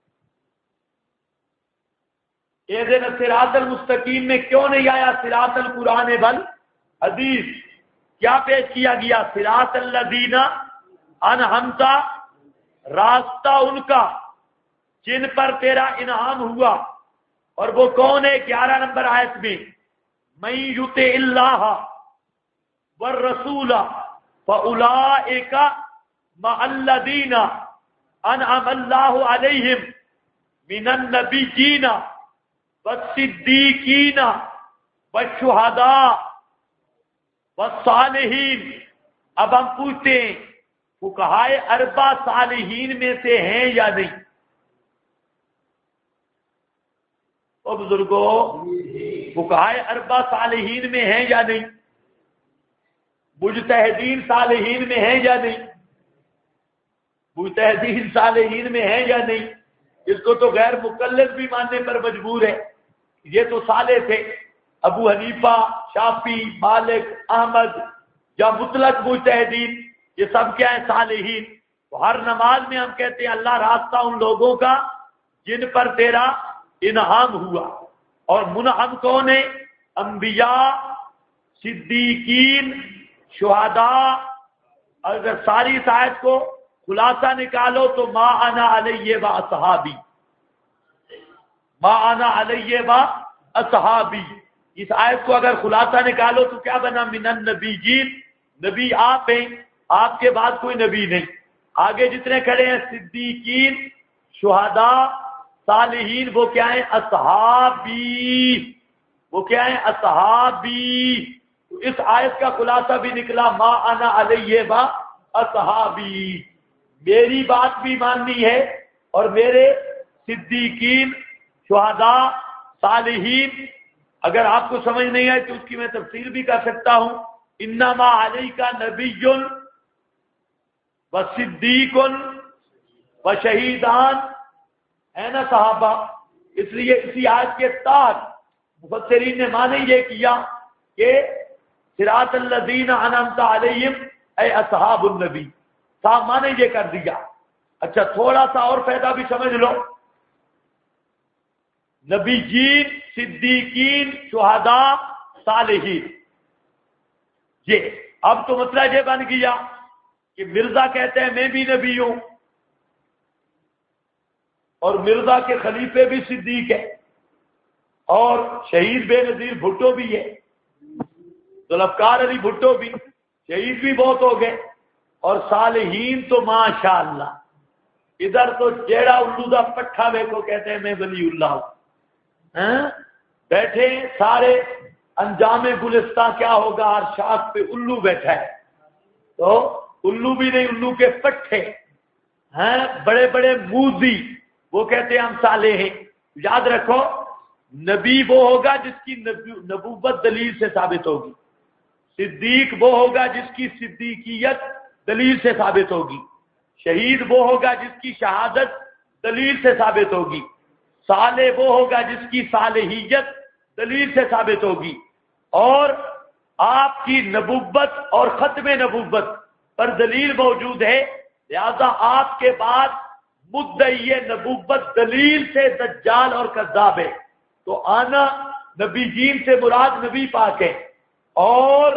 اہدنا الصراط المستقیم میں کیوں نہیں آیا صراط القرآن والحدیث؟ کیا پیش کیا گیا؟ صراط الذین انعمت، راستہ ان کا جن پر تیرا انعام ہوا. اور وہ کون ہے؟ 11 نمبر آیت میں، من یطع اللہ والرسول فاولئک مع الذین انعم اللہ علیہم من النبیین والصدیقین والشہداء والصالحین. اب ہم پوچھتے ہیں فقہائے اربع صالحین میں سے ہیں یا نہیں؟ او بزرگوں، فقہائے اربع صالحین میں ہیں یا نہیں؟ مجتہدین صالحین میں ہیں یا نہیں؟ مجتہدین صالحین میں ہیں یا نہیں؟ اس کو تو غیر مقلد بھی ماننے پر مجبور ہے. یہ تو صالح تھے، ابو حنیفہ، شافعی، مالک، احمد، یا مطلق مجتہدین، یہ سب کیا ہے؟ صالحین. تو ہر نماز میں ہم کہتے ہیں اللہ راستہ ان لوگوں کا جن پر تیرا انعام ہوا. اور منعم کون ہے؟ انبیاء، صدیقین، شہداء، اگر ساری اس آیت کو خلاصہ نکالو تو ما انا علیہ و اصحابی، ما انا علیہ و اصحابی، اس آیت کو اگر خلاصہ نکالو تو کیا بنا؟ من النبیین، نبی آپ ہیں، آپ کے بعد کوئی نبی نہیں، آگے جتنے کھڑے ہیں صدیقین، شہداء، صالحین، وہ کیا ہیں؟ اصحابی، وہ کیا ہیں؟ اصحابی۔ تو اس آیت کا خلاصہ بھی نکلا ما انا علیہ و اصحابی، میری بات بھی ماننی ہے اور میرے صدیقین، شہداء، صالحین۔ اگر آپ کو سمجھ نہیں آئے تو اس کی میں تفسیر بھی کر سکتا ہوں، انما علیک نبی و صدیق و شہیدان، ہے نا صحابہ۔ اس لیے اسی آیت کے تحت مفسرین نے معنی یہ کیا کہ صراط الذین انعمت علیہم اے اصحاب النبی، صاحب معنی یہ کر دیا۔ اچھا تھوڑا سا اور فائدہ بھی سمجھ لو، نبی جین، صدیقین، شہداء، صالحین، یہ اب تو مسئلہ یہ بن گیا کہ مرزا کہتے ہیں میں بھی نبی ہوں، اور مرزا کے خلیفے بھی صدیق ہے، اور شہید بے نظیر بھٹو بھی ہے، ذوالفقار علی بھٹو بھی، شہید بھی بہت ہو گئے، اور صالحین تو ماشاءاللہ ادھر تو جیڑا الو دا پٹھا کو کہتے ہیں میں ولی اللہ ہوں، بیٹھے سارے انجام گلستہ کیا ہوگا، ہر شاخ پہ الو بیٹھا ہے، تو الو بھی نہیں، الو کے پٹھے ہیں، بڑے بڑے موزی، وہ کہتے ہیں ہم صالح ہیں۔ یاد رکھو نبی وہ ہوگا جس کی نبوت دلیل سے ثابت ہوگی، صدیق وہ ہوگا جس کی صدیقیت دلیل سے ثابت ہوگی، شہید وہ ہوگا جس کی شہادت دلیل سے ثابت ہوگی، صالح وہ ہوگا جس کی صالحیت دلیل سے ثابت ہوگی، اور آپ کی نبوت اور ختم نبوت پر دلیل موجود ہے، لہذا آپ کے بعد مدعی نبوت دلیل سے دجال اور کذاب ہے۔ تو آنا نبی جین سے مراد نبی پاک ہے، اور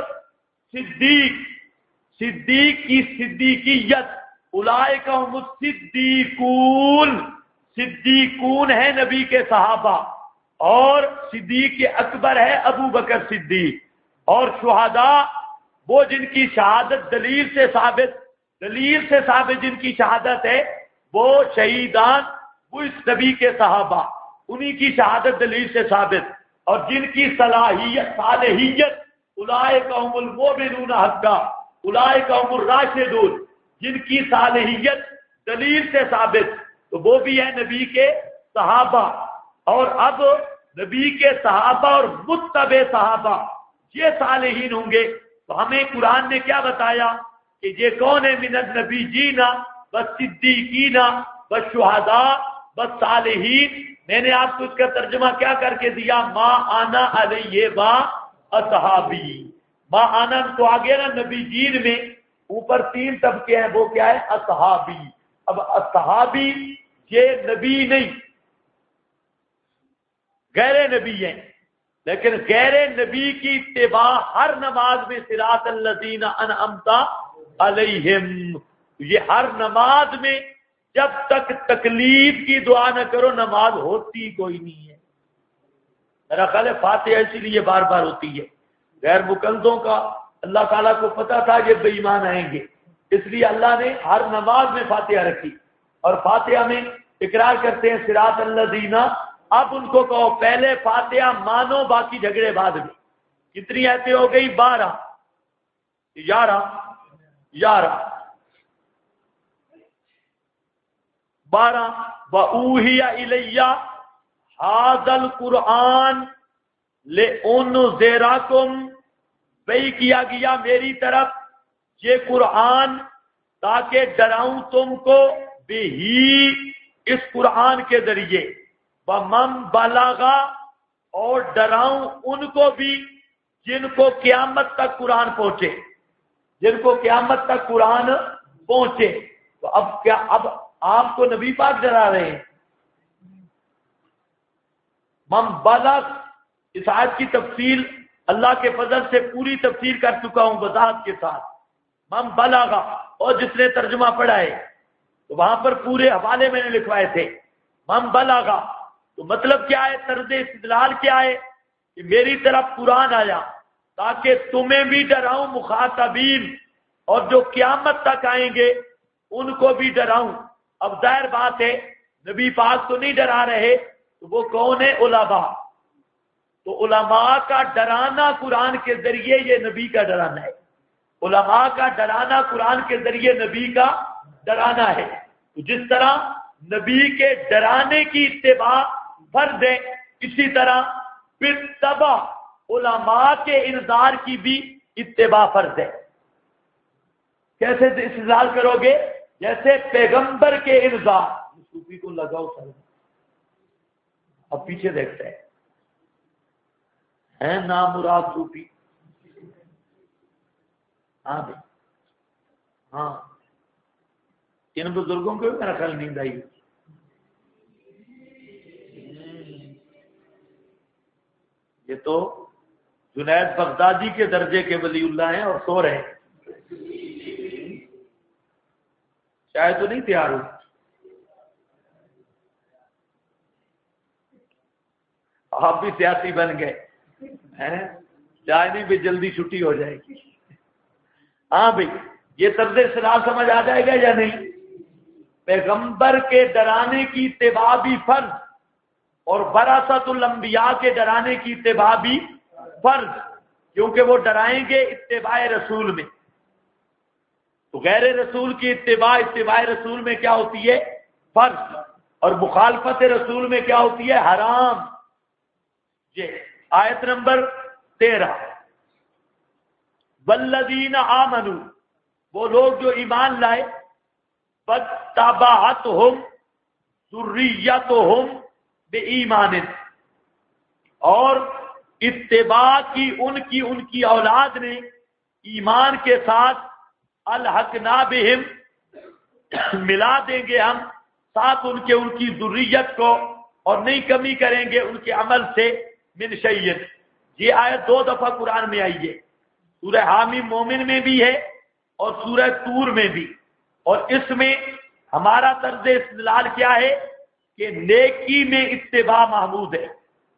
صدیق کی صدیقیت، اولئک هم الصدیقون، صدیقون ہے نبی کے صحابہ، اور صدیق اکبر ہے ابو بکر صدیق، اور شہداء وہ جن کی شہادت دلیل سے ثابت جن کی شہادت ہے، وہ شہیدان، وہ اس نبی کے صحابہ، انہی کی شہادت دلیل سے ثابت، اور جن کی صالحیت اولئک هم المؤمنون حقا، اولئک هم الراشدون، جن کی صالحیت دلیل سے ثابت، تو وہ بھی ہے نبی کے صحابہ۔ اور اب نبی کے صحابہ اور متبع صحابہ یہ صالحین ہوں گے، تو ہمیں قرآن نے کیا بتایا کہ یہ کون ہے؟ من النبیین والصدیقین والشہداء والصالحین۔ میں نے آپ کو اس کا ترجمہ کیا کر کے دیا؟ ما انا علیہ و اصحابی، ما انا تو آگے نا نبی جین میں اوپر 3 طبقے ہیں، وہ کیا ہے؟ اصحابی۔ اب اصحابی یہ نبی نہیں، غیر نبی ہیں، لیکن غیر نبی کی اتباع ہر نماز میں صراط الذین انعمت علیہم، یہ ہر نماز میں جب تک تکلیف کی دعا نہ کرو نماز ہوتی کوئی نہیں ہے۔ میرا خیال ہے فاتحہ اسی لیے بار بار ہوتی ہے، غیر مقلدوں کا اللہ تعالیٰ کو پتا تھا یہ بے ایمان آئیں گے، اس لیے اللہ نے ہر نماز میں فاتحہ رکھی، اور فاتحہ میں اقرار کرتے ہیں صراط الذین۔ اب ان کو کہو پہلے فاتحہ مانو، باقی جھگڑے بعد میں۔ کتنی آیتیں ہو گئی؟ 12، 11 12۔ وَأُوحِيَ إِلَيَّ هَذَا الْقُرْآنُ لِأُنذِرَكُمْ، وحی کیا گیا میری طرف یہ قرآن تاکہ ڈراؤں تم کو، بِهِ اس قرآن کے ذریعے، وَمَن بَلَغَ اور ڈراؤں ان کو بھی جن کو قیامت تک قرآن پہنچے، جن کو قیامت تک قرآن پہنچے۔ تو اب کیا اب آپ کو نبی پاک ڈرا رہے ہیں؟ من بلغ، اس آیت کی تفصیل اللہ کے فضل سے پوری تفسیر کر چکا ہوں وضاحت کے ساتھ۔ من بلغا، اور جس نے ترجمہ پڑھا ہے تو وہاں پر پورے حوالے میں نے لکھوائے تھے من بلغا، تو مطلب کیا ہے، طرز استدلال کیا ہے کہ میری طرف قرآن آیا تاکہ تمہیں بھی ڈراؤں مخاطبین، اور جو قیامت تک آئیں گے ان کو بھی ڈراؤں۔ اب ظاہر بات ہے نبی پاک تو نہیں ڈرا رہے، تو وہ کون ہے؟ علماء۔ تو علماء کا ڈرانا قرآن کے ذریعے یہ نبی کا ڈرانا ہے، علماء کا ڈرانا قرآن کے ذریعے نبی کا ڈرانا ہے۔ تو جس طرح نبی کے ڈرانے کی اتباع فرض ہے، اسی طرح بالتبع علماء کے انذار کی بھی اتباع فرض ہے۔ کیسے استدلال کرو گے؟ جیسے پیغمبر کے انذار، صوفی کو لگاؤ سر، اب پیچھے دیکھتے ہیں نامراد صوفی۔ ہاں بھائی، ہاں ان بزرگوں کو بھی میرا خیال نیند آئی۔ یہ تو جنید بغدادی کے درجے کے ولی اللہ ہیں اور سو رہے ہیں، چائے تو نہیں تیار ہوئی؟ آپ بھی سیاسی بن گئے، چائے نہیں بھی جلدی چھٹی ہو جائے گی۔ ہاں بھائی، یہ طرز استدلال سمجھ آ جائے گا یا نہیں؟ پیغمبر کے ڈرانے کی اتباع بھی فرض، اور وراثت الانبیاء کے ڈرانے کی اتباع بھی فرض، کیونکہ وہ ڈرائیں گے اتباع رسول میں۔ تو غیر رسول کی اتباع رسول میں کیا ہوتی ہے؟ فرض، اور مخالفت رسول میں کیا ہوتی ہے؟ حرام۔ یہ آیت نمبر 13، والذین آمنوا، وہ لوگ جو ایمان لائے، فاتبعتہم ذریتہم بإیمان، اور اتباع کی ان کی اولاد نے ایمان کے ساتھ، الحقنا بہم، ملا دیں گے ہم ساتھ ان کی ذریت کو، اور نہیں کمی کریں گے ان کے عمل سے، من شیء۔ یہ آیت 2 دفعہ قرآن میں آئی ہے، سورہ حامیم مومن میں بھی ہے اور سورہ طور میں بھی، اور اس میں ہمارا طرز استدلال کیا ہے کہ نیکی میں اتباع محمود ہے۔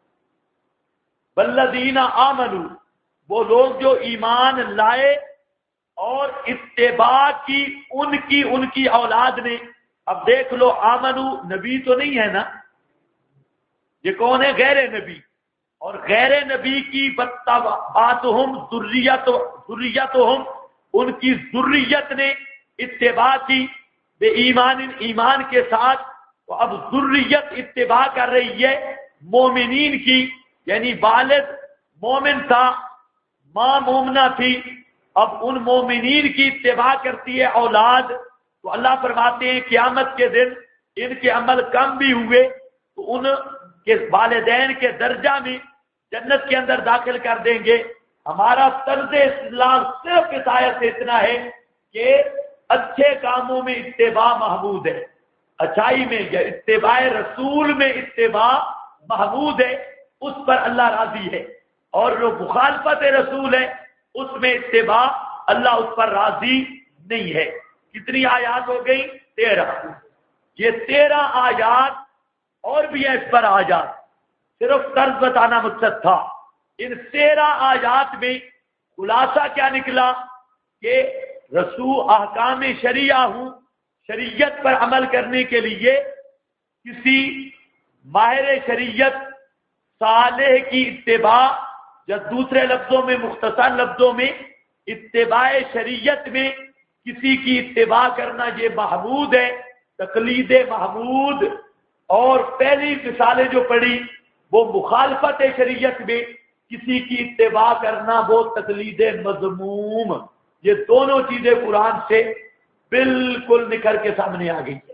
والذین آمنوا، وہ لوگ جو ایمان لائے اور اتباع کی ان کی اولاد نے۔ اب دیکھ لو، آمنو نبی تو نہیں ہے نا، یہ کون ہے؟ غیر نبی، اور غیر نبی کی باتہم ذریتہم، ان کی ذریت نے اتباع کی، بے ایمان کے ساتھ۔ تو اب ذریت اتباع کر رہی ہے مومنین کی، یعنی والد مومن تھا، ماں مومنہ تھی، اب ان مومنین کی اتباع کرتی ہے اولاد۔ تو اللہ فرماتے ہیں قیامت کے دن ان کے عمل کم بھی ہوئے تو ان کے والدین کے درجہ میں جنت کے اندر داخل کر دیں گے۔ ہمارا طرز استدلال صرف اس آیت سے اتنا ہے کہ اچھے کاموں میں اتباع محمود ہے، اچھائی میں یا اتباع رسول میں اتباع محمود ہے، اس پر اللہ راضی ہے، اور جو مخالفت رسول ہے اس میں اتباع اللہ اس پر راضی نہیں ہے۔ کتنی آیات ہو گئی؟ 13۔ یہ 13 آیات اور بھی ہیں اس پر آیات، صرف طرز بتانا مقصد تھا۔ ان 13 آیات میں خلاصہ کیا نکلا کہ رسول احکام شریعہ ہوں، شریعت پر عمل کرنے کے لیے کسی ماہر شریعت صالح کی اتباع، یا دوسرے لفظوں میں، مختصر لفظوں میں، اتباع شریعت میں کسی کی اتباع کرنا یہ محمود ہے، تقلید محمود۔ اور پہلی مثالیں جو پڑھی وہ مخالفت شریعت میں کسی کی اتباع کرنا، وہ تقلید مذموم۔ یہ دونوں چیزیں قرآن سے بالکل نکل کے سامنے آ گئی ہے،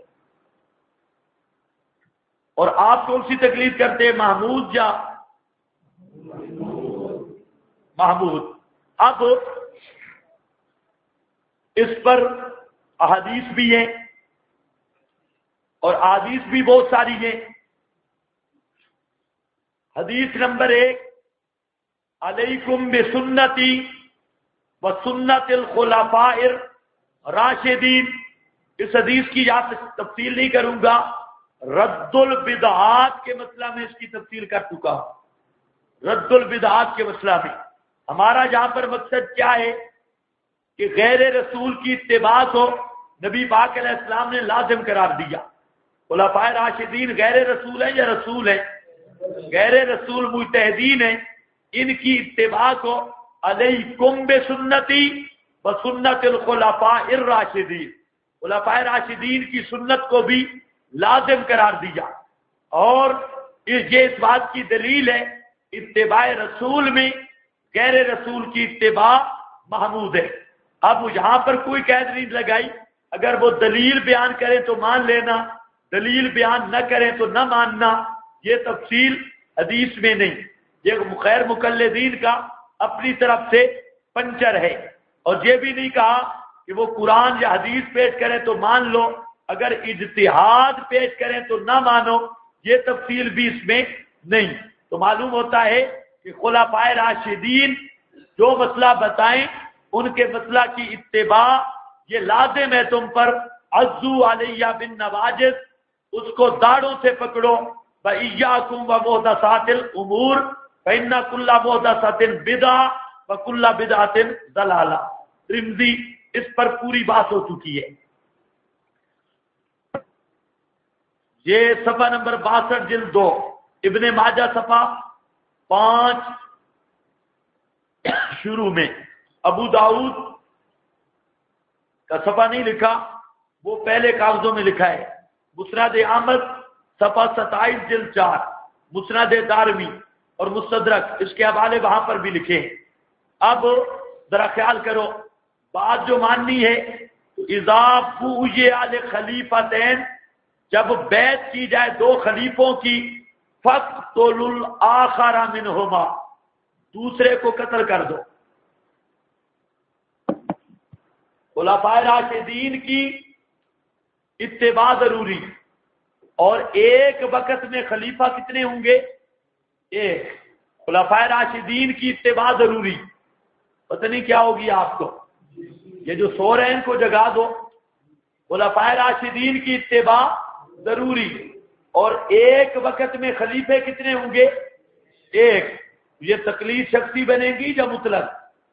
اور آپ کون سی تقلید کرتے ہیں، محمود یا محمود؟ اب اس پر احادیث بھی ہیں اور احادیث بھی بہت ساری ہیں۔ حدیث نمبر 1، علیکم بسنتی وسنت الخلفاء الراشدین. اس حدیث کی یہاں تفصیل نہیں کروں گا، رد البدعات کے مسئلہ میں اس کی تفصیل کر چکا ہوں. رد البدعات کے مسئلہ میں ہمارا یہاں پر مقصد کیا ہے کہ غیر رسول کی اتباع کو نبی پاک علیہ السلام نے لازم قرار دیا. خلفائے راشدین غیر رسول ہیں یا رسول ہیں؟ غیر رسول مجتہدین ہیں. ان کی اتباع کو علیکم بسنتی و سنت الخلفاء الراشدین، خلفائے راشدین کی سنت کو بھی لازم قرار دیا. اور یہ اس بات کی دلیل ہے اتباع رسول میں غیر رسول کی اتباع محمود ہے. اب یہاں پر کوئی قید نہیں لگائی، اگر وہ دلیل بیان کرے تو مان لینا، دلیل بیان نہ کریں تو نہ ماننا. یہ تفصیل حدیث میں نہیں، یہ خیر مقلدین کا اپنی طرف سے پنچر ہے. اور یہ بھی نہیں کہا کہ وہ قرآن یا حدیث پیش کریں تو مان لو، اگر اجتہاد پیش کریں تو نہ مانو. یہ تفصیل بھی اس میں نہیں. تو معلوم ہوتا ہے کہ خلفائے راشدین جو مسئلہ بتائیں ان کے مسئلہ کی اتباع یہ لازم ہے تم پر. عضو علیہ بالنواجذ، اس کو داڑھوں سے پکڑو. وَإِيَّاكُمْ وَمُحْدَثَاتِ الْأُمُورِ فَإِنَّ كُلَّ مُحْدَثَةٍ بِدْعَةٌ وَكُلَّ بِدْعَةٍ ضَلَالَةٌ. ترمذی اس پر پوری بات ہو چکی ہے. یہ صفحہ نمبر 62 جلد 2، ابن ماجہ صفحہ 5 شروع میں. ابو داؤد کا صفحہ نہیں لکھا، وہ پہلے کاغذوں میں لکھا ہے. مسند احمد صفحہ 27 جلد 4، مسند دارمی اور مستدرک اس کے حوالے وہاں پر بھی لکھے ہیں. اب ذرا خیال کرو، بات جو ماننی ہے تو اذا بوئع لخلیفتین، جب بیعت کی جائے دو خلیفوں کی، فاقتلوا الآخر منہما، دوسرے کو قتل کر دو. خلفائے راشدین کی اتباع ضروری، اور ایک وقت میں خلیفہ کتنے ہوں گے؟ ایک. خلفائے راشدین کی اتباع ضروری. پتہ نہیں کیا ہوگی آپ کو، یہ جو سو رہے ہیں ان کو جگا دو. خلفائے راشدین کی اتباع ضروری، اور ایک وقت میں خلیفے کتنے ہوں گے؟ ایک. یہ تقلید شخصی بنے گی یا مطلق؟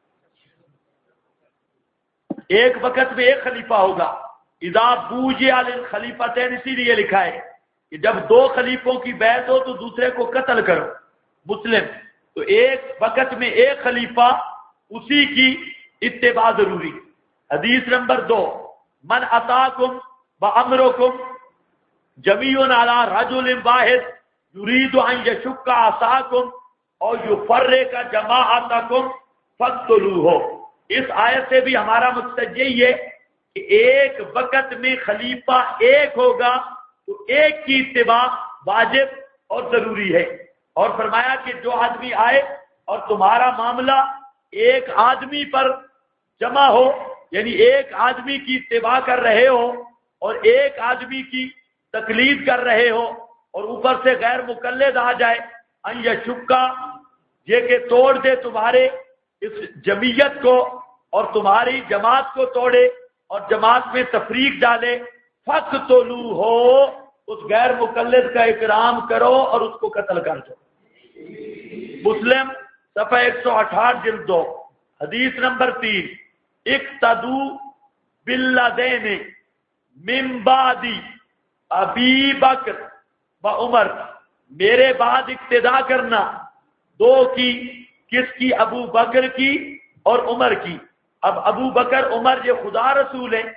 ایک وقت میں ایک خلیفہ ہوگا. اذا بوئع للخلیفتین، اسی لیے لکھا ہے کہ جب دو خلیفوں کی بیعت ہو تو دوسرے کو قتل کرو. مسلم. تو ایک وقت میں ایک خلیفہ، اسی کی اتباع ضروری. حدیث نمبر 2، من اتاکم وامرکم جمیع علی رجل واحد یرید ان یشق عصاکم اور یفرق جماعتکم فاقتلوہ. اس آیت سے بھی ہمارا مقصد یہی ہے کہ ایک وقت میں خلیفہ ایک ہوگا تو ایک کی اتباع واجب اور ضروری ہے. اور فرمایا کہ جو آدمی آئے اور تمہارا معاملہ ایک آدمی پر جمع ہو، یعنی ایک آدمی کی اتباع کر رہے ہو اور ایک آدمی کی تقلید کر رہے ہو، اور اوپر سے غیر مقلد آ جائے، ان یشکا، یہ کہ توڑ دے تمہارے اس جمعیت کو اور تمہاری جماعت کو توڑے اور جماعت میں تفریق ڈالے، فقتلوہ، اس غیر مقلد کا اکرام کرو اور اس کو قتل کر دو. مسلم صفحہ 168 جلد 2، حدیث نمبر 3، اقتدوا بالذین من بعد ابی بکر و عمر، میرے بعد اقتدا کرنا دو کی. کس کی؟ ابو بکر کی اور عمر کی. اب ابو بکر عمر یہ خدا رسول ہیں،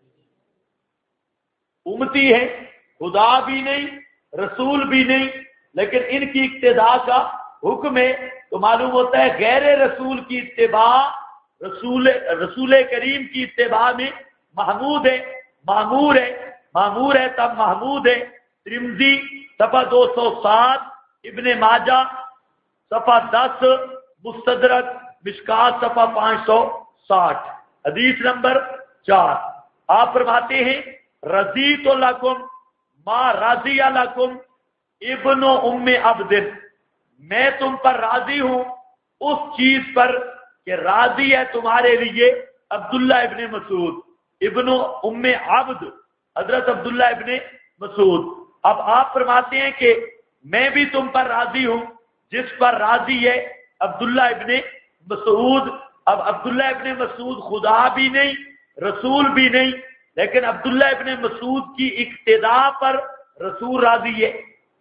امتی ہیں، خدا بھی نہیں رسول بھی نہیں، لیکن ان کی اقتداء کا حکم ہے. تو معلوم ہوتا ہے غیر رسول کی اتباع رسول کریم کی اتباع میں محمود ہے، معمور ہے، معمور ہے تب محمود ہے. ترمذی صفحہ 207، ابن ماجہ صفحہ 10، مستدرک مشکات صفحہ 560. حدیث نمبر 4، آپ فرماتے ہیں رضیت لکم ما رضی لکم ابن ام عبد، میں تم پر راضی ہوں اس چیز پر کہ راضی ہے تمہارے لیے عبداللہ ابن مسعود ابن ام عبد، حضرت عبداللہ ابن مسعود۔ اب آپ فرماتے ہیں کہ میں بھی تم پر راضی ہوں جس پر راضی ہے عبداللہ ابن مسعود۔ اب عبداللہ ابن مسعود خدا بھی نہیں رسول بھی نہیں، لیکن عبداللہ ابن مسعود کی اقتداء پر رسول راضی ہے۔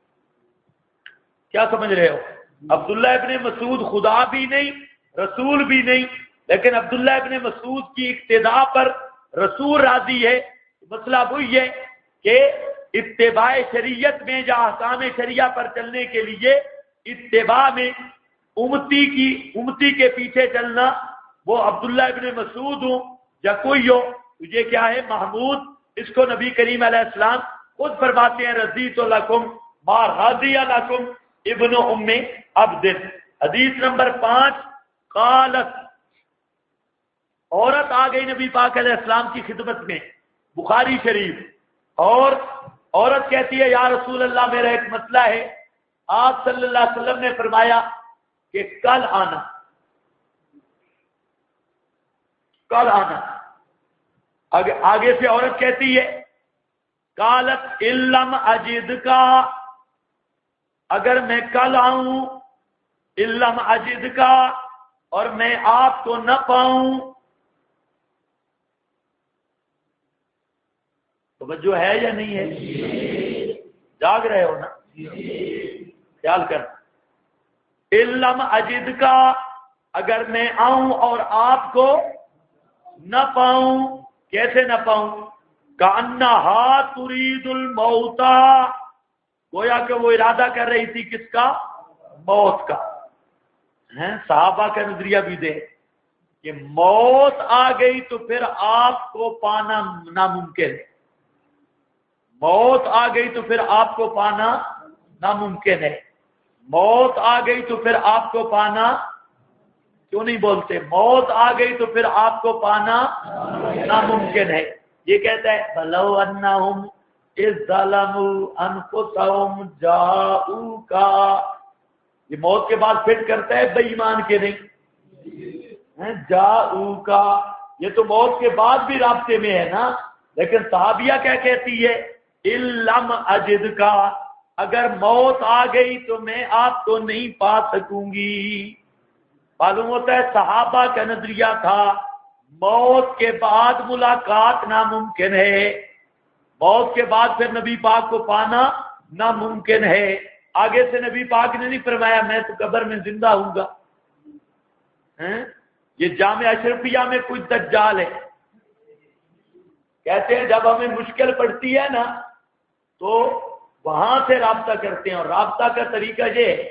کیا سمجھ رہے ہو؟ عبداللہ ابن مسعود خدا بھی نہیں رسول بھی نہیں، لیکن عبداللہ ابن مسعود کی اقتداء پر رسول راضی ہے۔ مسئلہ وہی ہے کہ اتباع شریعت میں یا احکام شریعہ پر چلنے کے لیے اتباع میں امتی کے پیچھے چلنا، وہ عبداللہ ابن مسعود ہوں یا کوئی ہو، تجھے کیا ہے محمود۔ اس کو نبی کریم علیہ السلام خود فرماتے ہیں رضیت لکم ما رضی لکم ابن ام عبد۔ حدیث نمبر 5، قالت، عورت آ گئی نبی پاک علیہ السلام کی خدمت میں، بخاری شریف، اور عورت کہتی ہے یا رسول اللہ میرا ایک مسئلہ ہے۔ آپ صلی اللہ علیہ وسلم نے فرمایا کہ کل آنا، کل آنا۔ آگے سے عورت کہتی ہے قالت علم اجد کا، اگر میں کل آؤں، علم اجد کا، اور میں آپ کو نہ پاؤں، توجہ ہے یا نہیں ہے؟ جاگ رہے ہو نا؟ خیال کرنا۔ علم اجد کا، اگر میں آؤں اور آپ کو نہ پاؤں، کیسے نہ پاؤں؟ کأنہا ترید الموت، گویا کہ وہ ارادہ کر رہی تھی کس کا؟ موت کا۔ صحابہ کا نظریہ بھی دے کہ موت آ گئی تو پھر آپ کو پانا ناممکن ہے، موت آ گئی تو پھر آپ کو پانا ناممکن ہے، موت آ گئی تو پھر آپ کو پانا، کیوں نہیں بولتے؟ موت آ گئی تو پھر آپ کو پانا ناممکن ہے۔ یہ کہتا ہے بلو انہم اذ ظلموا انفسہم جاؤکا، یہ موت کے بعد فٹ کرتا ہے بے ایمان کے نہیں، جاؤکا، یہ تو موت کے بعد بھی رابطے میں ہے نا۔ لیکن صحابیہ کیا کہتی ہے؟ علم اجد کا، اگر موت آ گئی تو میں آپ کو نہیں پا سکوں گی۔ معلوم ہوتا ہے صحابہ کا نظریہ تھا موت کے بعد ملاقات ناممکن ہے، موت کے بعد پھر نبی پاک کو پانا ناممکن ہے۔ آگے سے نبی پاک نے نہیں فرمایا میں تو قبر میں زندہ ہوں گا۔ یہ جامع اشرفیہ میں کچھ دجال ہے، کہتے ہیں جب ہمیں مشکل پڑتی ہے نا تو وہاں سے رابطہ کرتے ہیں، اور رابطہ کا طریقہ یہ ہے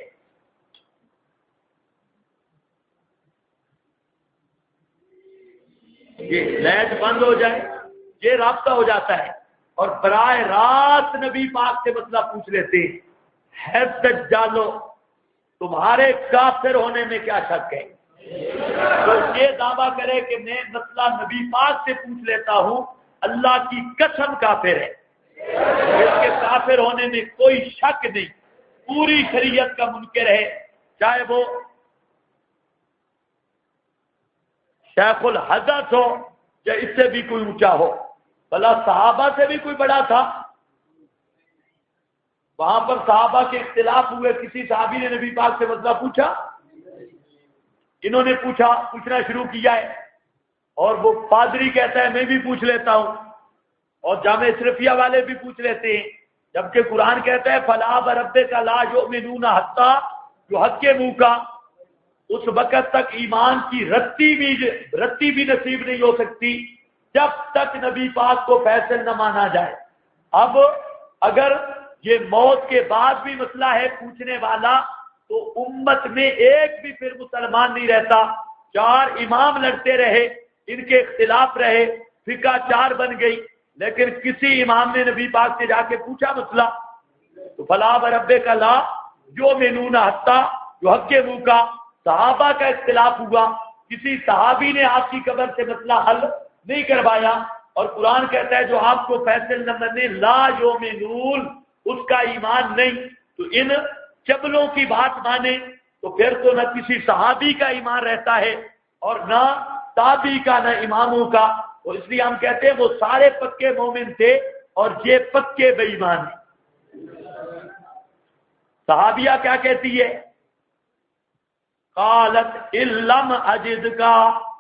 یہ لائٹ بند ہو جائے، یہ رابطہ ہو جاتا ہے، اور براہ راست نبی پاک سے مسئلہ پوچھ لیتے ہیں ہے دجالو تمہارے کافر ہونے میں کیا شک ہے؟ تو یہ دعویٰ کرے کہ میں مسئلہ نبی پاک سے پوچھ لیتا ہوں، اللہ کی قسم کافر ہے، اس کے کافر ہونے میں کوئی شک نہیں، پوری شریعت کا منکر ہے، چاہے وہ شیخ الحدث ہو یا اس سے بھی کوئی اونچا ہو، بھلا صحابہ سے بھی کوئی بڑا تھا؟ وہاں پر صحابہ کے اختلاف ہوئے، کسی صحابی نے نبی پاک سے مسئلہ پوچھا؟ انہوں نے پوچھنا شروع کیا ہے، اور وہ پادری کہتا ہے میں بھی پوچھ لیتا ہوں، اور جامع اشرفیہ والے بھی پوچھ لیتے ہیں، جبکہ قرآن کہتا ہے فلا وربک لا یؤمنون حتی یحکموک، اس وقت تک ایمان کی رتی بھی نصیب نہیں ہو سکتی جب تک نبی پاک کو فیصل نہ مانا جائے۔ اب اگر یہ موت کے بعد بھی مسئلہ ہے پوچھنے والا، تو امت میں ایک بھی پھر مسلمان نہیں رہتا، 4 امام لڑتے رہے، ان کے اختلاف رہے، فقہ 4 بن گئی، لیکن کسی امام نے نبی پاک سے جا کے پوچھا مسئلہ؟ تو فلا وربک لا یؤمنون حتی یحکموک، صحابہ کا اختلاف ہوا، کسی صحابی نے آپ کی قبر سے مسئلہ حل نہیں کروایا، اور قرآن کہتا ہے جو آپ کو فیصل نہ مانے لا یؤمنون، اس کا ایمان نہیں۔ تو ان چبلوں کی بات مانے تو پھر تو نہ کسی صحابی کا ایمان رہتا ہے اور نہ تابی کا نہ اماموں کا، اور اس لیے ہم کہتے ہیں وہ سارے پکے مومن تھے اور یہ پکے بے ایمان ہیں۔ صحابیہ کیا کہتی ہے؟ قالت ان لم اجد کا،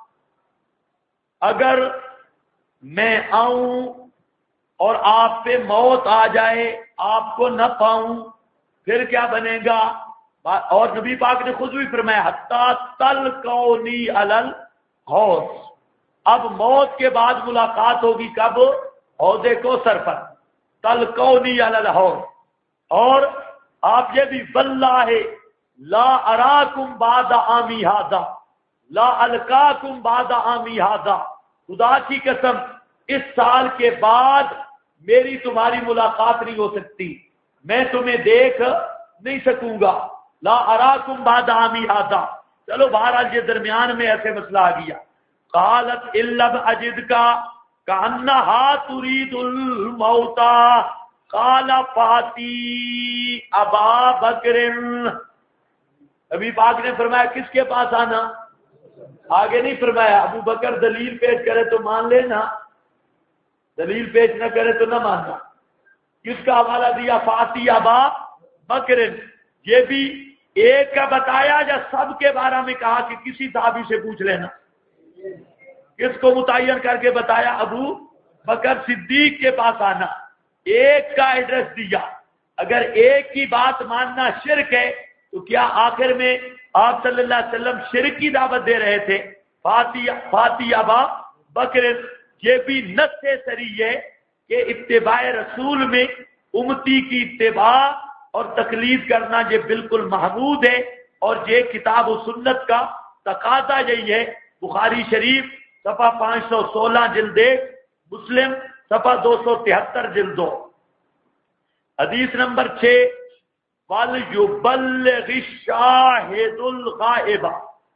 اگر میں آؤں اور آپ پہ موت آ جائے، آپ کو نہ پاؤں، پھر کیا بنے گا؟ اور نبی پاک نے خود بھی فرمایا حتی تلقونی علی الحوض، اب موت کے بعد ملاقات ہوگی کب؟ حوض کوثر پر، تلقونی علی الحوض۔ اور آپ یہ بھی واللہ لا اراکم بعد عامی ھذا لا القاکم بعد عامی ھذا، خدا کی قسم اس سال کے بعد میری تمہاری ملاقات نہیں ہو سکتی، میں تمہیں دیکھ نہیں سکوں گا، لا اراکم بعد عامی ھذا۔ چلو بہرحال یہ درمیان میں ایسے مسئلہ آ گیا۔ قالت ان لم اجد کا کانھا تريد الموت قال فاتی ابا بکر، ابھی پاک نے فرمایا کس کے پاس آنا؟ آگے نہیں فرمایا ابو بکر دلیل پیش کرے تو مان لینا، دلیل پیش نہ کرے تو نہ ماننا۔ کس کا حوالہ دیا؟ فاتی ابا بکر، یہ بھی ایک کا بتایا یا سب کے بارے میں کہا کہ کسی صحابی سے پوچھ لینا؟ کس کو متعین کر کے بتایا؟ ابو بکر صدیق کے پاس آنا، ایک کا ایڈریس دیا۔ اگر ایک کی بات ماننا شرک ہے تو کیا آخر میں آپ صلی اللہ علیہ وسلم شرک کی دعوت دے رہے تھے؟ فاتی ابا بکر، یہ بھی نص صریح ہے کہ اتباع رسول میں امتی کی اتباع اور تقلید کرنا یہ بالکل محمود ہے، اور یہ کتاب و سنت کا تقاضا یہی ہے۔ بخاری شریف صفحہ 516 جلد 1، مسلم صفحہ 273 جلد 2۔ حدیث نمبر 6، وَلْيُبَلِّغِ الشَّاهِدُ الْغَائِبَ،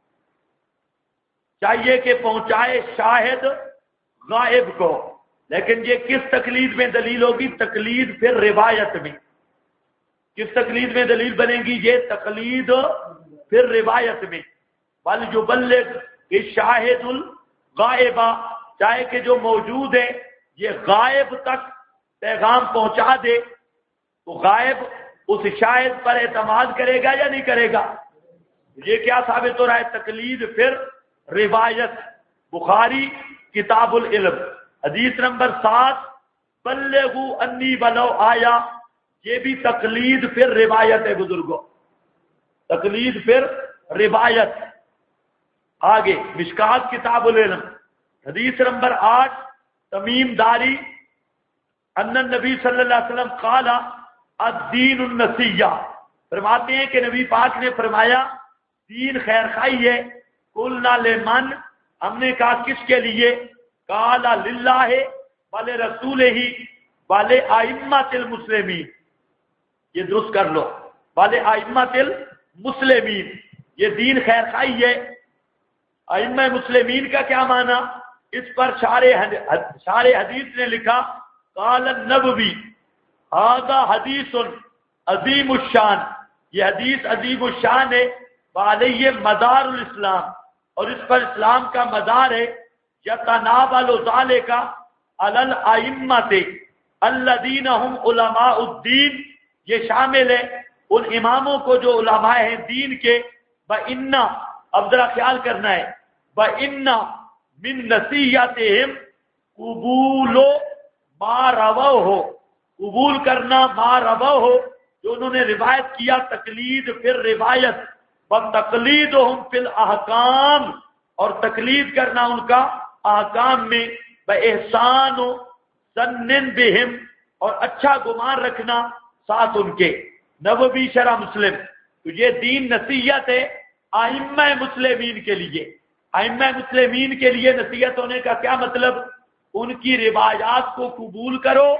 چاہیے کہ پہنچائے شاہد غائب کو۔ لیکن یہ کس تقلید میں دلیل ہوگی؟ تقلید پھر روایت میں۔ کس تقلید میں دلیل بنے گی؟ یہ تقلید پھر روایت میں۔ وَلْيُبَلِّغِ الشَّاهِدُ الْغَائِبَ، چاہے کہ جو موجود ہے یہ غائب تک پیغام پہنچا دے، تو غائب اس شاہد پر اعتماد کرے گا یا نہیں کرے گا؟ یہ کیا ثابت ہو رہا ہے؟ تقلید پھر روایت۔ بخاری کتاب العلم حدیث نمبر 7، بلغوا انی ولو آیا، یہ بھی تقلید پھر روایت ہے بزرگوں، تقلید پھر روایت۔ آگے مشکات کتاب العلم حدیث نمبر 8، تمیم داری ان النبی صلی اللہ علیہ وسلم قال الدین النصیحہ، فرماتے ہیں کہ نبی پاک نے فرمایا دین خیر خواہی ہے۔ قلنا لمن، ہم نے کہا کس کے لیے؟ قال للہ ولرسولہ ولائمۃ المسلمین، یہ درست کر لو، ولائمۃ المسلمین، یہ دین خیر خواہی ہے۔ ائمہ مسلمین کا کیا معنی؟ اس پر شارح حدیث نے لکھا قال النبوی ھذا حدیث عظیم الشان، یہ حدیث عظیم الشان ہے، وعلیہ مدار الاسلام، اور اس پر اسلام کا مدار ہے۔ یتناول ذلک علی الائمۃ الذین هم علماء الدین، یہ شامل ہے ان اماموں کو جو علماء ہیں دین کے۔ وَإِنَّ، اب ذرا خیال کرنا ہے، وَإِنَّ مِن نصیحتہم قبول ما رووہ، قبول کرنا ما رووہ، جو انہوں نے روایت کیا، تقلید پھر روایت۔ وَتَقْلِيدُهُمْ فِي الْأَحْكَامِ، اور تقلید کرنا ان کا احکام میں۔ بِإِحْسَانُ ظَنٍّ بِهِمْ، اور اچھا گمان رکھنا ساتھ ان کے۔ نووی شرح مسلم۔ تو یہ دین نصیحت ہے ائمہ مسلمین کے لیے۔ ائمہ مسلمین کے لیے نصیحت ہونے کا کیا مطلب؟ ان کی روایات کو قبول کرو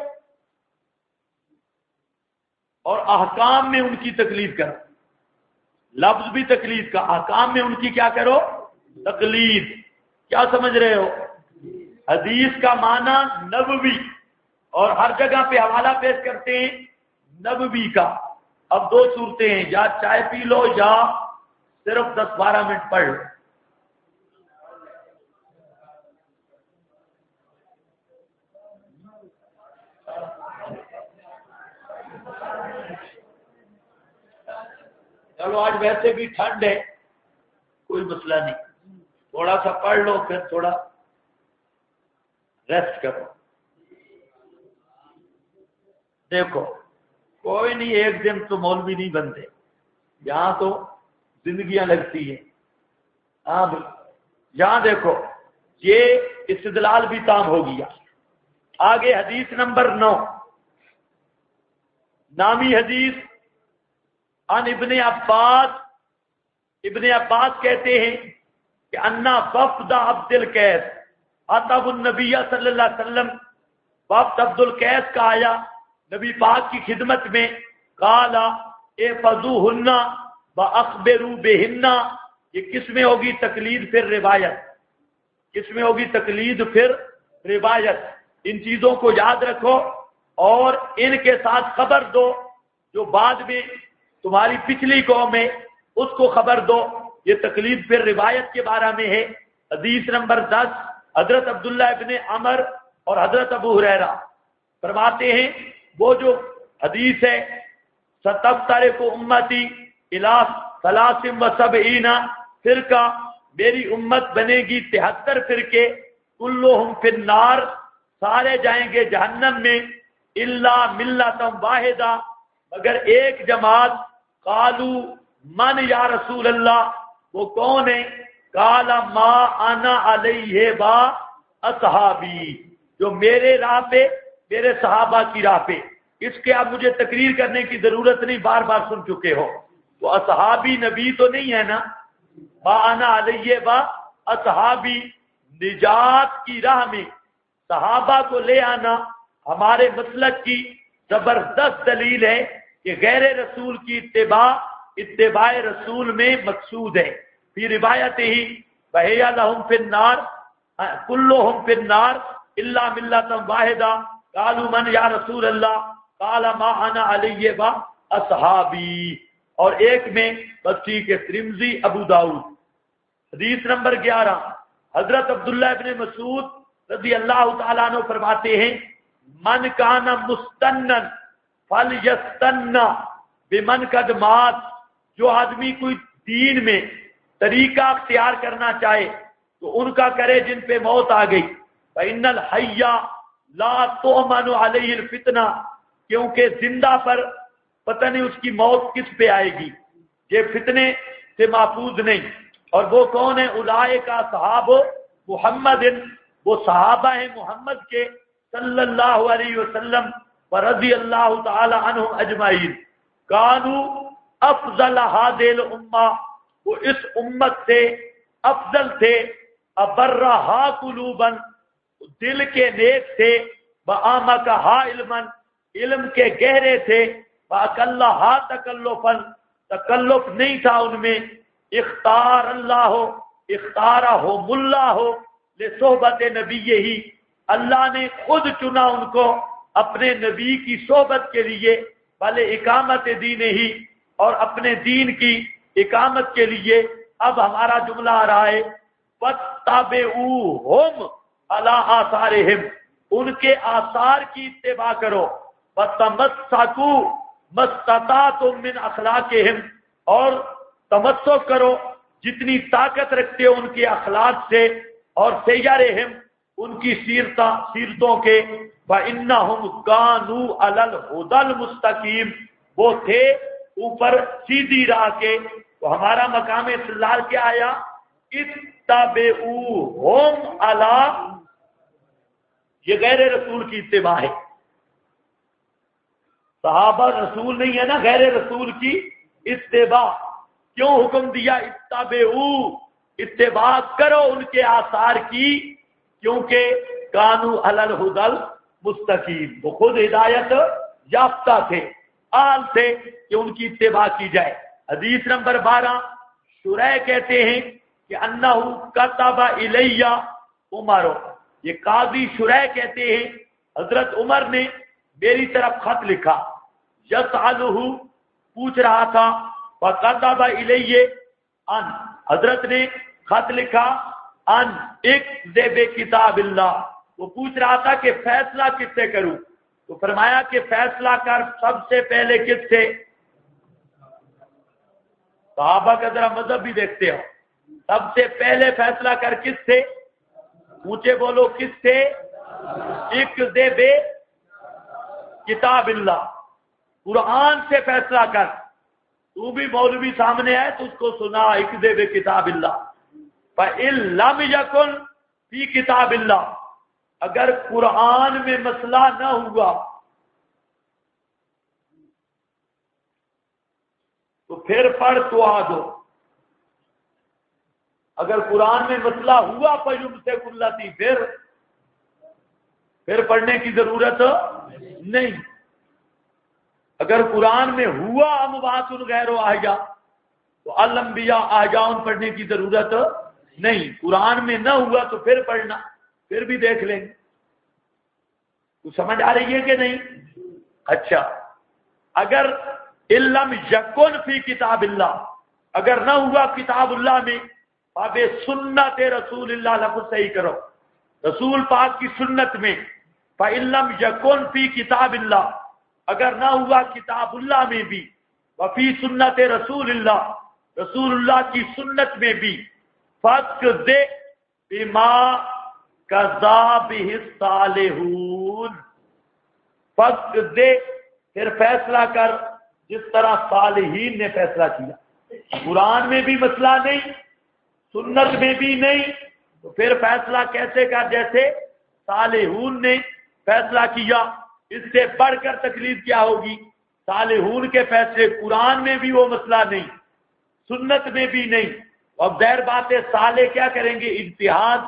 اور احکام میں ان کی تقلید کرو۔ لفظ بھی تقلید کا، احکام میں ان کی کیا کرو؟ تقلید۔ کیا سمجھ رہے ہو؟ حدیث کا معنی نبوی، اور ہر جگہ پہ حوالہ پیش کرتے ہیں نبوی کا۔ اب دو صورتیں ہیں، یا چائے پی لو یا صرف 10-12 منٹ پڑھ لو۔ چلو آج ویسے بھی ٹھنڈ ہے، کوئی مسئلہ نہیں، تھوڑا سا پڑھ لو پھر تھوڑا ریسٹ کرو۔ دیکھو کوئی نہیں، ایک دن تو مولوی نہیں بنتے، یہاں تو زندگیاں لگتی ہیں۔ ہاں یہاں دیکھو یہ استدلال بھی تام ہو گیا۔ آگے حدیث نمبر 9، نامی حدیث عن ابن عباس، ابن عباس کہتے ہیں کہ انا وفد عبد القیس اتوا النبی صلی اللہ علیہ وسلم، وفد عبد القیس کا آیا نبی پاک کی خدمت میں، قال احفظوہن واخبروا بہن، یہ کس میں ہوگی تقلید پھر روایت، کس میں ہوگی تقلید پھر روایت، ان چیزوں کو یاد رکھو اور ان کے ساتھ خبر دو، جو بعد میں تمہاری پچھلی قوم ہے اس کو خبر دو۔ یہ تقلید پھر روایت کے بارے میں ہے۔ حدیث نمبر 10، حضرت عبداللہ ابن عمر اور حضرت ابو ہریرہ فرماتے ہیں، وہ جو حدیث ہے ستفترق امتی الی 73 فرقہ، میری امت بنے گی 73 فرقے، کلہم فی النار، سارے جائیں گے جہنم میں، الا ملۃ واحدہ، مگر ایک جماعت، قالو من یا رسول اللہ، وہ کون ہے؟ قال ما انا علیہ با اصحابی، جو میرے راہ پہ، میرے صحابہ کی راہ پہ، اس کے اب مجھے تقریر کرنے کی ضرورت نہیں، بار بار سن چکے ہو، تو اصحابی نبی تو نہیں ہے نا، ما انا علیہ با اصحابی، نجات کی راہ میں صحابہ کو لے آنا ہمارے مسلک کی زبردست دلیل ہے کہ غیر رسول کی اتباع رسول میں مقصود ہے۔ فی روایت ہی بہیا لہم فی النار کلہم فی النار الا ملۃ واحدہ، قالوا من یا رسول اللہ، قال ما انا علیہ و اصحابی، اور ایک میں بسی کے ترمذی ابو داؤد۔ حدیث نمبر 11، حضرت عبداللہ ابن مسعود رضی اللہ تعالیٰ عنہ فرماتے ہیں، من کان مستنن فلیستن بمن قد مات، جو آدمی کوئی دین میں طریقہ اختیار کرنا چاہے تو ان کا کرے جن پہ موت آ گئی، فإن الحی لا تؤمن علیہ الفتنہ، کیونکہ زندہ پر پتہ نہیں اس کی موت کس پہ آئے گی، یہ فتنے سے محفوظ نہیں۔ اور وہ کون ہے؟ اولئک اصحاب محمد، وہ صحابہ ہیں محمد کے صلی اللہ علیہ وسلم، ورضی اللہ تعالی عنہم اجمعین، کانوا افضل هذه الامہ، وہ اس امت سے افضل تھے، ابرہا قلوبا، دل کے نیک تھے، واعمقہا علما، علم کے گہرے تھے، واقلھا تکلفا، تکلف نہیں تھا ان میں، اختار اللہ اختارہم اللہ لصحبت نبیہ، اللہ نے خود چنا ان کو اپنے نبی کی صحبت کے لیے، بھلے اقامت دین ہی، اور اپنے دین کی اقامت کے لیے۔ اب ہمارا جملہ آ رہا ہے، وَاتَّبِعُوهُمْ عَلَىٰ آثَارِهِمْ، ان کے آثار کی اتباع کرو، وَتَمَسَّكُوا مَا اسْتَطَعْتُم مِّنْ أَخْلَاقِهِمْ، اور تمسک کرو جتنی طاقت رکھتے ہو ان کے اخلاق سے، اور سیرہم، ان کی سیرتوں کے، وَإِنَّهُمْ كَانُوا عَلَى الْهُدَى الْمُسْتَقِيمِ، وہ تھے اوپر سیدھی راہ کے۔ تو ہمارا مقام استدلال کیا آیا؟ اتبعوہم علی، یہ غیر رسول کی اتباع ہے، صحابہ رسول نہیں ہے نا، غیر رسول کی اتباع۔ کیوں حکم دیا اتبعو، اتباع کرو ان کے آثار کی؟ کیونکہ کانوا علی الہدی المستقیم، وہ خود ہدایت یافتہ تھے، آل تھے کہ ان کی اتباع کی جائے۔ حدیث نمبر 12، شریح کہتے ہیں کہ انہ کتب الی عمر، یہ قاضی شریح کہتے ہیں حضرت عمر نے میری طرف خط لکھا، یسألہ، پوچھ رہا تھا، فکتب الی ان، حضرت نے خط لکھا، ان اکتب کتاب اللہ، وہ پوچھ رہا تھا کہ فیصلہ کس سے کروں، تو فرمایا کہ فیصلہ کر سب سے پہلے کس سے؟ صحابہ کا ذرا مذہب بھی دیکھتے ہو. سب سے پہلے فیصلہ کر کس سے؟ اونچے بولو کس سے؟ اکذب کتاب اللہ، قرآن سے فیصلہ کر. تو بھی مولوی سامنے آئے تو اس کو سنا اکذب کتاب اللہ. فَإِن لَمْ يَكُنْ فِي کتاب اللہ، اگر قرآن میں مسئلہ نہ ہوا تو پھر پڑھ تو آ دو. اگر قرآن میں مسئلہ ہوا فَيُمْسِكُ الَّتِي، پھر پڑھنے کی ضرورت نہیں. اگر قرآن میں ہوا اموات غیر احیاء تو الانبیاء احیاء پڑھنے کی ضرورت نہیں. قرآن میں نہ ہوا تو پھر پڑھنا، پھر بھی دیکھ لیں گے. تو سمجھ آ رہی ہے کہ نہیں؟ اچھا، اگر علم یکن فی کتاب اللہ، اگر نہ ہوا کتاب اللہ میں، اب سنت رسول اللہ، لفظ صحیح کرو، رسول پاک کی سنت میں. فَإِلَّمْ يَكُنْ فِي کتاب اللہ، اگر نہ ہوا کتاب اللہ میں بھی، وفی سنت رسول اللہ، رسول اللہ کی سنت میں بھی، فَقْدِ بِمَا قَضَى بِهِ الصَّالِحُونَ، فَقْدِ، پھر فیصلہ کر جس طرح صالحین نے فیصلہ کیا. قرآن میں بھی مسئلہ نہیں، سنت میں بھی نہیں، تو پھر فیصلہ کیسے کر جیسے صالحون نے فیصلہ کیا. اس سے بڑھ کر تکلیف کیا ہوگی؟ صالحون کے فیصلے قرآن میں بھی وہ مسئلہ نہیں، سنت میں بھی نہیں. اب ظاہر بات ہے صالح کیا کریں گے؟ اجتہاد.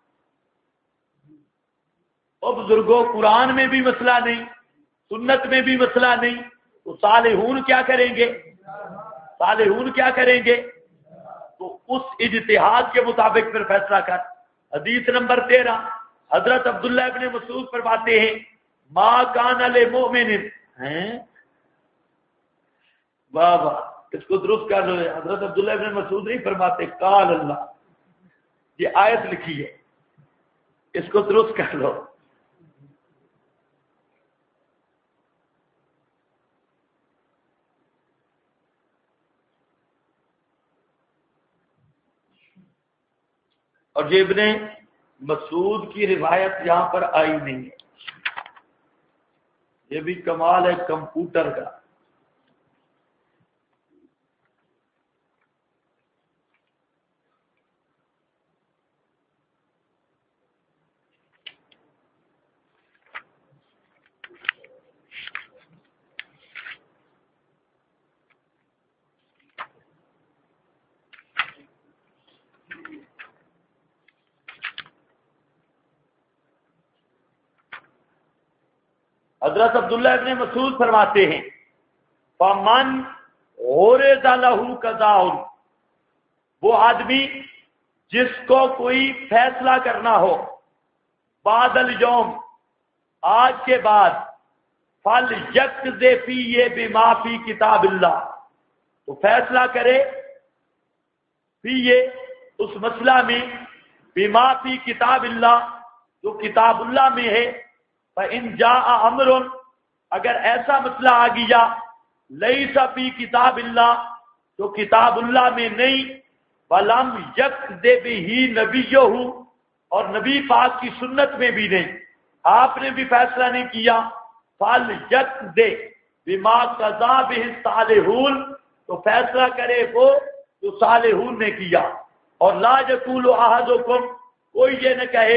اور بزرگوں قرآن میں بھی مسئلہ نہیں، سنت میں بھی مسئلہ نہیں، تو صالحون کیا کریں گے؟ صالحون کیا کریں گے؟ تو اس اجتہاد کے مطابق پھر فیصلہ کر. حدیث نمبر 13 حضرت عبداللہ ابن مسعود فرماتے ہیں ما کان للمؤمن، واہ واہ، اس کو درست کر لو. حضرت عبداللہ ابن مسعود نہیں فرماتے، قال اللہ، یہ آیت لکھی ہے، اس کو درست کر لو. اور یہ ابن مسعود کی روایت یہاں پر آئی نہیں ہے. یہ بھی کمال ہے کمپیوٹر کا. حضرت عبداللہ ابن مسعود فرماتے ہیں فَمَنْ عُرِضَ لَهُ قَضَاءٌ، وہ آدمی جس کو کوئی فیصلہ کرنا ہو بعد اليوم، آج کے بعد، فَلْيَقْضِ فِيهِ بِمَا فِي کتاب اللہ، تو فیصلہ کرے فِيهِ، اس مسئلہ میں، بِمَا فِي کتاب اللہ، جو کتاب اللہ میں ہے. فَإِنْ جَاءَ أَمْرٌ، اگر ایسا مسئلہ آ گیا لَيْسَ فِي کتاب اللہ، جو کتاب اللہ میں نہیں، وَلَمْ يَقْضِ بِهِ نَبِيُّهُ، اور نبی پاک کی سنت میں بھی نہیں، آپ نے بھی فیصلہ نہیں کیا، فَلْيَقْضِ بِمَا قَضَى بِهِ الصَّالِحُونَ، تو فیصلہ کرے وہ جو صالحون نے کیا. اور لا يَقُولُ أَحَدُكُمْ، کوئی یہ نہ کہے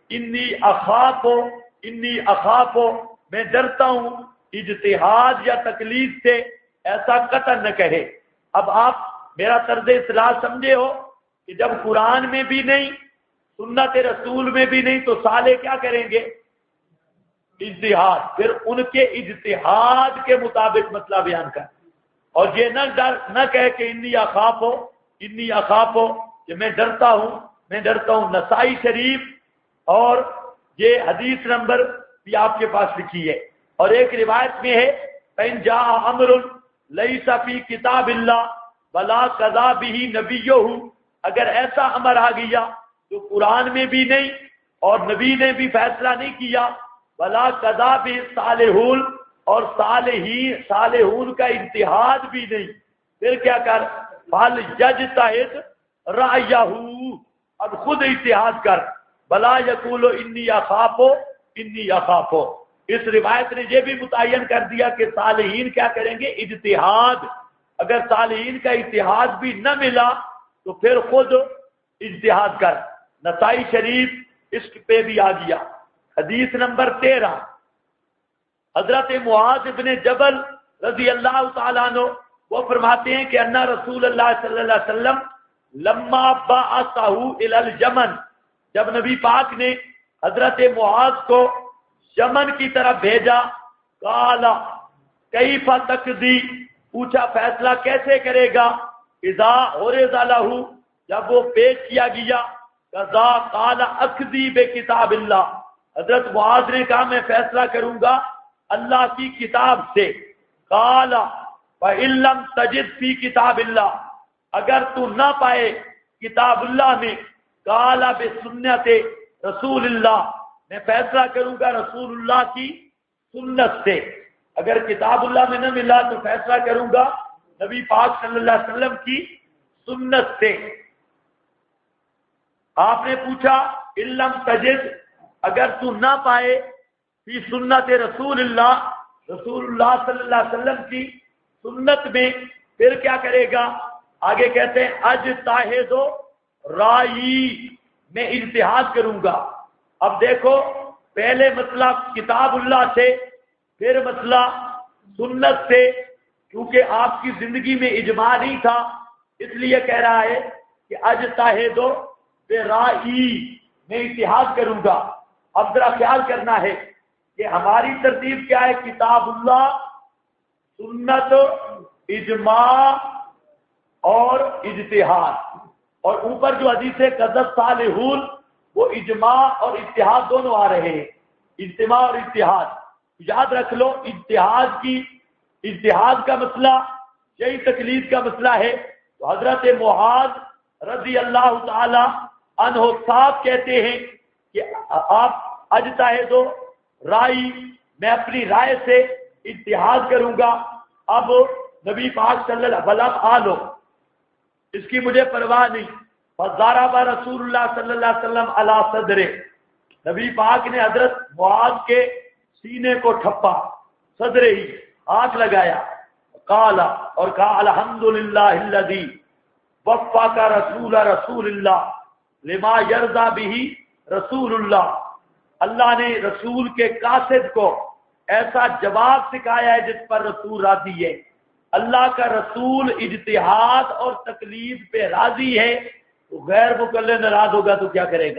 انی اخاف، میں ڈرتا ہوں اجتہاد یا تکلیف سے، ایسا قطعا نہ کہے. اب آپ میرا طرز اصلاح سمجھے ہو کہ جب قرآن میں بھی نہیں، سنت رسول میں بھی نہیں، تو صالح کیا کریں گے؟ اجتہاد. پھر ان کے اجتہاد کے مطابق مسئلہ بیان کر. اور یہ نہ کہے کہ انی اخاف کہ میں ڈرتا ہوں. نسائی شریف اور یہ حدیث نمبر بھی آپ کے پاس لکھی ہے. اور ایک روایت میں ہے فَإِنْ جَاءَ أَمْرٌ لَيْسَ فِي کتاب اللہ وَلَا قَضَى بِهِ نَبِيُّهُ، اگر ایسا امر آ گیا جو قرآن میں بھی نہیں اور نبی نے بھی فیصلہ نہیں کیا، وَلَا قَضَى بِهِ الصَّالِحُونَ، اور صالحون کا اجتہاد بھی نہیں، پھر کیا کر؟ فل یجتہد رأیہ، اب خود اجتہاد کر، بلا یقول انی اخاف۔ اس روایت نے یہ بھی متعین کر دیا کہ صالحین کیا کریں گے؟ اجتہاد۔ اگر صالحین کا اجتہاد بھی نہ ملا تو پھر خود اجتہاد کر۔ نسائی شریف اس پہ بھی آ گیا۔ حدیث نمبر 13، حضرت معاذ بن جبل رضی اللہ تعالیٰ عنہ وہ فرماتے ہیں کہ ان رسول اللہ صلی اللہ علیہ وسلم لما بعثہ الی الیمن، جب نبی پاک نے حضرت معاذ کو یمن کی طرف بھیجا، قال کیف تقضی، پوچھا فیصلہ کیسے کرے گا، اذا عرض لہ، جب وہ پیش کیا گیا، قضا قال اقضی بکتاب اللہ، حضرت معاذ نے کہا میں فیصلہ کروں گا اللہ کی کتاب سے۔ قال فإن لم تجد فی کتاب اللہ، اگر تو نہ پائے کتاب اللہ میں، قال بسنت رسول اللہ، میں فیصلہ کروں گا رسول اللہ کی سنت سے۔ اگر کتاب اللہ میں نہ ملا تو فیصلہ کروں گا نبی پاک صلی اللہ علیہ وسلم کی سنت سے۔ آپ نے پوچھا علم تجد، اگر تو نہ پائے فی سنت رسول اللہ، رسول اللہ صلی اللہ علیہ وسلم کی سنت میں، پھر کیا کرے گا؟ آگے کہتے ہیں اجتہد رائی، میں اجتہاد کروں گا۔ اب دیکھو پہلے مسئلہ کتاب اللہ سے، پھر مسئلہ سنت سے، کیونکہ آپ کی زندگی میں اجماع نہیں تھا اس لیے کہہ رہا ہے کہ اجتہد رائی، میں اجتہاد کروں گا۔ اب ذرا خیال کرنا ہے کہ ہماری ترتیب کیا ہے؟ کتاب اللہ، سنت، اجماع اور اجتہاد، اور اوپر جو حدیث ہے قذف صالحون، وہ اجماع اور اجتہاد دونوں آ رہے ہیں، اجتماع اور اجتہاد۔ یاد رکھ لو اجتہاد کا مسئلہ یہی تقلید کا مسئلہ ہے۔ تو حضرت معاذ رضی اللہ تعالی عنہ صاحب کہتے ہیں کہ آپ اجتہد رائی، میں اپنی رائے سے اجتہاد کروں گا۔ اب نبی پاک صلی اللہ علیہ وسلم اس کی مجھے پرواہ نہیں، فضرب رسول اللہ صلی اللہ علیہ وسلم علی صدرہ، نبی پاک نے حضرت معاذ کے سینے کو ٹھپا، صدرہ ہی ہاتھ لگایا، قال، اور کہا الحمدللہ الذی وفق رسول اللہ لما یرضی بہ رسول اللہ، اللہ نے رسول کے قاصد کو ایسا جواب سکھایا ہے جس پر رسول راضی ہے۔ اللہ کا رسول اجتہاد اور تقلید پہ راضی ہے تو غیر مقلد ناراض ہوگا تو کیا کرے گا؟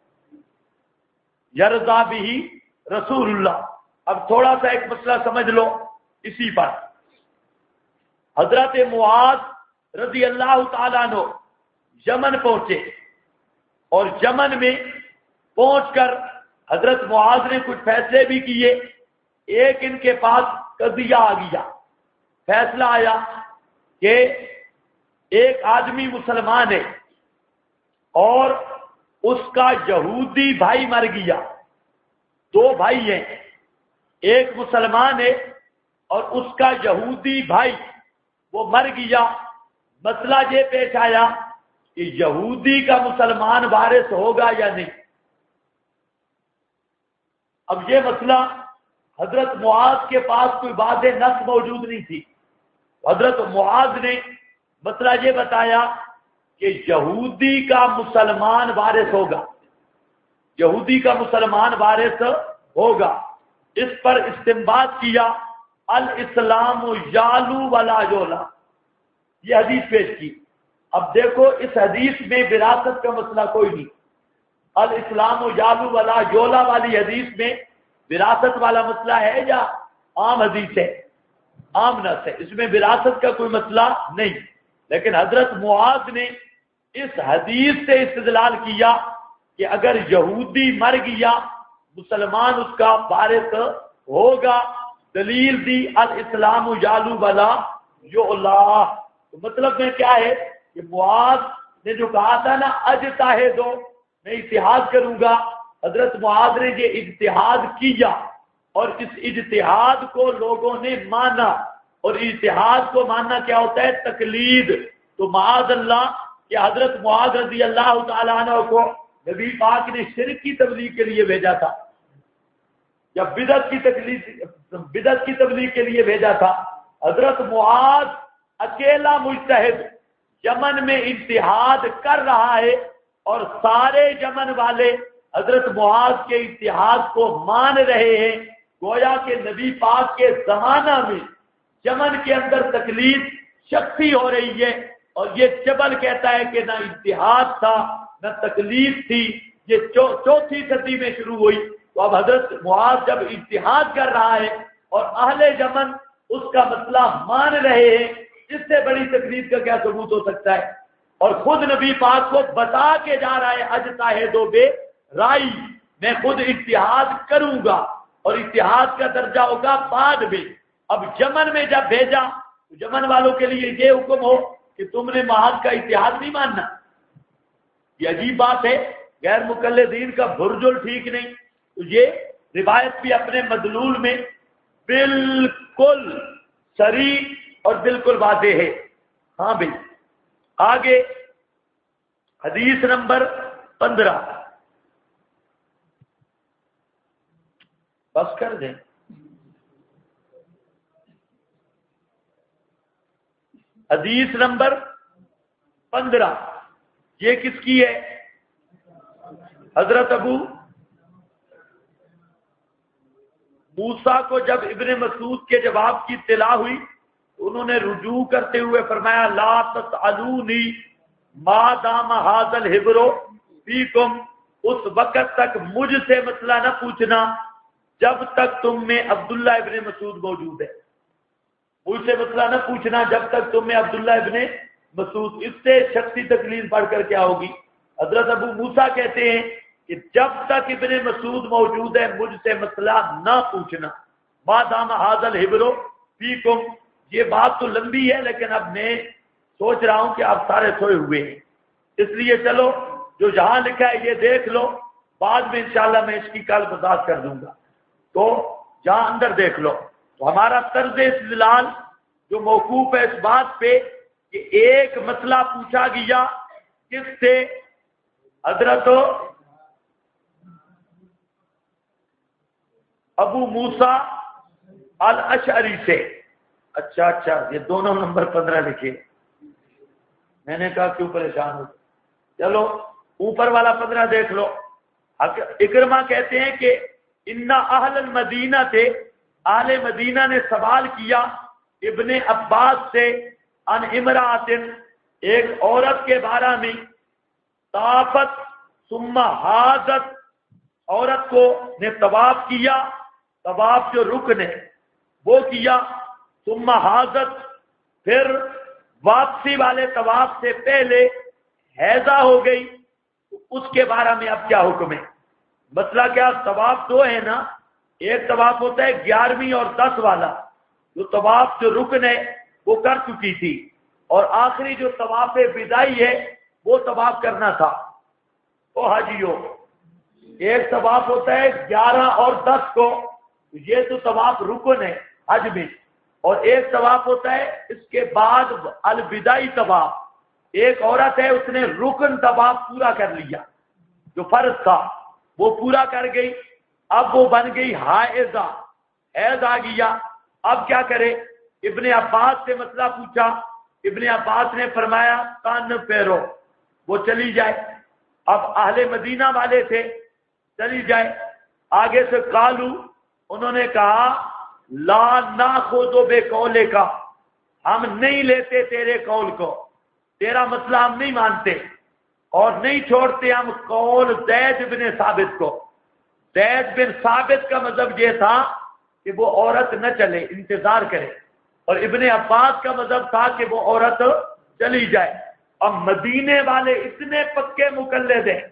یرضا بھی رسول اللہ۔ اب تھوڑا سا ایک مسئلہ سمجھ لو اسی پر۔ حضرت معاذ رضی اللہ تعالیٰ عنہ یمن پہنچے، اور یمن میں پہنچ کر حضرت معاذ نے کچھ فیصلے بھی کیے۔ ایک ان کے پاس قضیہ آ گیا، فیصلہ آیا کہ ایک آدمی مسلمان ہے اور اس کا یہودی بھائی مر گیا۔ دو بھائی ہیں، ایک مسلمان ہے اور اس کا یہودی بھائی وہ مر گیا۔ مسئلہ یہ پیش آیا کہ یہودی کا مسلمان وارث ہوگا یا نہیں۔ اب یہ مسئلہ حضرت معاذ کے پاس کوئی واضح نص موجود نہیں تھی۔ حضرت معاذ نے مسئلہ یہ بتایا کہ یہودی کا مسلمان وارث ہوگا، یہودی کا مسلمان وارث ہوگا۔ اس پر استنباط کیا الاسلام یالو ولا یولا، یہ حدیث پیش کی۔ اب دیکھو اس حدیث میں وراثت کا مسئلہ کوئی نہیں۔ الاسلام یالو ولا یولا والی حدیث میں وراثت والا مسئلہ ہے یا عام حدیث ہے؟ عام نص ہے، اس میں وراثت کا کوئی مسئلہ نہیں۔ لیکن حضرت معاذ نے اس حدیث سے استدلال کیا کہ اگر یہودی مر گیا مسلمان اس کا وارث ہوگا، دلیل دی الاسلام یالو ولا یولا۔ تو مطلب میں کیا ہے کہ معاذ نے جو کہا تھا نا اجتہد، میں اجتہاد کروں گا، حضرت معاذ نے یہ اجتہاد کیا اور اس اجتہاد کو لوگوں نے مانا، اور اجتہاد کو ماننا کیا ہوتا ہے؟ تقلید۔ تو معاذ اللہ کہ حضرت معاذ رضی اللہ تعالیٰ عنہ کو نبی پاک نے شرک کی تبلیغ کے لیے بھیجا تھا، جب بدعت کی تبلیغ کے لیے بھیجا تھا. حضرت معاذ اکیلا مجتہد یمن میں اجتہاد کر رہا ہے اور سارے یمن والے حضرت معاذ کے اجتہاد کو مان رہے ہیں. گویا کہ نبی پاک کے زمانہ میں یمن کے اندر تکلیف شخصی ہو رہی ہے، اور یہ جبل کہتا ہے کہ نہ اجتہاد تھا نہ تکلیف تھی. یہ چوتھی صدی میں شروع ہوئی. تو اب حضرت معاذ جب اجتہاد کر رہا ہے اور اہل یمن اس کا مسئلہ مان رہے ہیں، اس سے بڑی تکلیف کا کیا ثبوت ہو سکتا ہے؟ اور خود نبی پاک کو بتا کے جا رہا ہے اجتہاد بے رائی، میں خود اجتہاد کروں گا اور اجتہاد کا درجہ ہوگا بعد میں. اب یمن میں جب بھیجا تو یمن والوں کے لیے یہ حکم ہو کہ تم نے معاذ کا اجتہاد نہیں ماننا، یہ عجیب بات ہے. غیر مقلدین کا بھرجل ٹھیک نہیں. تو یہ روایت بھی اپنے مدلول میں بالکل صریح اور بالکل واضح ہے. ہاں بھائی آگے حدیث نمبر 15 بس کر دیں. حدیث نمبر 15 یہ کس کی ہے؟ حضرت ابو موسیٰ کو جب ابن مسعود کے جواب کی اطلاع ہوئی تو انہوں نے رجوع کرتے ہوئے فرمایا لا تسألونی ما دام ھذا الحبر فیکم، اس وقت تک مجھ سے مسئلہ نہ پوچھنا جب تک تم میں عبداللہ ابن مسعود موجود ہے. مجھ سے مسئلہ نہ پوچھنا جب تک تم میں عبداللہ ابن مسعود. اس سے شخصی تکلیف بڑھ کر کیا ہوگی؟ حضرت ابو موسیٰ کہتے ہیں کہ جب تک ابن مسعود موجود ہے مجھ سے مسئلہ نہ پوچھنا. ما دام ھذا الحبر فیکم، یہ بات تو لمبی ہے لیکن اب میں سوچ رہا ہوں کہ آپ سارے سوئے ہوئے ہیں، اس لیے چلو جو جہاں لکھا ہے یہ دیکھ لو، بعد میں انشاءاللہ میں اس کی کل وضاحت کر دوں گا. تو جہاں اندر دیکھ لو. تو ہمارا طرز استدلال جو موقوف ہے اس بات پہ کہ ایک مسئلہ پوچھا گیا کس سے؟ حضرت ابو موسیٰ الاشعری سے. اچھا یہ دونوں نمبر 15 لکھے. میں نے کہا کیوں پریشان ہو؟ چلو اوپر والا 15 دیکھ لو. اکرمہ کہتے ہیں کہ ان اہل المدینہ تھے، اہل مدینہ نے سوال کیا ابن عباس سے ان امرات، ایک عورت کے بارے میں، طافت ثم حاضت، عورت کو نے طواف کیا، طواف جو رکن ہے وہ کیا، ثم حاضت پھر واپسی والے طواف سے پہلے حیضہ ہو گئی، اس کے بارے میں اب کیا حکم ہے؟ مسئلہ کیا؟ طواف دو ہے نا، ایک طواف ہوتا ہے 11ویں اور 10 والا، جو طواف جو رکن ہے وہ کر چکی تھی، اور آخری جو طواف بدائی ہے وہ طواف کرنا تھا. او حاجیو، ایک طواف ہوتا ہے 11 اور 10 کو، یہ تو طواف رکن ہے حج میں، اور ایک طواف ہوتا ہے اس کے بعد البدائی طواف. ایک عورت ہے اس نے رکن طواف پورا کر لیا، جو فرض تھا وہ پورا کر گئی، اب وہ بن گئی حائضہ، حیض آ گیا، اب کیا کرے؟ ابن عباس سے مسئلہ پوچھا، ابن عباس نے فرمایا کان پھیرو، وہ چلی جائے. اب اہل مدینہ والے تھے، چلی جائے. آگے سے قالو، انہوں نے کہا لا ناخذ بقولے کا، ہم نہیں لیتے تیرے قول کو، تیرا مسئلہ ہم نہیں مانتے، اور نہیں چھوڑتے ہم قول زید بن ثابت کو. زید بن ثابت کا مذہب یہ تھا کہ وہ عورت نہ چلے، انتظار کرے، اور ابن عباس کا مذہب تھا کہ وہ عورت چلی جائے. اب مدینے والے اتنے پکے مقلد ہیں،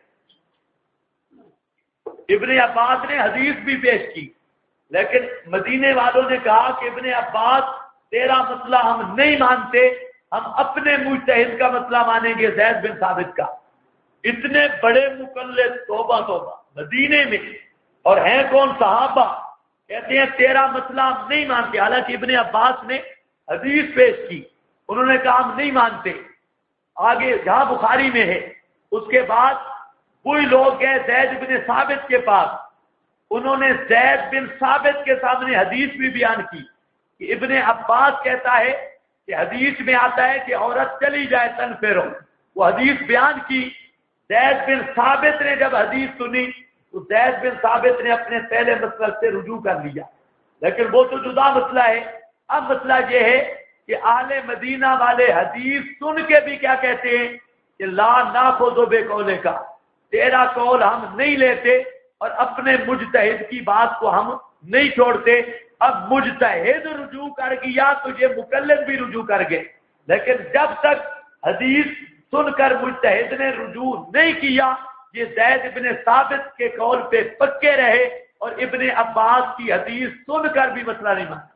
ابن عباس نے حدیث بھی پیش کی، لیکن مدینے والوں نے کہا کہ ابن عباس تیرا مسئلہ ہم نہیں مانتے، ہم اپنے مجتہد کا مسئلہ مانیں گے، زید بن ثابت کا. اتنے بڑے مقلد، توبہ توبہ، مدینے میں، اور ہیں کون؟ صحابہ. کہتے ہیں تیرا مسئلہ ہم نہیں مانتے، حالانکہ ابن عباس نے حدیث پیش کی، انہوں نے کہا ہم نہیں مانتے. آگے جہاں بخاری میں ہے، اس کے بعد وہی لوگ گئے زید بن ثابت کے پاس، انہوں نے زید بن ثابت کے سامنے حدیث بھی بیان کی کہ ابن عباس کہتا ہے کہ حدیث میں آتا ہے کہ عورت چلی جائے تن پھیرو، وہ حدیث بیان کی۔ زید بن ثابت نے جب حدیث سنی تو زید بن ثابت نے اپنے پہلے مسلک سے رجوع کر لیا، لیکن وہ تو جدا مسئلہ ہے۔ اب مسئلہ یہ ہے کہ اہل مدینہ والے حدیث سن کے بھی کیا کہتے ہیں کہ لا ناخذ بقولے کا، تیرا قول ہم نہیں لیتے اور اپنے مجتہد کی بات کو ہم نہیں چھوڑتے۔ اب مجتہد رجوع کر گیا تو یہ مقلد بھی رجوع کر گئے، لیکن جب تک حدیث سن کر مجتہد نے رجوع نہیں کیا، یہ زید ابن ثابت کے قول پہ پکے رہے اور ابن عباس کی حدیث سن کر بھی مسئلہ نہیں مانا۔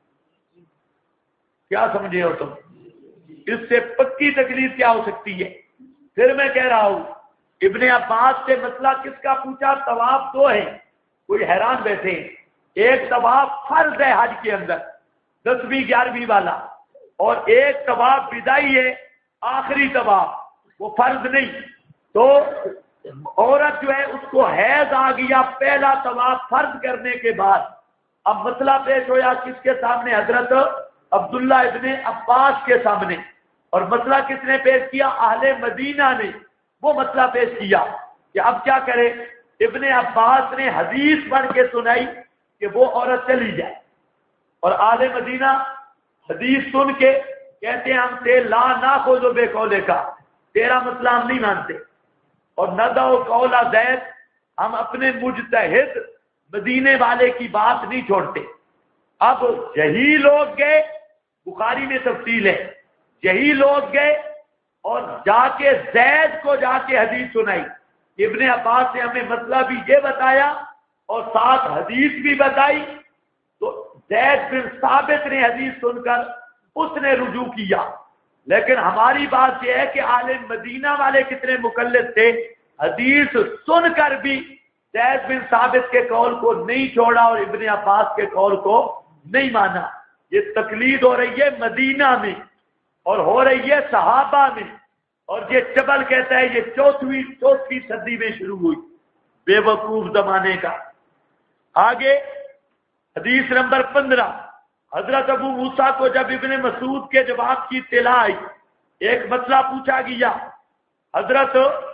کیا سمجھے ہو تم؟ اس سے پکی تکلیف کیا ہو سکتی ہے؟ پھر میں کہہ رہا ہوں ابن عباس سے مسئلہ کس کا پوچھا؟ طواف دو ہیں، کوئی حیران بیٹھے، ایک طواف فرض ہے حج کے اندر 10ویں 11ویں والا، اور ایک طواف بدائی ہے آخری طواف، وہ فرض نہیں۔ تو عورت جو ہے اس کو حیض آ گیا پہلا طواف فرض کرنے کے بعد، اب مسئلہ پیش ہوا کس کے سامنے؟ حضرت عبداللہ ابن عباس کے سامنے، اور مسئلہ کس نے پیش کیا؟ اہل مدینہ نے وہ مسئلہ پیش کیا کہ اب کیا کرے۔ ابن عباس نے حدیث پڑھ کے سنائی کہ وہ عورت چلی جائے، اور اہل مدینہ حدیث سن کے کہتے ہیں ہم سے لا ناخذ بقولے کا، تیرا مسئلہ ہم نہیں مانتے، اور ندع قول زید، ہم اپنے مجتہد مدینے والے کی بات نہیں چھوڑتے۔ اب یہی لوگ گئے، بخاری میں تفصیل ہے، یہی لوگ گئے اور جا کے زید کو جا کے حدیث سنائی۔ ابن عباس نے ہمیں مسئلہ بھی یہ بتایا اور ساتھ حدیث بھی بتائی، تو زید بن ثابت نے حدیث سن کر اس نے رجوع کیا۔ لیکن ہماری بات یہ ہے کہ اہل مدینہ والے کتنے مقلد تھے، حدیث سن کر بھی زید بن ثابت کے قول کو نہیں چھوڑا اور ابن عباس کے قول کو نہیں مانا۔ یہ تقلید ہو رہی ہے مدینہ میں اور ہو رہی ہے صحابہ میں، اور یہ چبل کہتا ہے یہ چوتھویں صدی میں شروع ہوئی، بے وقوف زمانے کا۔ آگے حدیث نمبر 15، حضرت ابو موسیٰ کو جب ابن مسعود کے جواب کی اطلاع آئی، ایک مسئلہ پوچھا گیا حضرت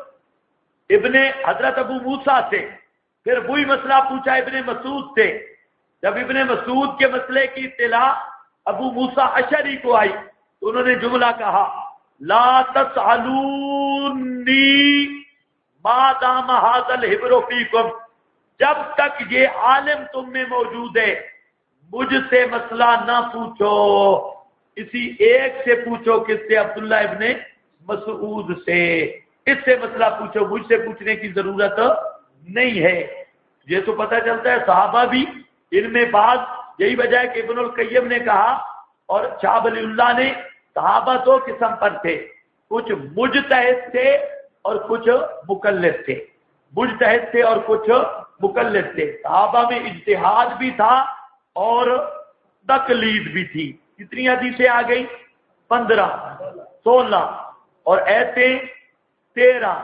ابو موسیٰ سے، پھر وہی مسئلہ پوچھا ابن مسعود سے۔ جب ابن مسعود کے مسئلے کی اطلاع ابو موسیٰ اشعری کو آئی تو انہوں نے جملہ کہا لا تسألونی ما دام ھذا الحبر فیکم، جب تک یہ عالم تم میں موجود ہے مجھ سے مسئلہ نہ پوچھو، اسی ایک سے پوچھو، کس سے؟ عبداللہ ابن مسعود سے، اس سے مسئلہ پوچھو، مجھ سے پوچھنے کی ضرورت نہیں ہے۔ یہ تو پتہ چلتا ہے صحابہ بھی ان میں بعض، یہی وجہ ہے کہ ابن القیم نے کہا اور شاہ ولی اللہ نے، صحابہ دو قسم پر تھے، کچھ مجتہد تھے اور کچھ مقلد تھے، مجتہد تھے اور کچھ مقلد تھے۔ صحابہ میں اجتہاد بھی تھا اور تقلید بھی تھی۔ کتنی حدیثیں آ گئی؟ 15، 16 اور ایتیں 13۔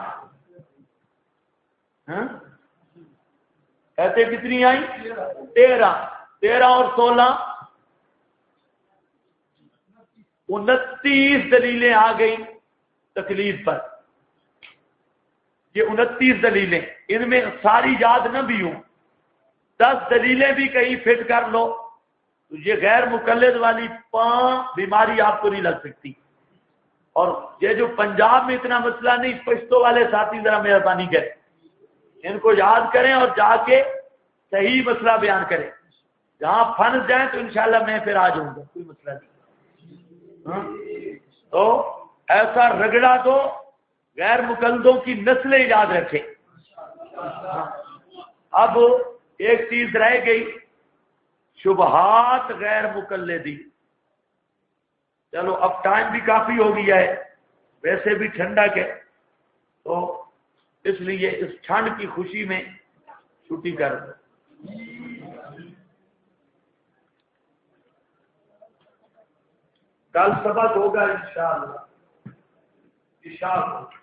ایتیں کتنی آئی؟ 13 اور 16، 29 دلیلیں آ گئی تقلید پر۔ یہ 29 دلیلیں، ان میں ساری یاد نہ بھی ہوں، 10 دلیلیں بھی کہیں فٹ کر لو تو یہ غیر مقلد والی 5 بیماری آپ کو نہیں لگ سکتی۔ اور یہ جو پنجاب میں اتنا مسئلہ نہیں، پشتو والے ساتھی ذرا مہربانی کریں، ان کو یاد کریں اور جا کے صحیح مسئلہ بیان کریں۔ جہاں پھنس جائیں تو انشاءاللہ میں پھر آ جاؤں گا، کوئی مسئلہ نہیں۔ تو ایسا رگڑا دو غیر مقلدوں کی نسلیں یاد رکھیں۔ اب ایک چیز رہ گئی، شبہات غیر مقلدی۔ چلو اب ٹائم بھی کافی ہو گیا ہے، ویسے بھی ٹھنڈک ہے، تو اس لیے اس ٹھنڈ کی خوشی میں چھٹی کر دو۔ کل سبق ہوگا انشاءاللہ۔ عشاء کو